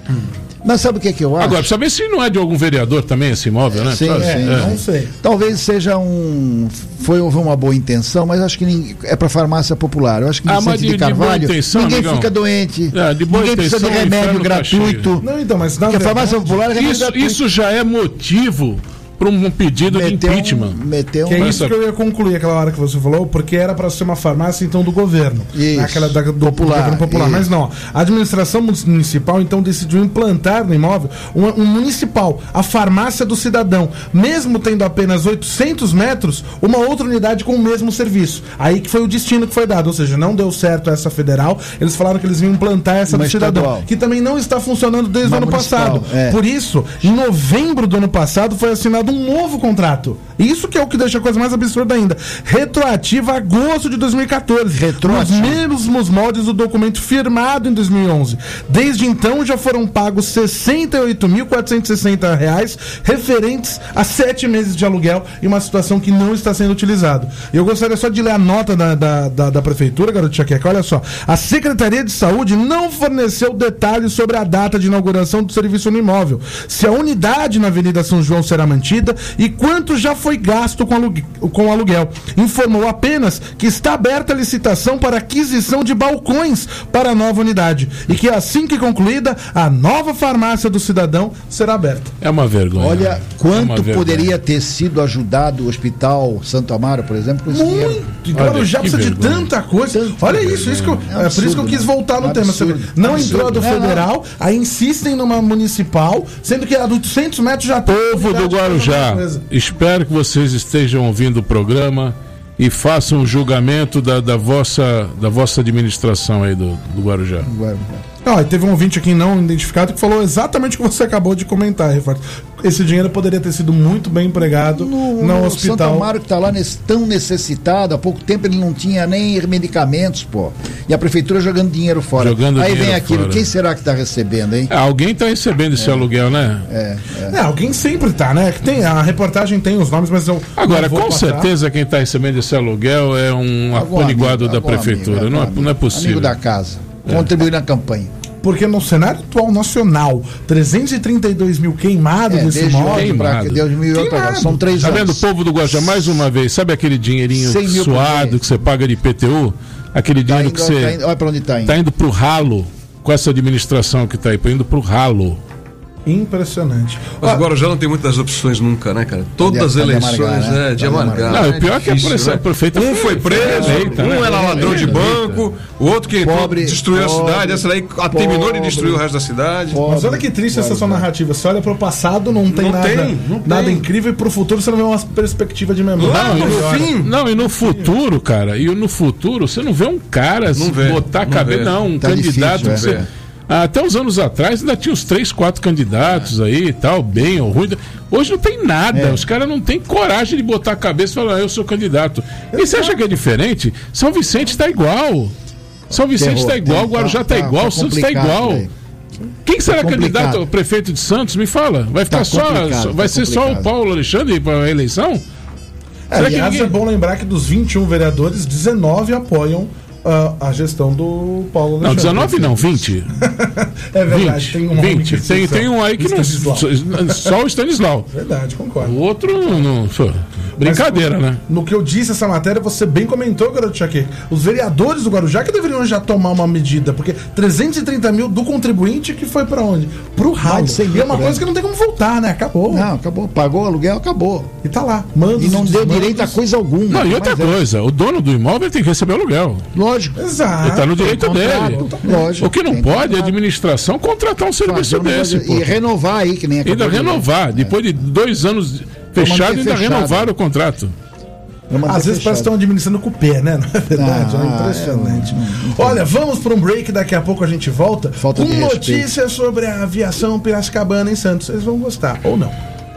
Mas sabe o que, é que eu acho? Agora, precisa ver se não é de algum vereador também esse imóvel, né? Sim, Precisa- sim, é. Não sei. Talvez seja um. Foi houve uma boa intenção, mas acho que ninguém, é para farmácia popular. Eu acho que Ah, Vicente mas de- de de boa Carvalho, intenção, ninguém amigão. fica doente. É, de boa ninguém precisa de intenção, remédio inferno tá gratuito. Não, então, mas na Porque a verdade, farmácia popular é remédio Isso, gratuito. isso já é motivo para um pedido de Meteu um- impeachment. meteu um- Que é isso Essa- que eu ia concluir aquela hora que você falou, porque era para ser uma farmácia então do governo, Isso. aquela da, do Popular, governo popular, isso. mas não. A administração municipal então decidiu implantar no imóvel um, um municipal, a farmácia do cidadão, mesmo tendo apenas oitocentos metros, uma outra unidade com o mesmo serviço. Aí que foi o destino que foi dado, ou seja, não deu certo essa federal. Eles falaram que eles iam implantar essa Uma do cidadão, estadual. que também não está funcionando desde Uma o ano municipal, passado. é. Por isso, em novembro do ano passado foi assinado um novo contrato. Isso que é o que deixa a coisa mais absurda ainda. Retroativa a agosto de dois mil e catorze. Retroativa. Nos mesmos moldes do documento firmado em dois mil e onze. Desde então já foram pagos sessenta e oito mil quatrocentos e sessenta reais referentes a sete meses de aluguel em uma situação que não está sendo utilizado. Eu gostaria só de ler a nota da, da, da, da prefeitura, garoto Chaqueca. Olha só. A Secretaria de Saúde não forneceu detalhes sobre a data de inauguração do serviço no imóvel, se a unidade na Avenida São João será mantida e quanto já foi gasto com aluguel, com aluguel. Informou apenas que está aberta a licitação para aquisição de balcões para a nova unidade e que assim que concluída, a nova farmácia do cidadão será aberta. É uma vergonha. Olha É quanto uma vergonha. poderia ter sido ajudado o Hospital Santo Amaro, por exemplo, com esse dinheiro. Muito! Guarujá que precisa de vergonha. tanta coisa. Tanta Olha vergonha. isso, isso que eu- É é, por isso que eu absurdo, quis né? voltar no tema. Você vê. Absurdo. Não Absurdo. entrou a do Não, não. federal, aí insistem numa municipal, sendo que a do oitocentos metros já tem. Povo do Guarujá, espero que vocês estejam ouvindo o programa e façam o julgamento da, da, vossa, da vossa administração aí do, do Guarujá. Ó, e teve um ouvinte aqui não identificado que falou exatamente o que você acabou de comentar, Refato. Esse dinheiro poderia ter sido muito bem empregado no, No Santo hospital. Amaro que está lá nesse, tão necessitado, há pouco tempo ele não tinha nem medicamentos, pô. E a prefeitura jogando dinheiro fora. Jogando Aí vem dinheiro aquilo, fora. quem será que está recebendo, hein? É, alguém está recebendo esse aluguel, né? É, É, alguém sempre tá, né? Que tem, a reportagem tem os nomes, mas eu. Agora, não vou com passar. certeza quem está recebendo esse aluguel é um Algum apaniguado amigo, da algum prefeitura. amigo, não, é, algum não é amigo. possível. Amigo da casa. Contribuir na campanha. Porque no cenário atual nacional, trezentos e trinta e dois mil queimados É, nesse desde imóvel. ontem pra- Queimado. desde mil e oito pra cá, Queimado. são três Tá anos. vendo o povo do Guarujá mais uma vez? Sabe aquele dinheirinho cem mil por suado mês. que você paga de I P T U? Aquele Tá dinheiro indo, que você tá indo, olha pra onde tá indo. tá indo pro ralo com essa administração que tá aí, indo pro ralo. Impressionante. Mas Ó, agora já não tem muitas opções nunca, né, cara? Todas as Tá de eleições amargar, né? é de Tá de amargar. amargar. Não, o pior é que a difícil, prefeita- né? prefeita Um foi foi preso, eleita, um né? era ladrão de Eleita. banco, o outro que entrou, Pobre, destruiu a pobre, cidade, essa daí a terminou de pobre, destruir o resto da cidade. pobre. Mas olha que triste essa sua narrativa. Você olha pro passado, não tem Não nada, tem, não nada tem. incrível, e pro futuro você não vê uma perspectiva de memória. Lá no melhor. fim, Não, e no futuro, cara, e no futuro você não vê um cara Não vê, botar a não cabeça, vê. não, um Tá candidato. difícil, que é. você- Até uns anos atrás ainda tinha uns três, quatro candidatos aí e tal, bem ou ruim. Hoje não tem nada, É. os caras não têm coragem de botar a cabeça e falar, ah, eu sou candidato. E você acha que é diferente? São Vicente está igual. São Vicente Terror, está igual, tem- Guarujá tá- está tá- igual, tá Santos está complicado, igual. velho. Quem será Tá complicado. candidato ao prefeito de Santos? Me fala. Vai ficar Tá só, complicado, só- vai tá ser só o complicado. Paulo Alexandre para a eleição? É, Será que aliás, ninguém- é bom lembrar que dos vinte e um vereadores, dezenove apoiam ah, a gestão do Paulo Não, Alexandre. dezenove não, vinte. É verdade, vinte, tem um homem vinte. que Tem, só- tem um aí que não. Stanislau. Só o Stanislau. Verdade, concordo. O outro não. não só- Brincadeira, Mas, né? No que eu disse essa matéria, você bem comentou, garoto Chaque. Os vereadores do Guarujá que deveriam já tomar uma medida, porque trezentos e trinta mil do contribuinte que foi pra onde? Pro ralo. E é uma coisa que não tem como voltar, né? Acabou. Não, acabou. Pagou o aluguel, acabou. E tá lá. Mandos e não deu desmandos. direito a coisa alguma. Não, e outra Mas é. coisa, o dono do imóvel tem que receber aluguel. Lógico. Exato. Ele tá no direito Tem dele. contrato, lógico. O que não Tem pode é a contrato. administração contratar um serviço Fazer um desse. negócio- pô. E renovar aí, que nem acabou Ainda de- renovar. Depois de dois anos fechado, ainda fechado. renovar o contrato. Às vezes parece que estão administrando com o pé, né? Não é verdade? Ah, é impressionante. é, não, não Olha, vamos para um break, daqui a pouco a gente volta Falta com de respeito. notícias sobre a aviação Piracicabana em Santos. Vocês vão gostar, ou não.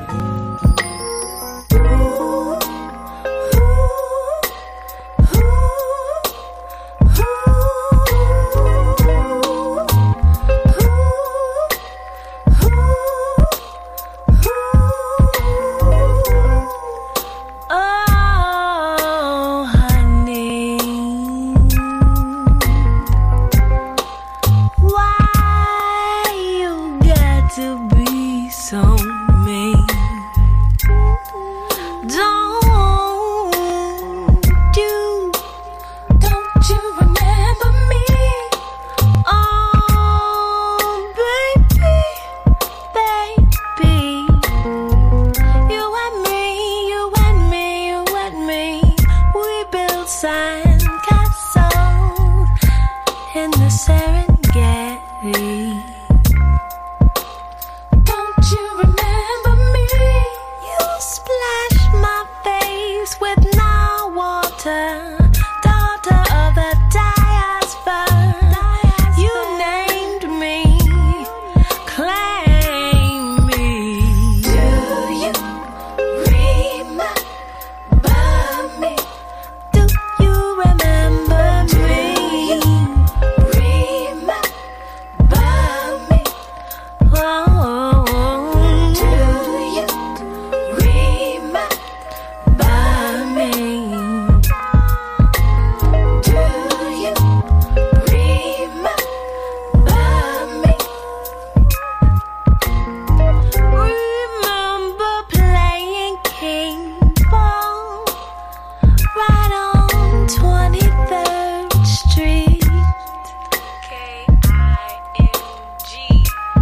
Oh, honey, why you got to be so mean? Don't you, don't you remember me? Oh, baby, baby. You and me, you and me, you and me, we built sand castles in the Serengeti. Don't you remember me? You splashed my face with now water, daughter of the diaspora. You named me, claim me. Do you remember me? Do you remember me? Remember me? Oh, do you remember me? Do you remember me? Remember playing king ball right on twenty-third Street. K I N G.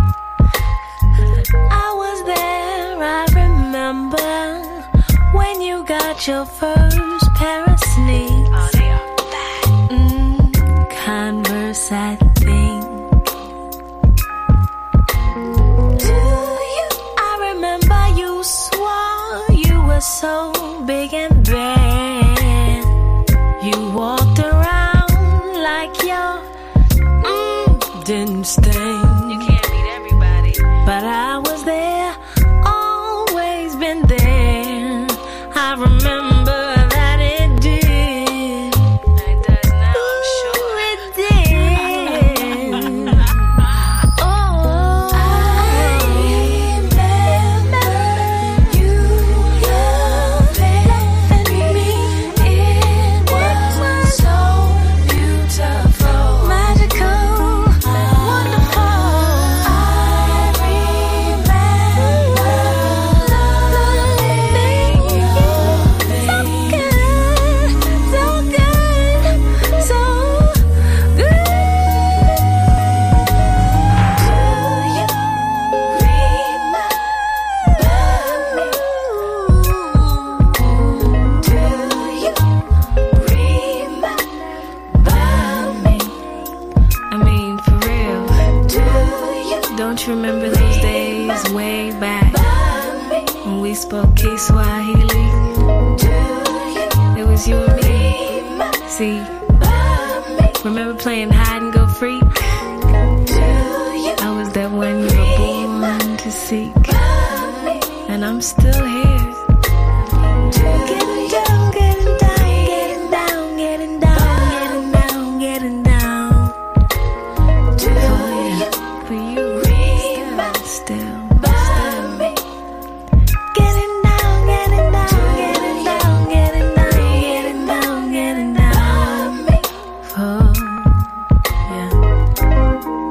I was there, I remember when you got your first pair of sneaks. Oh, they are bad. Mm, Converse, I think. Do you? I remember you swore you were so big and bad. You walked around like your mm, didn't sting. You can't beat everybody. But I was there, always been there. I remember that it did. It does now, I'm sure. It did. Oh, I remember you loving me. It was so beautiful, magical, wonderful. I remember loving you. So good, so good, so good. I mean, for real. Don't you remember those days way back when we spoke Kiswahili? It was you and me. See, remember playing hide and go freak? I was that one you were born to seek, and I'm still here. Getting down, getting down, getting down, getting down, getting down, getting down. Oh yeah, for you, still, still, still. Getting down, getting down, getting down, getting down, getting down, getting down. Oh yeah.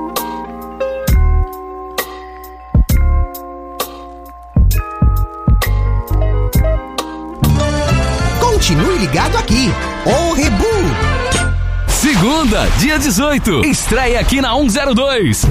Continue ligado aqui. O Rebu. Segunda, dia dezoito. Estreia aqui na cento e dois.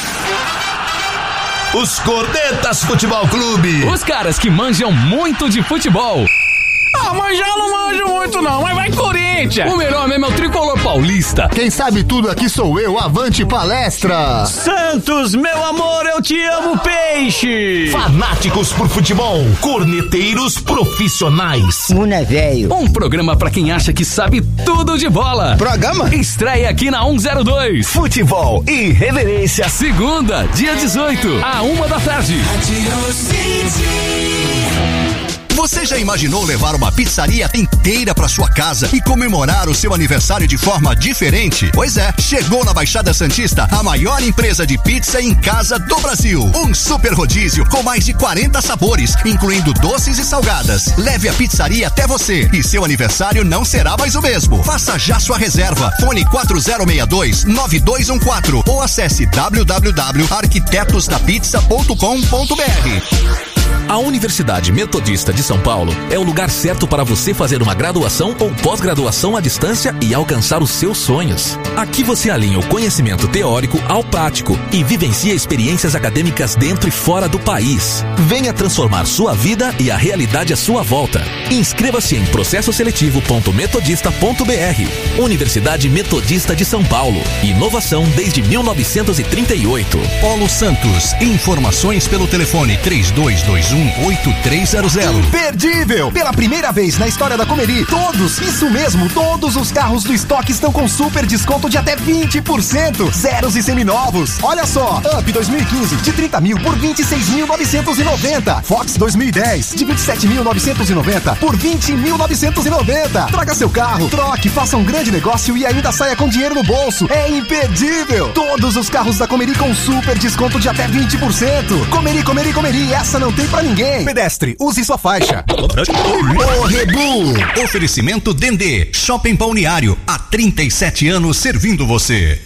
Os Cornetas Futebol Clube. Os caras que manjam muito de futebol. Ah, mas já não manjo muito não, mas vai Corinthians! O melhor mesmo é o tricolor paulista. Quem sabe tudo aqui sou eu, Avante Palestra! Santos, meu amor, eu te amo, peixe! Fanáticos por futebol, corneteiros profissionais. Muna velho. Um programa pra quem acha que sabe tudo de bola. Programa? Estreia aqui na cento e dois. Futebol e reverência. Segunda, dia dezoito, a uma da tarde. Você já imaginou levar uma pizzaria inteira para sua casa e comemorar o seu aniversário de forma diferente? Pois é, chegou na Baixada Santista a maior empresa de pizza em casa do Brasil. Um super rodízio com mais de quarenta sabores, incluindo doces e salgadas. Leve a pizzaria até você e seu aniversário não será mais o mesmo. Faça já sua reserva. Fone quatro zero seis dois, nove dois um quatro ou acesse w w w ponto arquitetos da pizza ponto com ponto b r. A Universidade Metodista de São Paulo é o lugar certo para você fazer uma graduação ou pós-graduação à distância e alcançar os seus sonhos. Aqui você alinha o conhecimento teórico ao prático e vivencia experiências acadêmicas dentro e fora do país. Venha transformar sua vida e a realidade à sua volta. Inscreva-se em processo seletivo ponto metodista ponto b r. Universidade Metodista de São Paulo. Inovação desde mil novecentos e trinta e oito. Polo Santos. Informações pelo telefone três dois dois um, oito três zero zero. Imperdível! Pela primeira vez na história da Comeri, todos, isso mesmo, todos os carros do estoque estão com super desconto de até vinte por cento. Zeros e seminovos. Olha só, Up dois mil e quinze de trinta mil por vinte e seis mil novecentos e noventa. Fox dois mil e dez de vinte e sete mil novecentos e noventa por vinte mil novecentos e noventa. Traga seu carro, troque, faça um grande negócio e ainda saia com dinheiro no bolso. É imperdível! Todos os carros da Comeri com super desconto de até vinte por cento. Comeri, Comeri, Comeri, essa não tem pra ninguém. Pedestre, use sua faixa. O Rebu. Oferecimento Dendê. Shopping Balneário. Há trinta e sete anos servindo você.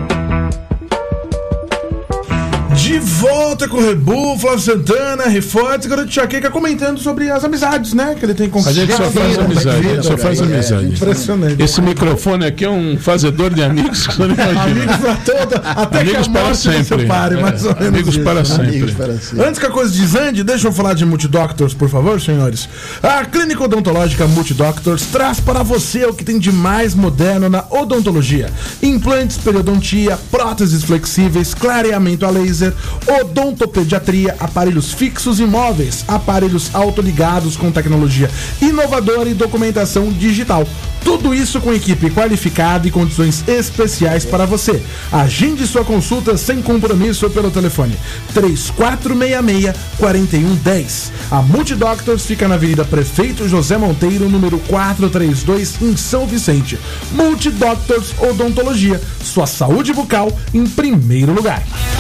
De volta com o Rebu, Flávio Santana, Refortes, Garoto Chaqueca comentando sobre as amizades, né? Que ele tem com a gente só faz amizade, a gente só faz amizade. Impressionante. Esse microfone aqui é um fazedor de amigos que você não imagina. Amigos para toda, até amigos que a para sempre. Separe, mais é, ou menos amigos isso. para sempre. Amigos para sempre. Antes que a coisa desande, deixa eu falar de Multidoctors, por favor, senhores. A Clínica Odontológica Multidoctors traz para você o que tem de mais moderno na odontologia: implantes, periodontia, próteses flexíveis, clareamento a laser, odontopediatria, aparelhos fixos e móveis, aparelhos autoligados com tecnologia inovadora e documentação digital. Tudo isso com equipe qualificada e condições especiais para você. Agende sua consulta sem compromisso pelo telefone três quatro seis seis, quatro um um zero. A Multidoctors fica na Avenida Prefeito José Monteiro, número quatrocentos e trinta e dois, em São Vicente. Multidoctors Odontologia, sua saúde bucal em primeiro lugar.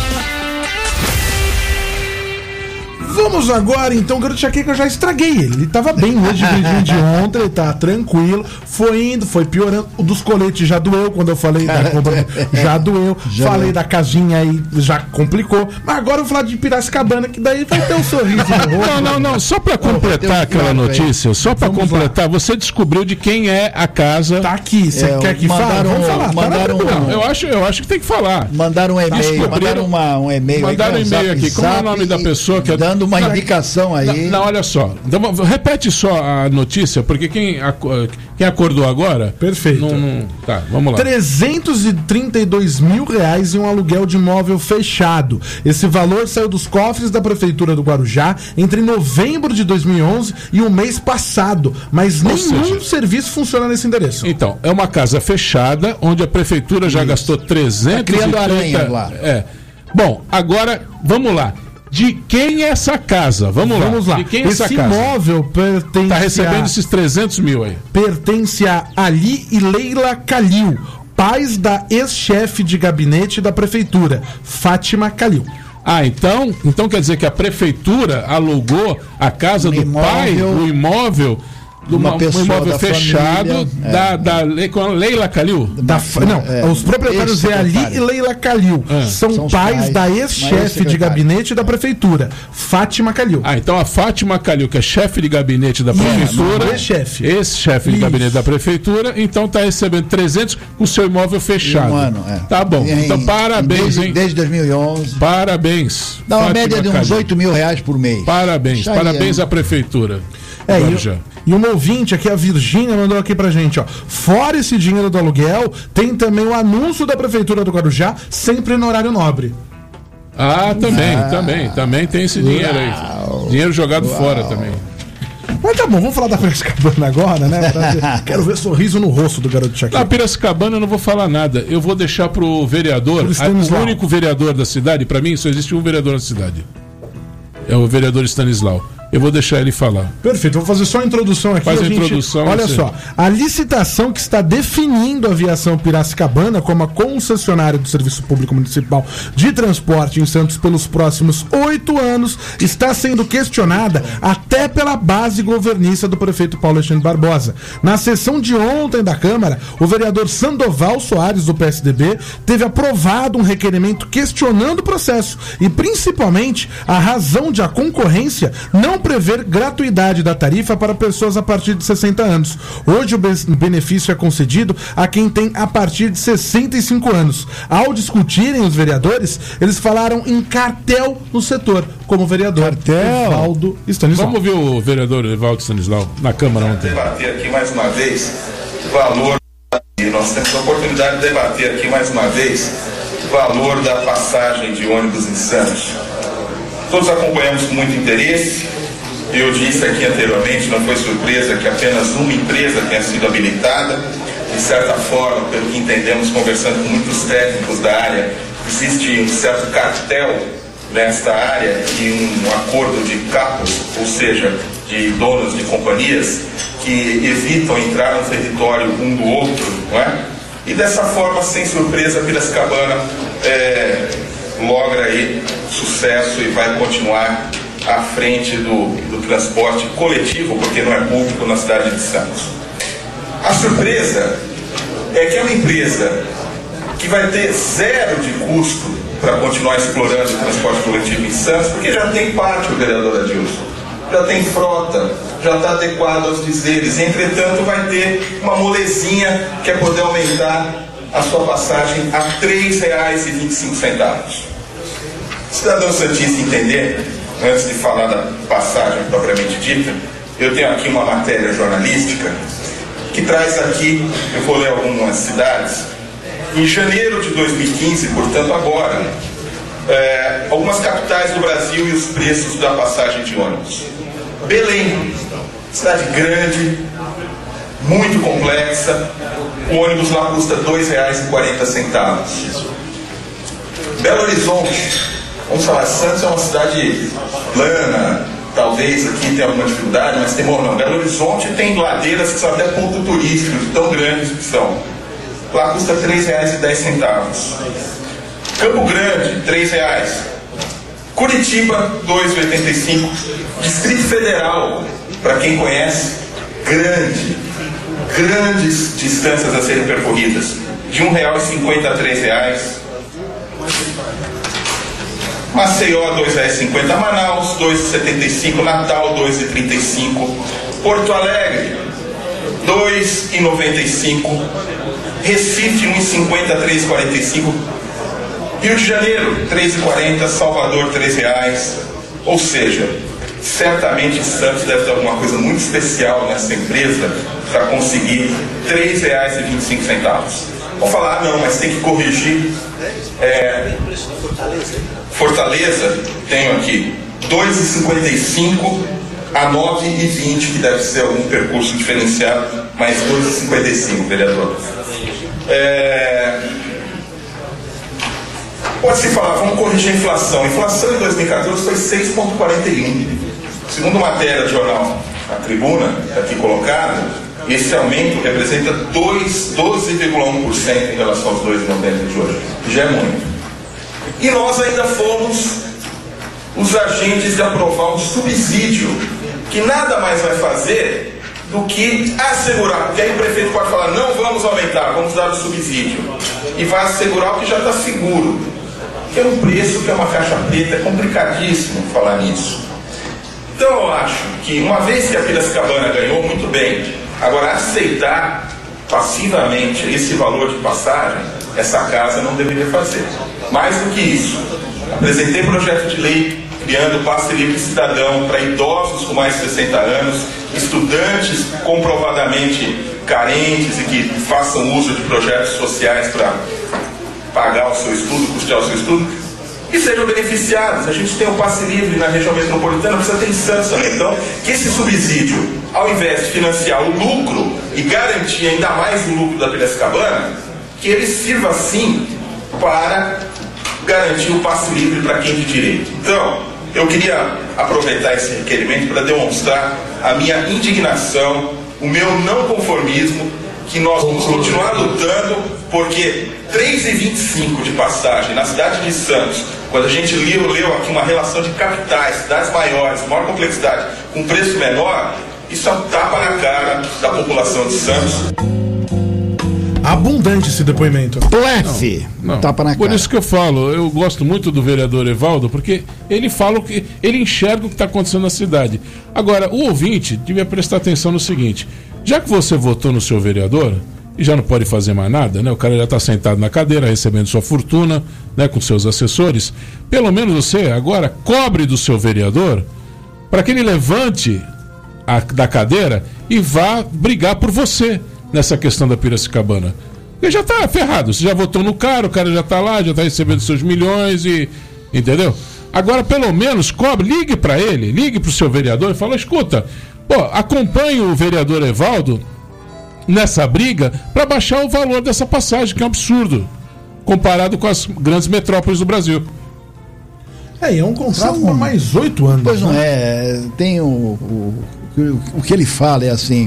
Vamos agora, então, Garoto Chaqueca, eu já estraguei ele. Ele tava bem hoje, de, de ontem, ele tá tranquilo. Foi indo, foi piorando. O dos coletes já doeu quando eu falei da compra. Já doeu. Já falei da casinha aí, já complicou. Mas agora eu vou falar de Piracicabana, que daí vai ter um sorriso no rosto. Não, não, não. Só pra completar aquela notícia, só pra Vamos completar, lá. Você descobriu de quem é a casa. Tá aqui. Você é, quer que fale? Vamos falar. Mandaram tá um, eu, acho, eu acho que tem que falar. Mandaram um e-mail. Mandaram uma, um e-mail. Mandaram um e-mail aqui. Como é o nome da pessoa que é. Dando uma indicação aí. Não, não, olha só. Então, repete só a notícia, porque quem, quem acordou agora. Perfeito. Não, não... Tá, vamos lá. trezentos e trinta e dois mil reais em um aluguel de imóvel fechado. Esse valor saiu dos cofres da Prefeitura do Guarujá entre novembro de dois mil e onze e o mês passado. Mas Ou nenhum seja, serviço funciona nesse endereço. Então, é uma casa fechada, onde a Prefeitura já Isso. gastou trezentos e trinta... Tá criando aranha lá. É. Bom, agora, vamos lá. De quem é essa casa? Vamos, Vamos lá. lá. De quem é Esse essa casa? imóvel pertence Tá recebendo a... esses trezentos mil aí. Pertence a Ali e Leila Calil, pais da ex-chefe de gabinete da Prefeitura, Fátima Calil. Ah, então, então quer dizer que a Prefeitura alugou a casa um do imóvel. pai, o imóvel, de uma, um imóvel fechado família, da, é. da, Le- com a Leila Calil? Da, não, É, os proprietários é Ali e Leila Calil. Ah. São, São os pais, pais, da mas ex-chefe ex-secretário. de gabinete da prefeitura, Fátima Calil. Ah, então a Fátima Calil, que é chefe de gabinete da prefeitura, não, ex-chefe. ex-chefe de Isso. gabinete da prefeitura, então está recebendo trezentos com o seu imóvel fechado. Um ano, é. Tá bom. Em- Então parabéns, desde, hein? Desde dois mil e onze. Parabéns. Dá uma Fátima média de uns Calil. oito mil reais por mês. Parabéns. Isso aí, Parabéns é. à prefeitura. É, Guarujá. e, e uma ouvinte aqui, a Virgínia, mandou aqui pra gente, ó. Fora esse dinheiro do aluguel, tem também o anúncio da prefeitura do Guarujá, sempre no horário nobre. Ah, também, também, também tem esse dinheiro aí. Dinheiro jogado fora também. Mas tá bom, vamos falar da Piracicabana agora, né? Pra- Quero ver sorriso no rosto do garoto Chaquinho. Na Piracicabana eu não vou falar nada. Eu vou deixar pro vereador, Pro a- Stanislau. o único vereador da cidade, pra mim só existe um vereador na cidade. É o vereador Stanislau. Eu vou deixar ele falar. Perfeito, vou fazer só a introdução aqui. Faz a gente- introdução, Olha você. só, a licitação que está definindo a aviação Piracicabana como a concessionária do Serviço Público Municipal de Transporte em Santos pelos próximos oito anos está sendo questionada até pela base governista do prefeito Paulo Alexandre Barbosa. Na sessão de ontem da Câmara, o vereador Sandoval Soares, do P S D B, teve aprovado um requerimento questionando o processo e, principalmente, a razão de a concorrência não prever gratuidade da tarifa para pessoas a partir de sessenta anos. Hoje o be- benefício é concedido a quem tem a partir de sessenta e cinco anos. Ao discutirem os vereadores, eles falaram em cartel no setor, como o vereador Evaldo Stanislau. Vamos ver o vereador Evaldo Stanislau na Câmara ontem. Debater aqui mais uma vez o valor, e nós temos a oportunidade de debater aqui mais uma vez o valor da passagem de ônibus em Santos. Todos acompanhamos com muito interesse. Eu disse aqui anteriormente, não foi surpresa que apenas uma empresa tenha sido habilitada. De certa forma, pelo que entendemos, conversando com muitos técnicos da área, existe um certo cartel nesta área e um acordo de capos, ou seja, de donos de companhias, que evitam entrar no território um do outro, não é? E dessa forma, sem surpresa, Piracicabana é, logra aí sucesso e vai continuar à frente do, do transporte coletivo, porque não é público, na cidade de Santos. A surpresa é que é uma empresa que vai ter zero de custo para continuar explorando o transporte coletivo em Santos, porque já tem parte o vereador Adilson, já tem frota, já está adequado aos dizeres. Entretanto, vai ter uma molezinha que é poder aumentar a sua passagem a três reais e vinte e cinco centavos. Cidadão santista entender, antes de falar da passagem propriamente dita, eu tenho aqui uma matéria jornalística que traz aqui, eu vou ler algumas cidades, em janeiro de dois mil e quinze, portanto agora, é, algumas capitais do Brasil e os preços da passagem de ônibus. Belém, cidade grande, muito complexa, o ônibus lá custa dois reais e quarenta centavos. Belo Horizonte, vamos falar, Santos é uma cidade plana, talvez aqui tenha alguma dificuldade, mas tem morro não. Belo Horizonte tem ladeiras que são até ponto turístico, tão grandes que são. Lá custa três reais e dez centavos. Campo Grande, três reais. Curitiba, dois reais e oitenta e cinco centavos. Distrito Federal, para quem conhece, grande, grandes distâncias a serem percorridas, de um real e cinquenta a três reais. Maceió, dois reais e cinquenta centavos. Manaus, dois reais e setenta e cinco centavos. Natal, dois reais e trinta e cinco centavos. Porto Alegre, dois reais e noventa e cinco centavos. Recife, um real e cinquenta centavos, três reais e quarenta e cinco centavos. Rio de Janeiro, três reais e quarenta centavos. Salvador, três reais. Ou seja, certamente Santos deve ter alguma coisa muito especial nessa empresa para conseguir três reais e vinte e cinco centavos. Vão falar, ah, não, mas tem que corrigir. É, Fortaleza, tenho aqui, dois reais e cinquenta e cinco centavos a nove reais e vinte centavos, que deve ser algum percurso diferenciado, mas dois reais e cinquenta e cinco centavos, vereador. É, pode-se falar, vamos corrigir a inflação. A inflação em dois mil e quatorze foi seis vírgula quarenta e um. Segundo matéria do jornal A Tribuna, aqui colocada, esse aumento representa doze vírgula um por cento em relação aos dois vírgula noventa de hoje. Já é muito. E nós ainda fomos os agentes de aprovar um subsídio que nada mais vai fazer do que assegurar, porque aí o prefeito pode falar, não vamos aumentar, vamos dar o subsídio, e vai assegurar o que já está seguro, que é um preço, que é uma caixa preta, é complicadíssimo falar nisso. Então eu acho que, uma vez que a Piracicabana ganhou, muito bem, agora aceitar passivamente esse valor de passagem, essa casa não deveria fazer. Mais do que isso, apresentei projeto de lei criando passe livre cidadão para idosos com mais de sessenta anos, estudantes comprovadamente carentes e que façam uso de projetos sociais para pagar o seu estudo, custear o seu estudo, e sejam beneficiados. A gente tem o passe livre na região metropolitana, precisa ter em Santos também. Então, que esse subsídio, ao invés de financiar o lucro e garantir ainda mais o lucro da Piracicabana, que ele sirva sim para garantir o passe livre para quem de direito. Então, eu queria aproveitar esse requerimento para demonstrar a minha indignação, o meu não conformismo, que nós vamos continuar lutando, porque três reais e vinte e cinco de passagem na cidade de Santos, quando a gente leu, leu aqui uma relação de capitais, cidades maiores, maior complexidade, com preço menor, isso é um tapa na cara da população de Santos. Abundante esse depoimento. Plefe. Não, não. Tapa na cara. Por isso que eu falo, eu gosto muito do vereador Evaldo, porque ele fala o que ele enxerga o que está acontecendo na cidade. Agora, o ouvinte devia prestar atenção no seguinte: já que você votou no seu vereador e já não pode fazer mais nada, né? O cara já está sentado na cadeira recebendo sua fortuna, né, com seus assessores. Pelo menos você agora cobre do seu vereador para que ele levante a, da cadeira e vá brigar por você nessa questão da Piracicabana. Porque já tá ferrado, você já votou no cara, o cara já tá lá, já tá recebendo seus milhões e... Entendeu? Agora, pelo menos, cobre, ligue para ele, ligue pro seu vereador e fala, escuta, pô, acompanhe o vereador Evaldo nessa briga para baixar o valor dessa passagem, que é um absurdo, comparado com as grandes metrópoles do Brasil. É, e é um contrato por mais oito anos. Pois não né? é, tem o, o, o, o que ele fala é assim...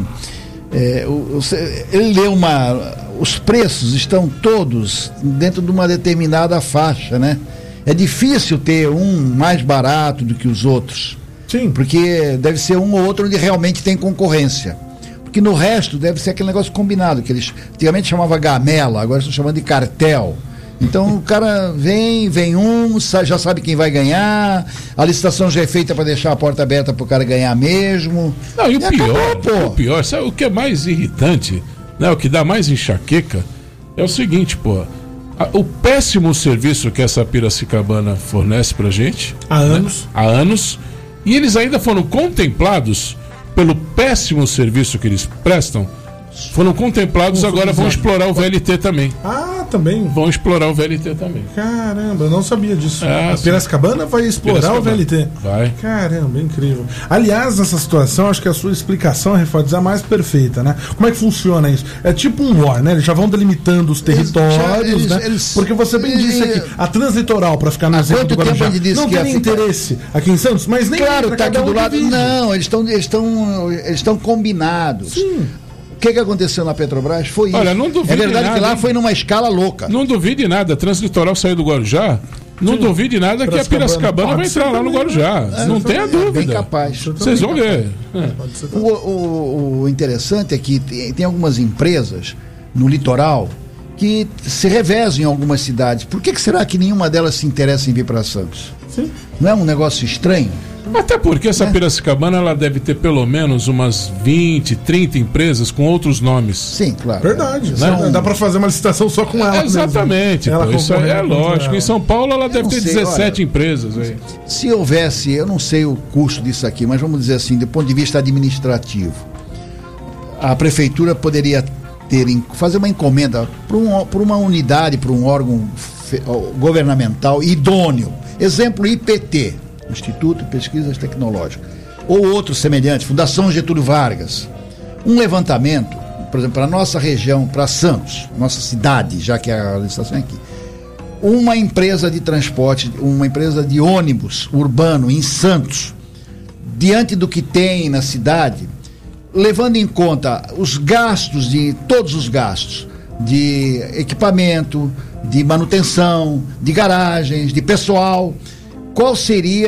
É, o, ele lê uma. Os preços estão todos dentro de uma determinada faixa, né? É difícil ter um mais barato do que os outros. Sim. Porque deve ser um ou outro onde realmente tem concorrência. Porque no resto deve ser aquele negócio combinado, que eles antigamente chamava gamela, agora estão chamando de cartel. Então o cara vem, vem um, já sabe quem vai ganhar, a licitação já é feita para deixar a porta aberta para o cara ganhar mesmo. Não, e o e pior, acabou, o pior, sabe o que é mais irritante, né, o que dá mais enxaqueca, é o seguinte, pô, a, o péssimo serviço que essa Piracicabana fornece pra gente há anos, né, há anos, e eles ainda foram contemplados pelo péssimo serviço que eles prestam, foram contemplados, agora vão explorar o V L T também. Ah, também? Vão explorar o V L T também. Caramba, eu não sabia disso. É, a Piracicabana vai explorar Piracicabana. o V L T. Vai. Caramba, incrível. Aliás, nessa situação, acho que a sua explicação, Refaz, é a mais perfeita, né? Como é que funciona isso? É tipo um war, né? Eles já vão delimitando os territórios, eles, já, eles, né? Eles, porque você bem disse aqui, a Translitoral, para ficar no exemplo do Guarujá, não tem interesse aqui em Santos, mas nem... Claro, tá aqui do lado. Não, eles estão eles estão eles estão combinados. Sim. O que, que aconteceu na Petrobras foi Olha, isso. Não duvide é verdade nada, que lá hein? foi numa escala louca. Não duvide nada, a Translitoral saiu do Guarujá. Não Sim. duvide nada que a Piracicabana vai entrar lá no Guarujá. É, não tenha dúvida. Bem capaz. Vocês vão ver. É. O, o, o interessante é que tem, tem algumas empresas no litoral que se revezam em algumas cidades. Por que, que será que nenhuma delas se interessa em vir para Santos? Sim. Não é um negócio estranho? Até porque essa é. Piracicabana ela deve ter pelo menos umas vinte, trinta empresas com outros nomes. Sim, claro. Verdade. Né? São... Dá para fazer uma licitação só com ela. É, exatamente. Ela pô, isso é lógico. Em São Paulo ela eu deve ter sei, dezessete olha, empresas. Aí. Se houvesse, eu não sei o custo disso aqui, mas vamos dizer assim, do ponto de vista administrativo, a prefeitura poderia ter, fazer uma encomenda para um, por uma unidade, para um órgão fe, governamental idôneo. Exemplo, I P T. Instituto de Pesquisas Tecnológicas, ou outro semelhante, Fundação Getúlio Vargas, um levantamento, por exemplo, para a nossa região, para Santos, nossa cidade, já que a licitação é aqui, uma empresa de transporte, uma empresa de ônibus urbano em Santos, diante do que tem na cidade, levando em conta os gastos, de todos os gastos, de equipamento, de manutenção, de garagens, de pessoal, qual seria,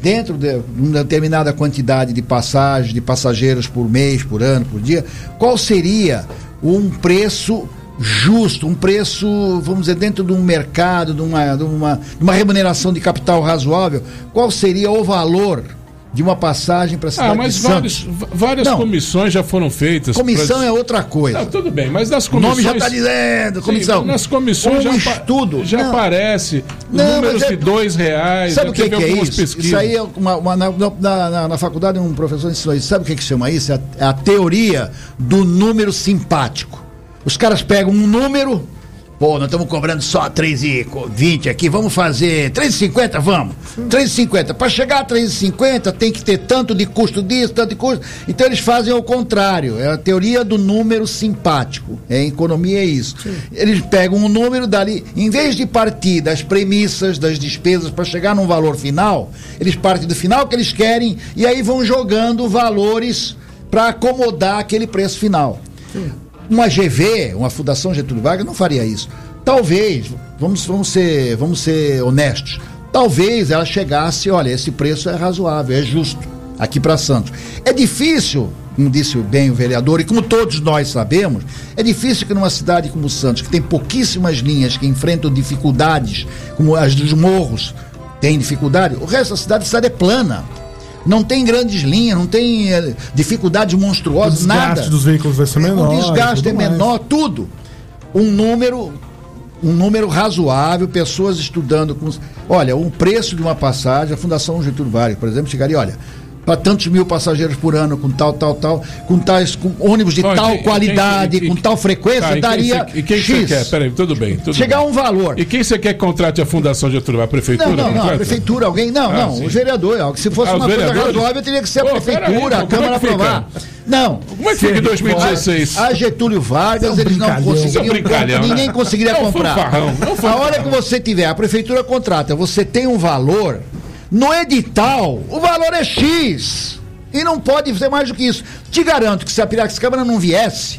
dentro de uma determinada quantidade de passagens, de passageiros por mês, por ano, por dia, qual seria um preço justo, um preço, vamos dizer, dentro de um mercado, de uma, de uma, de uma remuneração de capital razoável, qual seria o valor de uma passagem para a cidade ah, mas de vários, Santos? várias Não. comissões já foram feitas. Comissão pra... é outra coisa. Não, tudo bem, mas nas O comissões... nome já está dizendo, comissão. Sim, nas comissões um já, estudo. já Não. aparece Não, números mas é- de dois reais. Sabe já o que, teve que é algumas isso? pesquisas. Isso aí é uma, uma- na, na, na, na faculdade um professor ensinou isso. Sabe o que, que chama isso? É a, é a teoria do número simpático. Os caras pegam um número, pô, nós estamos cobrando só três e vinte aqui, vamos fazer três e cinquenta, vamos. três e cinquenta. Para chegar a três e cinquenta tem que ter tanto de custo disso, tanto de custo. Então eles fazem ao contrário. É a teoria do número simpático. É, em economia é isso. Sim. Eles pegam um número dali, em vez de partir das premissas, das despesas para chegar num valor final, eles partem do final que eles querem e aí vão jogando valores para acomodar aquele preço final. Sim. Uma G V, uma Fundação Getúlio Vargas, não faria isso. Talvez, vamos, vamos, ser, vamos ser honestos, talvez ela chegasse, olha, esse preço é razoável, é justo, aqui para Santos. É difícil, como disse bem o vereador, e como todos nós sabemos, é difícil que numa cidade como Santos, que tem pouquíssimas linhas que enfrentam dificuldades, como as dos morros, tem dificuldade, o resto da cidade, a cidade é plana. Não tem grandes linhas, não tem eh, dificuldades monstruosas, nada. O desgaste dos veículos vai ser menor. O desgaste é menor, tudo. Um número, um número razoável, pessoas estudando com... Olha, um preço de uma passagem, a Fundação Getúlio Vargas, por exemplo, chegaria, olha, para tantos mil passageiros por ano, com tal, tal, tal, com tais, com ônibus de Olha, tal quem- qualidade, quem- com tal frequência, Tá, e quem daria cê- E quem você X. quer? Peraí, tudo bem. Tudo Chegar bem. a um valor. E quem você quer que contrate a Fundação Getúlio Vargas? A prefeitura? Não, não, não, a contrata? prefeitura, alguém. Não, Ah, não, sim. o vereador. ó, Se fosse Ah, os uma coisa vereadores? razoável, teria que ser a Pô, prefeitura, peraí, a como é Câmara que fica? aprovar. Não. Como é que fica em dois mil e dezesseis? A Getúlio Vargas, É um eles não brincalhão. conseguiriam. É um brincalhão, né? Ninguém conseguiria É um comprar. fanfarrão, é um A fanfarrão. hora que você tiver, a prefeitura contrata, você tem um valor, no edital, o valor é X. E não pode ser mais do que isso. Te garanto que se a Piracicaba não viesse,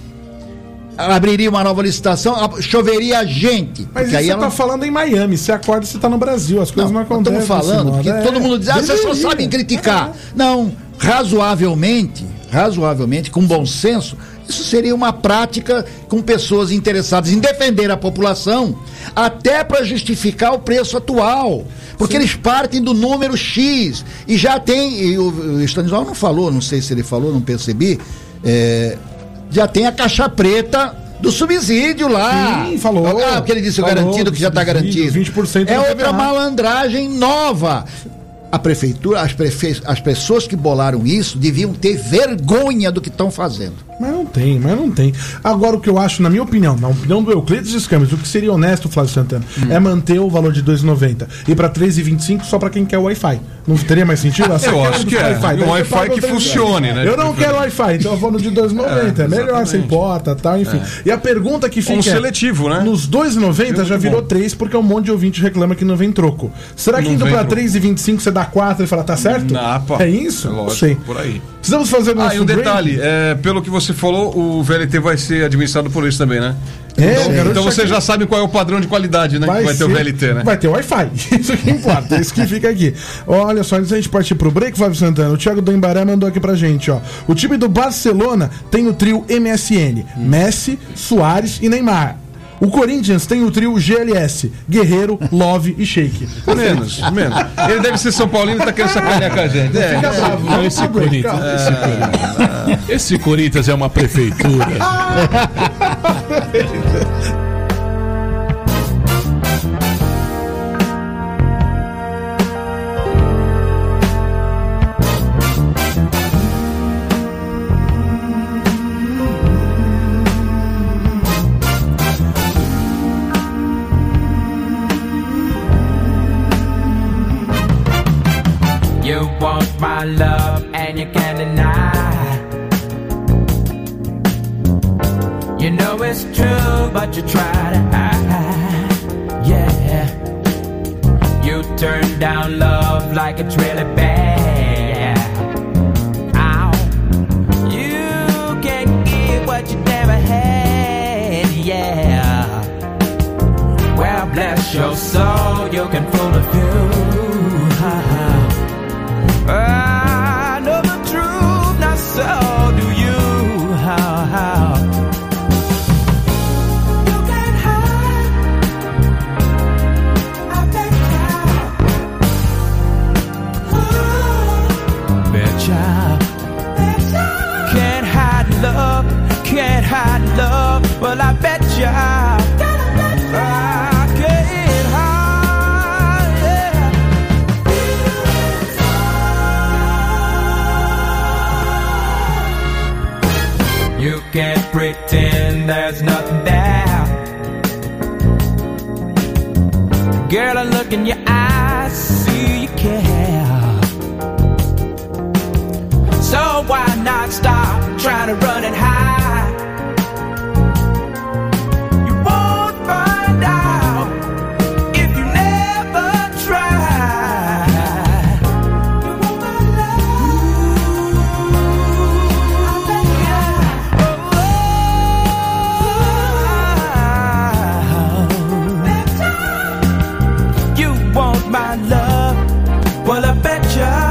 abriria uma nova licitação, a- choveria a gente. Mas isso aí você ela- tá falando em Miami. Você acorda e você tá no Brasil. As coisas não, Nós acontecem. estamos falando, desse porque modo. todo É. mundo diz, ah, vocês só Deveria. sabem criticar. Não, razoavelmente, razoavelmente, com bom senso, isso seria uma prática com pessoas interessadas em defender a população, até para justificar o preço atual. Porque eles partem do número X e já tem, e o, o Stanislau não falou, não sei se ele falou, não percebi, é, já tem a caixa preta do subsídio lá. Sim, falou. Ah, porque ele disse o Falou garantido do que já está subsídio, garantido. vinte por cento É do outra P V A. malandragem nova. A prefeitura, as, prefe... as pessoas que bolaram isso deviam ter vergonha do que estão fazendo. Mas não tem, mas não tem. Agora, o que eu acho, na minha opinião, na opinião do Euclides Escamas, o que seria honesto, Flávio Santana, Hum. é manter o valor de dois reais e noventa e para três reais e vinte e cinco só para quem quer o Wi-Fi. Não teria mais sentido? Eu Essa queda acho do que é. Wi-Fi. E um Daí Wi-Fi você paga que o três funcione, reais. né? Eu não quero Wi-Fi, então eu vou no de dois reais e noventa. É, É, melhor, exatamente. sem porta, tal, enfim. É. E a pergunta que fica Um é, seletivo, né? nos dois reais e noventa já Muito virou bom. três porque um monte de ouvinte reclama que não vem troco. Será que Não indo vem para troco. três reais e vinte e cinco você dá quatro e fala, tá certo? Não, pá. É isso? É Não lógico, sei. por aí. Precisamos fazer nosso Ah, e um break? detalhe, é, pelo que você falou, o V L T vai ser administrado por isso também, né? É, então, garoto, então isso você aqui- já sabe qual é o padrão de qualidade, né? que vai ter o ser- V L T, né? Vai ter Wi-Fi. Isso que importa, é isso que fica aqui. Olha só, antes da gente partir pro break, Flávio Santana, o Thiago do Embaré mandou aqui pra gente, ó. O time do Barcelona tem o trio M S N, Messi, Soares e Neymar. O Corinthians tem o trio G L S, Guerreiro, Love e Sheik. Menos, menos. Ele deve ser São Paulino e tá querendo sacanear com a gente. É, Fica é. bravo, Não, vamos esse pro break, Corinthians, calma. esse Corinthians. Esse Corinthians é uma prefeitura. You want my love and you can't deny. You know it's true, but you try to hide. Yeah. You turn down love like it's really bad. Ow. You can't give what you never had. Yeah. Well, bless your soul, you can fool a few. pretend there's nothing there. Girl, I look in your eyes, see you care. So why not stop trying to run and hide? You won't find out if you never try. You want my love? I'll let you. You want my love? Well, I bet you.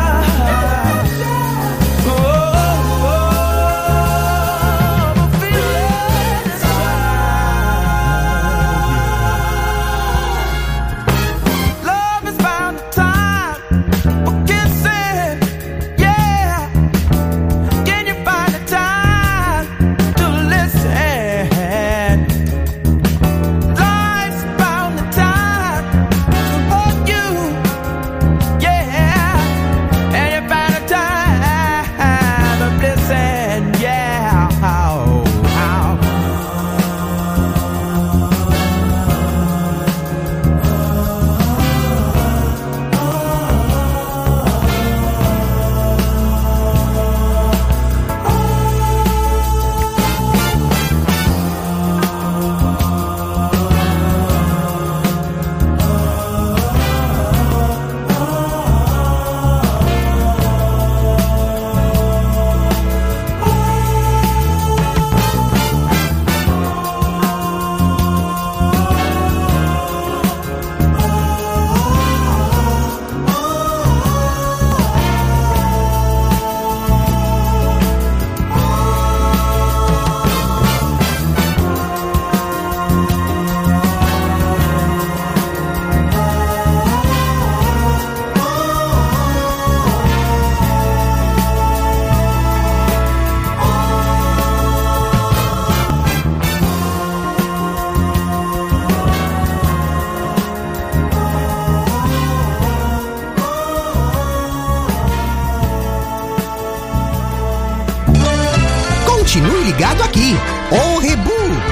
Continue ligado aqui. Ô Rebu.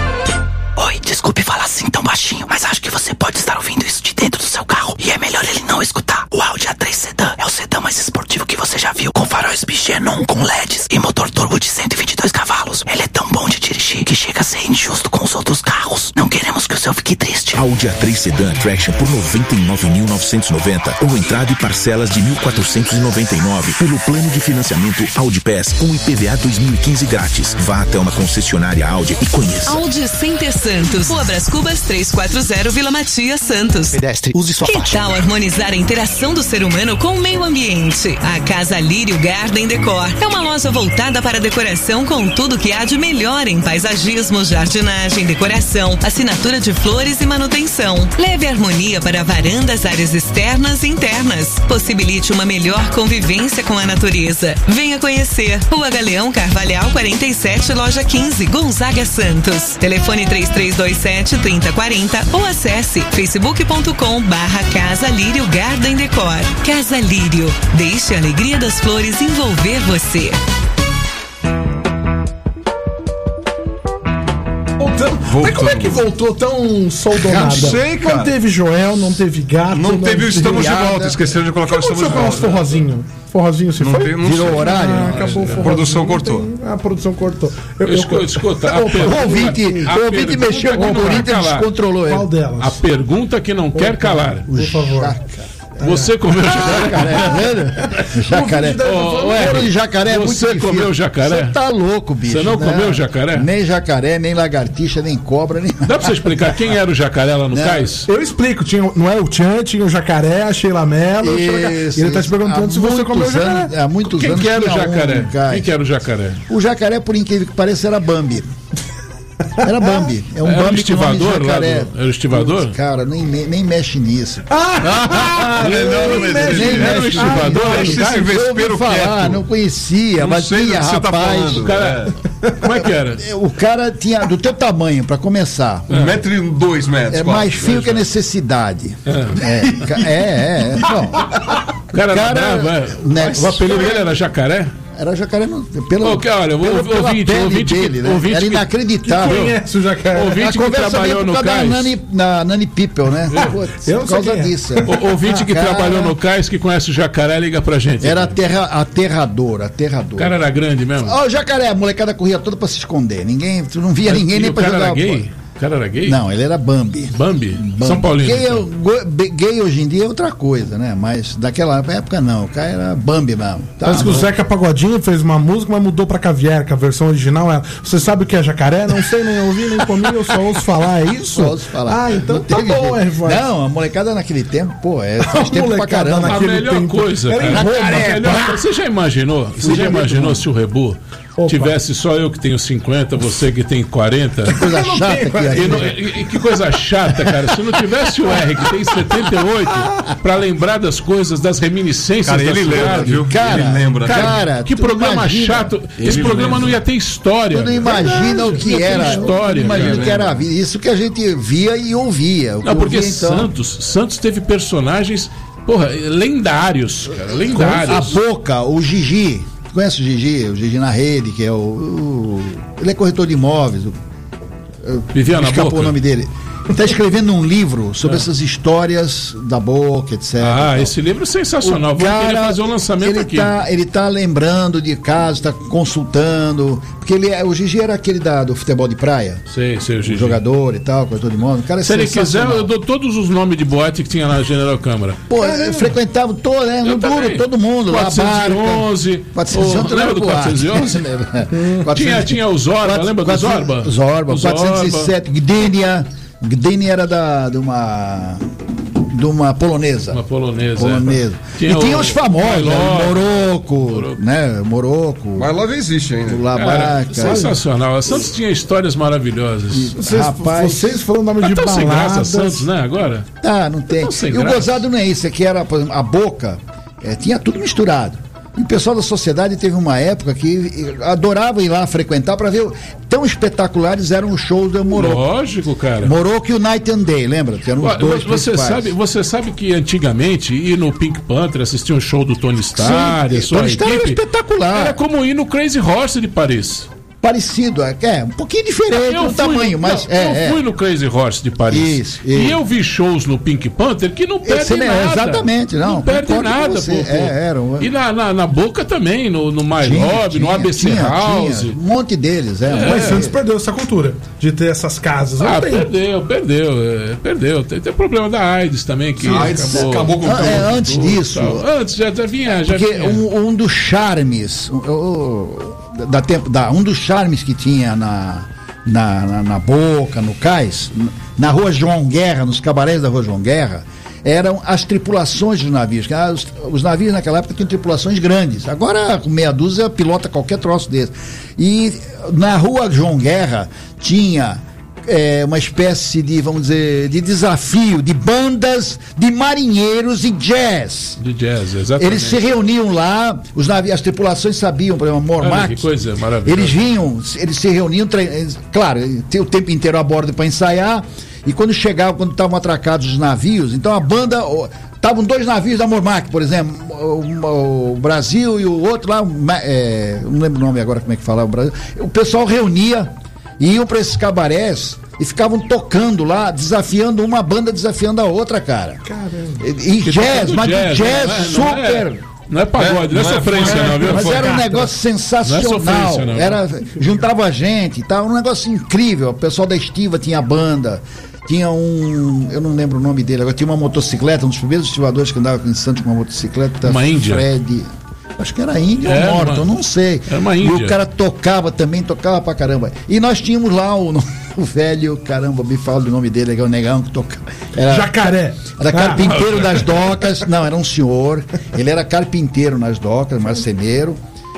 Oi, desculpe falar assim tão baixinho, mas acho que você pode estar ouvindo isso de dentro do seu carro e é melhor ele não escutar. O Audi A três Sedan é o sedã mais esportivo que você já viu, com faróis Xenon com L E Ds e motor turbo de cento e vinte e dois cavalos. Ele é tão bom de dirigir que chega a ser injusto com os outros carros. Não queremos que o seu fique triste. Audi A três Sedan Traction por noventa e nove mil novecentos e noventa ou entrada e parcelas de mil quatrocentos e noventa e nove pelo plano de financiamento Audi Pass com I P V A dois mil e quinze grátis. Vá até uma concessionária Audi e conheça. Audi Center Santos, Rua Brás Cubas trezentos e quarenta, Vila Matias, Santos. Pedestre, use sua que faixa. tal harmonizar a interação do ser humano com o meio ambiente? A Casa Lírio Garden Decor é uma loja voltada para a decoração com tudo que há de melhor em paisagismo, jardinagem, decoração, assinatura de flores e manutenção. Leve harmonia para varandas, áreas externas e internas. Possibilite uma melhor convivência com a natureza. Venha conhecer. Rua Galeão Carvalhal quarenta e sete, loja quinze, Gonzaga, Santos. Telefone três três dois sete, três zero quatro zero ou acesse facebook ponto com barra Casa Lírio Garden Decor. Casa Lírio. Deixe a alegria das flores envolver você. Voltamos. Mas como é que voltou tão soldonada? Não sei, cara. Não teve Joel, não teve gato. Não, não teve o Estamos de Volta, esqueceram de colocar o Estamos de Volta. O nosso forrozinho? Forrozinho se não foi? Tem, não Virou sei. horário? Ah, acabou o forrozinho. A produção cortou. Tem, a produção cortou. Eu, eu, escuta, escuta. A o ouvinte, o ouvinte mexeu com o Corinthians e descontrolou ele. Qual delas? A pergunta que não quer calar. Por favor. Você comeu jacaré? Jacaré. Couro de jacaré é muito Você difícil. comeu jacaré? Você tá louco, bicho. Você não comeu jacaré? Nem jacaré, nem lagartixa, nem cobra, nem... Dá pra você explicar quem era o jacaré lá no Não. cais? Eu explico. Tinha, não é o Tchan, tinha o jacaré, a Sheila Mello. Isso, Ele tá te perguntando há se você comeu muitos jacaré. anos- Há muitos Quem anos que era o tinha um jacaré? cais. Quem que era o jacaré? O jacaré, por incrível que pareça, era Bambi. Era Bambi. É um Era o Bambi com nome de estivador lá jacaré. do- era o estivador? Putz, cara, nem, me- nem mexe nisso. Ah, Nem não, mexe, mas nem ele era o mexe. estivador, Ah, esse cara, eu ouvi vespeiro falar, quieto. não conhecia, Não mas sei do tinha que você tá rapaz. falando. O cara, como é que era? O cara tinha do teu tamanho, pra começar. Um metro e dois metros. É quase. mais fio que a necessidade. É, ca- é, é. Bom, O cara, cara, era bravo, é. né, O apelido dele era jacaré? Era jacaré no, pelo, Ô, cara, olha, pelo, o pela ouvinte, pele ouvinte que- dele, né? ouvinte Era que- inacreditável. que conhece o jacaré. Ouvinte A que conversa trabalhou veio no por causa da cais. Nani, na Nani People, né? Putz, Eu não por sei causa quem é. disso. O ouvinte que Cara, trabalhou no cais, que conhece o jacaré, liga pra gente. Era aterra, aterrador, aterrador. O cara era grande mesmo. Ó, o jacaré, a molecada corria toda pra se esconder. Ninguém, tu não via ninguém E nem o pra cara jogar era gay? bola. O cara era gay? Não, ele era Bambi. Bambi? Bambi. São Paulino. Gay, então. é- go- be- gay hoje em dia é outra coisa, né? Mas daquela época não. O cara era Bambi mesmo. Tá Parece que o bom. Zeca Pagodinho fez uma música, mas mudou pra caviar, que a versão original é. Você sabe o que é jacaré? Não sei, nem ouvi, nem comi, eu só ouço falar, é isso? Só ouço falar. Ah, então Não tá teve bom, jeito. é, vai. Não, a molecada naquele tempo, pô, é, A faz tempo pra molecada caramba. A naquele melhor tempo. coisa, Era em cara. Roma, A né? melhor coisa- Você já imaginou? Você já imaginou se o Rebu tivesse só eu que tenho cinquenta, você que tem quarenta? Que coisa chata que ia e, ser. não- e- e que coisa chata, cara. Se não tivesse o R que tem setenta e oito pra lembrar das coisas, das reminiscências Cara, da ele lembra, cidade. viu? Cara, Ele lembra. Cara, Cara, que tu programa imagina- chato. Esse Ele programa lembra. não ia ter história. Tu não imagina Verdade, o que não ia ter era. História, imagina cara. o que era a vida. Isso que a gente via e ouvia. O que Não, porque ouvia, então, Santos, Santos teve personagens, porra, lendários, cara, a lendários. Boca, o Gigi. Tu conhece o Gigi? O Gigi na rede, que é o. o- ele é corretor de imóveis. O, eu- Vivia na escapou Boca? o nome dele. Ele está escrevendo um livro sobre essas histórias da Boca, etcétera. Ah, Então, esse livro é sensacional. o Vamos cara, querer fazer o lançamento ele aqui. Tá, ele tá lembrando de casos, está consultando. Porque ele é, o Gigi era aquele da, do futebol de praia. Sei, sei, o O Gigi. jogador e tal, corretor de imóveis. O cara é Se ele quiser, sensacional. eu dou todos os nomes de boate que tinha na General Câmara. Pô, eu frequentava todo, né? No Eu duro, também. todo mundo. lá, quatrocentos e onze. barca. quatrocentos e onze, Ô, lembra do boate. quatrocentos e onze? Tinha, tinha o Zorba, lembra do Zorba? Zorba, O quatrocentos e sete. Gdynia. Gdynia era da, de uma. De uma polonesa. Uma polonesa. Polonesa. é. Tinha e tinha o os famosos, né? Mailó. Moroco, né? Moroco. Mas Love existe ainda. O Cara, Labaca. sensacional. A Santos tinha histórias maravilhosas. Vocês, Rapaz. vocês falando nome Tá de tão sem graça baladas. Santos, né, agora? Tá, não tem. Não, sem E o graça. gozado não é isso, é que era, por exemplo, a Boca, eh, tinha tudo misturado. E o pessoal da sociedade teve uma época que eh, adorava ir lá frequentar para ver. o- Tão espetaculares eram os shows do Moroco. Lógico, cara. Moroco e o Night and Day, lembra? Que eram os Ó, dois Você principais. sabe, você sabe que antigamente ir no Pink Panther assistir um show do Tony Starr, Sim, a sua Tony Starr era equipe, espetacular. era como ir no Crazy Horse de Paris. Parecido, é, é, um pouquinho diferente Eu no fui tamanho, no, mas não, é, eu é. fui no Crazy Horse de Paris. Isso, E isso. eu vi shows no Pink Panther que não perde Esse, né, nada. exatamente, não, perde concordo com nada, você. pô, pô. É, era um- E na, na, na Boca também, no, no My Tinha, Lobby, no tinha, A B C tinha, House. tinha, um monte deles, é. um Mas monte Santos deles. perdeu essa cultura de ter essas casas. Não Ah, tem. perdeu, perdeu, é, perdeu. Tem, tem problema da AIDS também, que Sim, a AIDS acabou com Ah, é, antes tudo, disso. tal. Antes já, já vinha, já Porque vinha. um, um dos charmes, o- o- da tempo, da, um dos charmes que tinha na, na, na, na Boca, no Cais, na Rua João Guerra, nos cabarés da Rua João Guerra, eram as tripulações dos navios. que Os, os navios naquela época tinham tripulações grandes. Agora, com meia dúzia, pilota qualquer troço desse. E na Rua João Guerra tinha é, uma espécie de, vamos dizer, de desafio de bandas de marinheiros e jazz. De jazz, exatamente. Eles se reuniam lá, os navios, as tripulações sabiam, por exemplo, Olha Mormac. que coisa maravilhosa. Eles vinham, eles se reuniam, tre- eles- claro, tem o tempo inteiro a bordo para ensaiar. E quando chegavam, quando estavam atracados os navios, então a banda. Estavam dois navios da Mormac, por exemplo, o, o Brasil e o outro lá, o Ma- é, não lembro o nome agora como é que falava o Brasil. O pessoal reunia, iam para esses cabarés e ficavam tocando lá, desafiando uma banda, desafiando a outra, cara. Caramba. E, e Que jazz, tocando mas de jazz, jazz não é- não super. é- Não é pagode, não é Não é sofrência, funk, não, viu? Mas era um negócio sensacional. Não é sofrência, não. Era, juntava a gente e tal, um negócio incrível. O pessoal da Estiva tinha banda. Tinha um. Eu não lembro o nome dele, agora tinha uma motocicleta, um dos primeiros estivadores que andava em Santos com uma motocicleta. Uma Índia? Fred. Acho que era Índia É, ou Norton, uma- eu não sei. era uma E Índia. o cara tocava também, tocava pra caramba. E nós tínhamos lá o, o velho, caramba, me fala do nome dele, que é o negão que tocava. Era, Jacaré. Era Ah. carpinteiro das docas. Não, era um senhor. Ele era carpinteiro nas docas, marceneiro.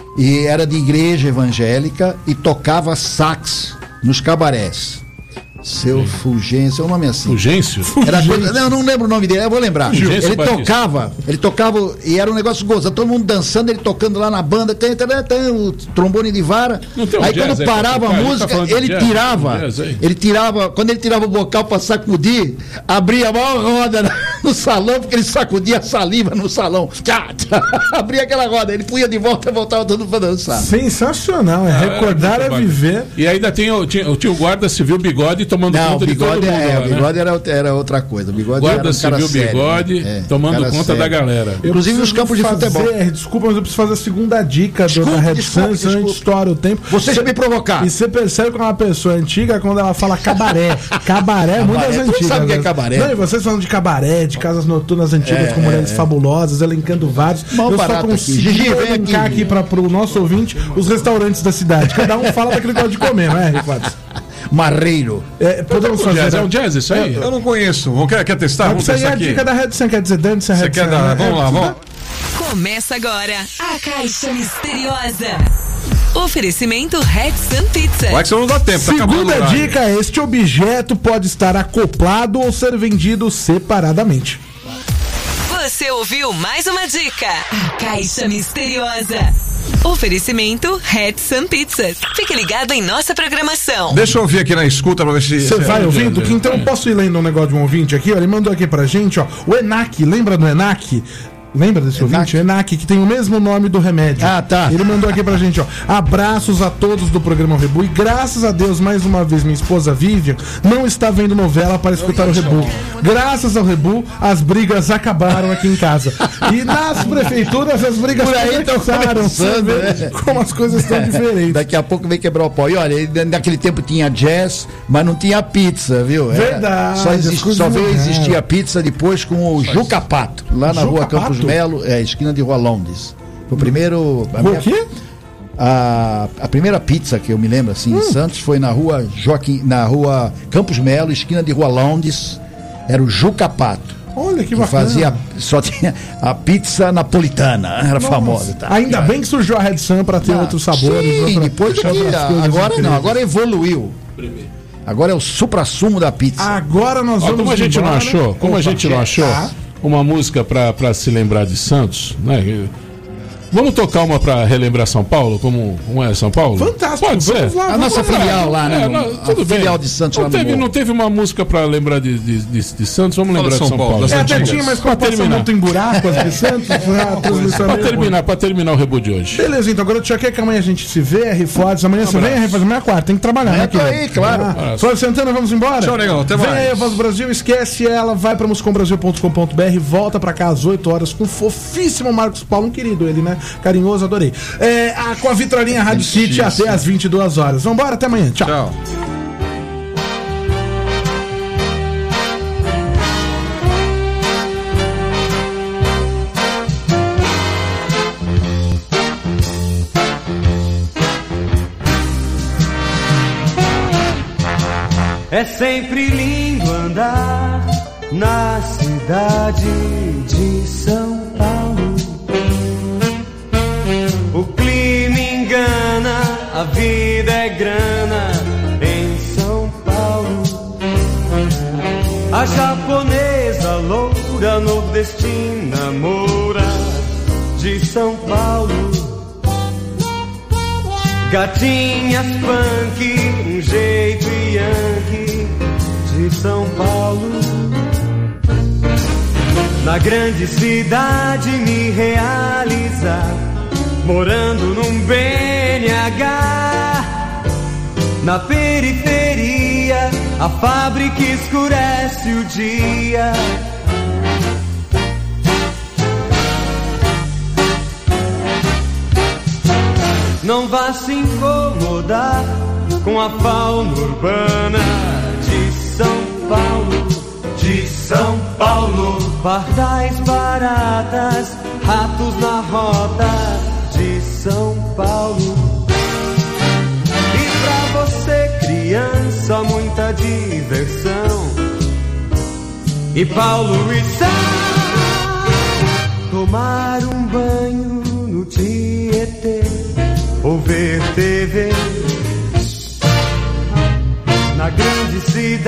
E era de igreja evangélica e tocava sax nos cabarés. Seu Fulgêncio, é um nome assim. Fulgêncio? Era coisa, não, eu não lembro o nome dele, eu vou lembrar. Fulgêncio ele Batista. tocava, ele tocava e era um negócio gostoso, todo mundo dançando, ele tocando lá na banda, tem, tem, tem o trombone de vara. Não tem um aí jazz quando aí parava pra a tocar, ele tá música, falando de ele jazz, tirava, um jazz aí. ele tirava, quando ele tirava o bocal pra sacudir, abria a maior roda no salão, porque ele sacudia a saliva no salão. Tchá, tchá, abria aquela roda, ele punha de volta e voltava todo mundo pra dançar. Sensacional, é recordar é viver. E ainda tem o, tinha, o tio guarda civil Bigode tomando Não, conta o de todo bigode, mundo. é, lá, o bigode era, era outra coisa. O bigode Guarda era um cara civil sério, Bigode né? É, tomando cara conta sério. da galera. Inclusive nos campos de fazer, futebol. Desculpa, mas eu preciso fazer a segunda dica do, Desculpe, da Red desculpe, Sun, senão a gente desculpe. estoura o tempo. Você já me provocar. E você percebe que é uma pessoa antiga quando ela fala cabaré. Cabaré é muito das Cabaré, tu antigas. sabe o que é né? cabaré? Não, e vocês falando de cabaré, de casas noturnas antigas É, com mulheres é, é. fabulosas, elencando vários. Mal eu só barato aqui. consegui Gigi, vem elencar aqui. aqui para pro nosso ouvinte os restaurantes da cidade. Cada um fala daquilo que gosta de comer, não é, Ricardo? Marreiro. É, podemos fazer. Jazz, é um jazz isso aí? Eu não conheço. Vamos- Quer, quer testar? Vamos Isso aí é testar a aqui. dica da Red Sun, quer dizer, dane-se a Você Red quer Sun, dar? né? Vamos lá, É, vamos. Começa agora a Caixa Misteriosa. Oferecimento Red Sun Pizza. Vai que você não dá tempo, tá acabando o Segunda horário. dica, este objeto pode estar acoplado ou ser vendido separadamente. Você ouviu mais uma dica. A Caixa Misteriosa. Oferecimento Red Sun Pizza. Fique ligado em nossa programação. Deixa eu ouvir aqui na escuta pra ver se... Você se- vai ouvindo? Que então eu posso ir lendo um negócio de um ouvinte aqui, ó. Ele mandou aqui pra gente, ó. O Enac, lembra do Enac? Lembra desse ouvinte? Enac, que tem o mesmo nome do remédio. Ah, tá. Ele mandou aqui pra gente, ó. Abraços a todos do programa Rebu. E graças a Deus, mais uma vez, minha esposa Vivian não está vendo novela para escutar o Rebu. Graças ao Rebu, as brigas acabaram aqui em casa. E nas prefeituras, as brigas Por aí estão começaram. Você começando, vê né? como as coisas estão diferentes. Daqui a pouco vem quebrar o pau. E olha, ele- naquele tempo tinha jazz, mas não tinha pizza, viu? Era- Verdade, Só, as existe, coisas só veio mudaram. existir a pizza depois com o Juca Pato, lá na Juca rua Campos Pato? Melo, é, esquina de Rua Londres. Foi o primeiro. A, O minha- quê? a, a primeira pizza que eu me lembro assim, Hum. em Santos foi na rua Joaquim, na rua Campos Melo, esquina de Rua Londres. Era o Juca Pato. Olha que Que bacana. fazia, só tinha a pizza napolitana, era Nossa, famosa. Tá? Ainda bem que surgiu a Red Sun para ter Ah, outros sabores. Sim, outra- depois outras que, coisas agora não, incríveis. agora evoluiu. Agora é o supra-sumo da pizza. Agora nós Ó, vamos como a gente não embora. achou, como a Opa, gente não achou tá. uma música pra, pra se lembrar de Santos, né? Vamos tocar uma pra relembrar São Paulo, como um é São Paulo? Fantástico, Pode ser. vamos lá, A vamos nossa lá. filial lá, né? É, no- não, a tudo bem. filial de Santos não lá no teve, Morro. não teve uma música pra lembrar de, de, de, de Santos, vamos Fala lembrar São de São Paulo, Paulo. das É, até antigas. tinha, mas Pra como passa terminar. muito em buraco as de Santos, a transmissão é Pra meio terminar, pra terminar o Rebu de hoje. Beleza, então agora deixa aqui que amanhã a gente se vê, R Fortes. Amanhã você vem, R Fortes, amanhã é quarta, tem que trabalhar, Amanhã né, tô querido? aí, claro. Ah, Flávio Santana, vamos embora? Tchau, negão, até Vem mais. aí a Voz do Brasil, esquece ela, vai pra musicombrasil ponto com ponto b r, volta pra cá às oito horas com o fofíssimo Marcos Paulo, um querido ele, né? Carinhoso, adorei. É, a, com a vitrolinha Rádio City até às vinte e duas horas. Vambora, até amanhã. Tchau. Tchau. É sempre lindo andar na cidade de São Paulo. O clima engana, a vida é grana em São Paulo. A japonesa loura nordestina moura de São Paulo. Gatinhas funk, um jeito yankee de São Paulo. Na grande cidade me realizar, morando num B N H. Na periferia, a fábrica escurece o dia. Não vá se incomodar com a fauna urbana de São Paulo, de São Paulo. Pardais baratas, ratos na rota de São Paulo. E pra você, criança, muita diversão e poluição. Tomar um banho no Tietê ou ver T V. Na grande cidade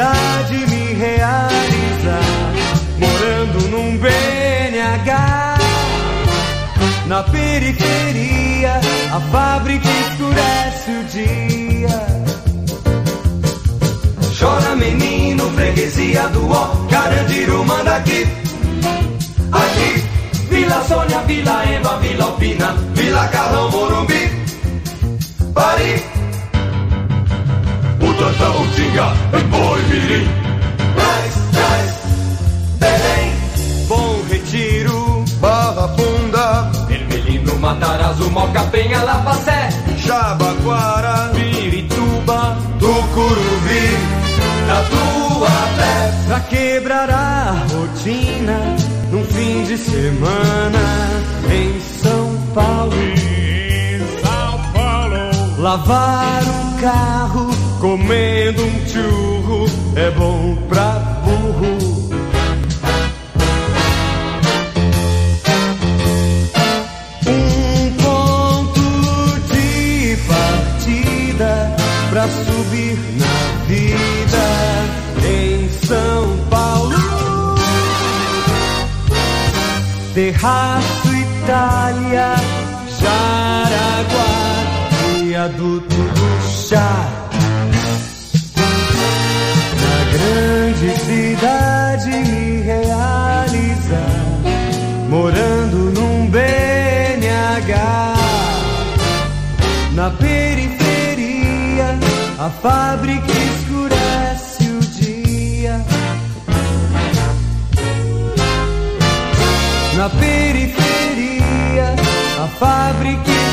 a fábrica escurece o dia. Chora menino, freguesia do ó, Carandiru manda aqui. Aqui, Vila Sônia, Vila Ema, Vila Alpina, Vila Carrão, Morumbi, Pari, Butantã, Utinga, Boi, Mirim, Traz, Traz, Belém, Bom Retiro, Barra Funda, Ermelino, Matarazzo, Moca, Penha, Lapacé, Jabaquara, Pirituba, Tucuruvi, Tatuapé. Pra quebrar a rotina num fim de semana em São Paulo. Em São Paulo. Lavar um carro comendo um churro é bom pra burro. Um ponto de partida pra subir na vida em São Paulo. Terraço, Itália, Jaraguá, viaduto do chá. Na grande cidade me realizar, morando num B N H. Na periferia, a fábrica escurece o dia. Na periferia, a fábrica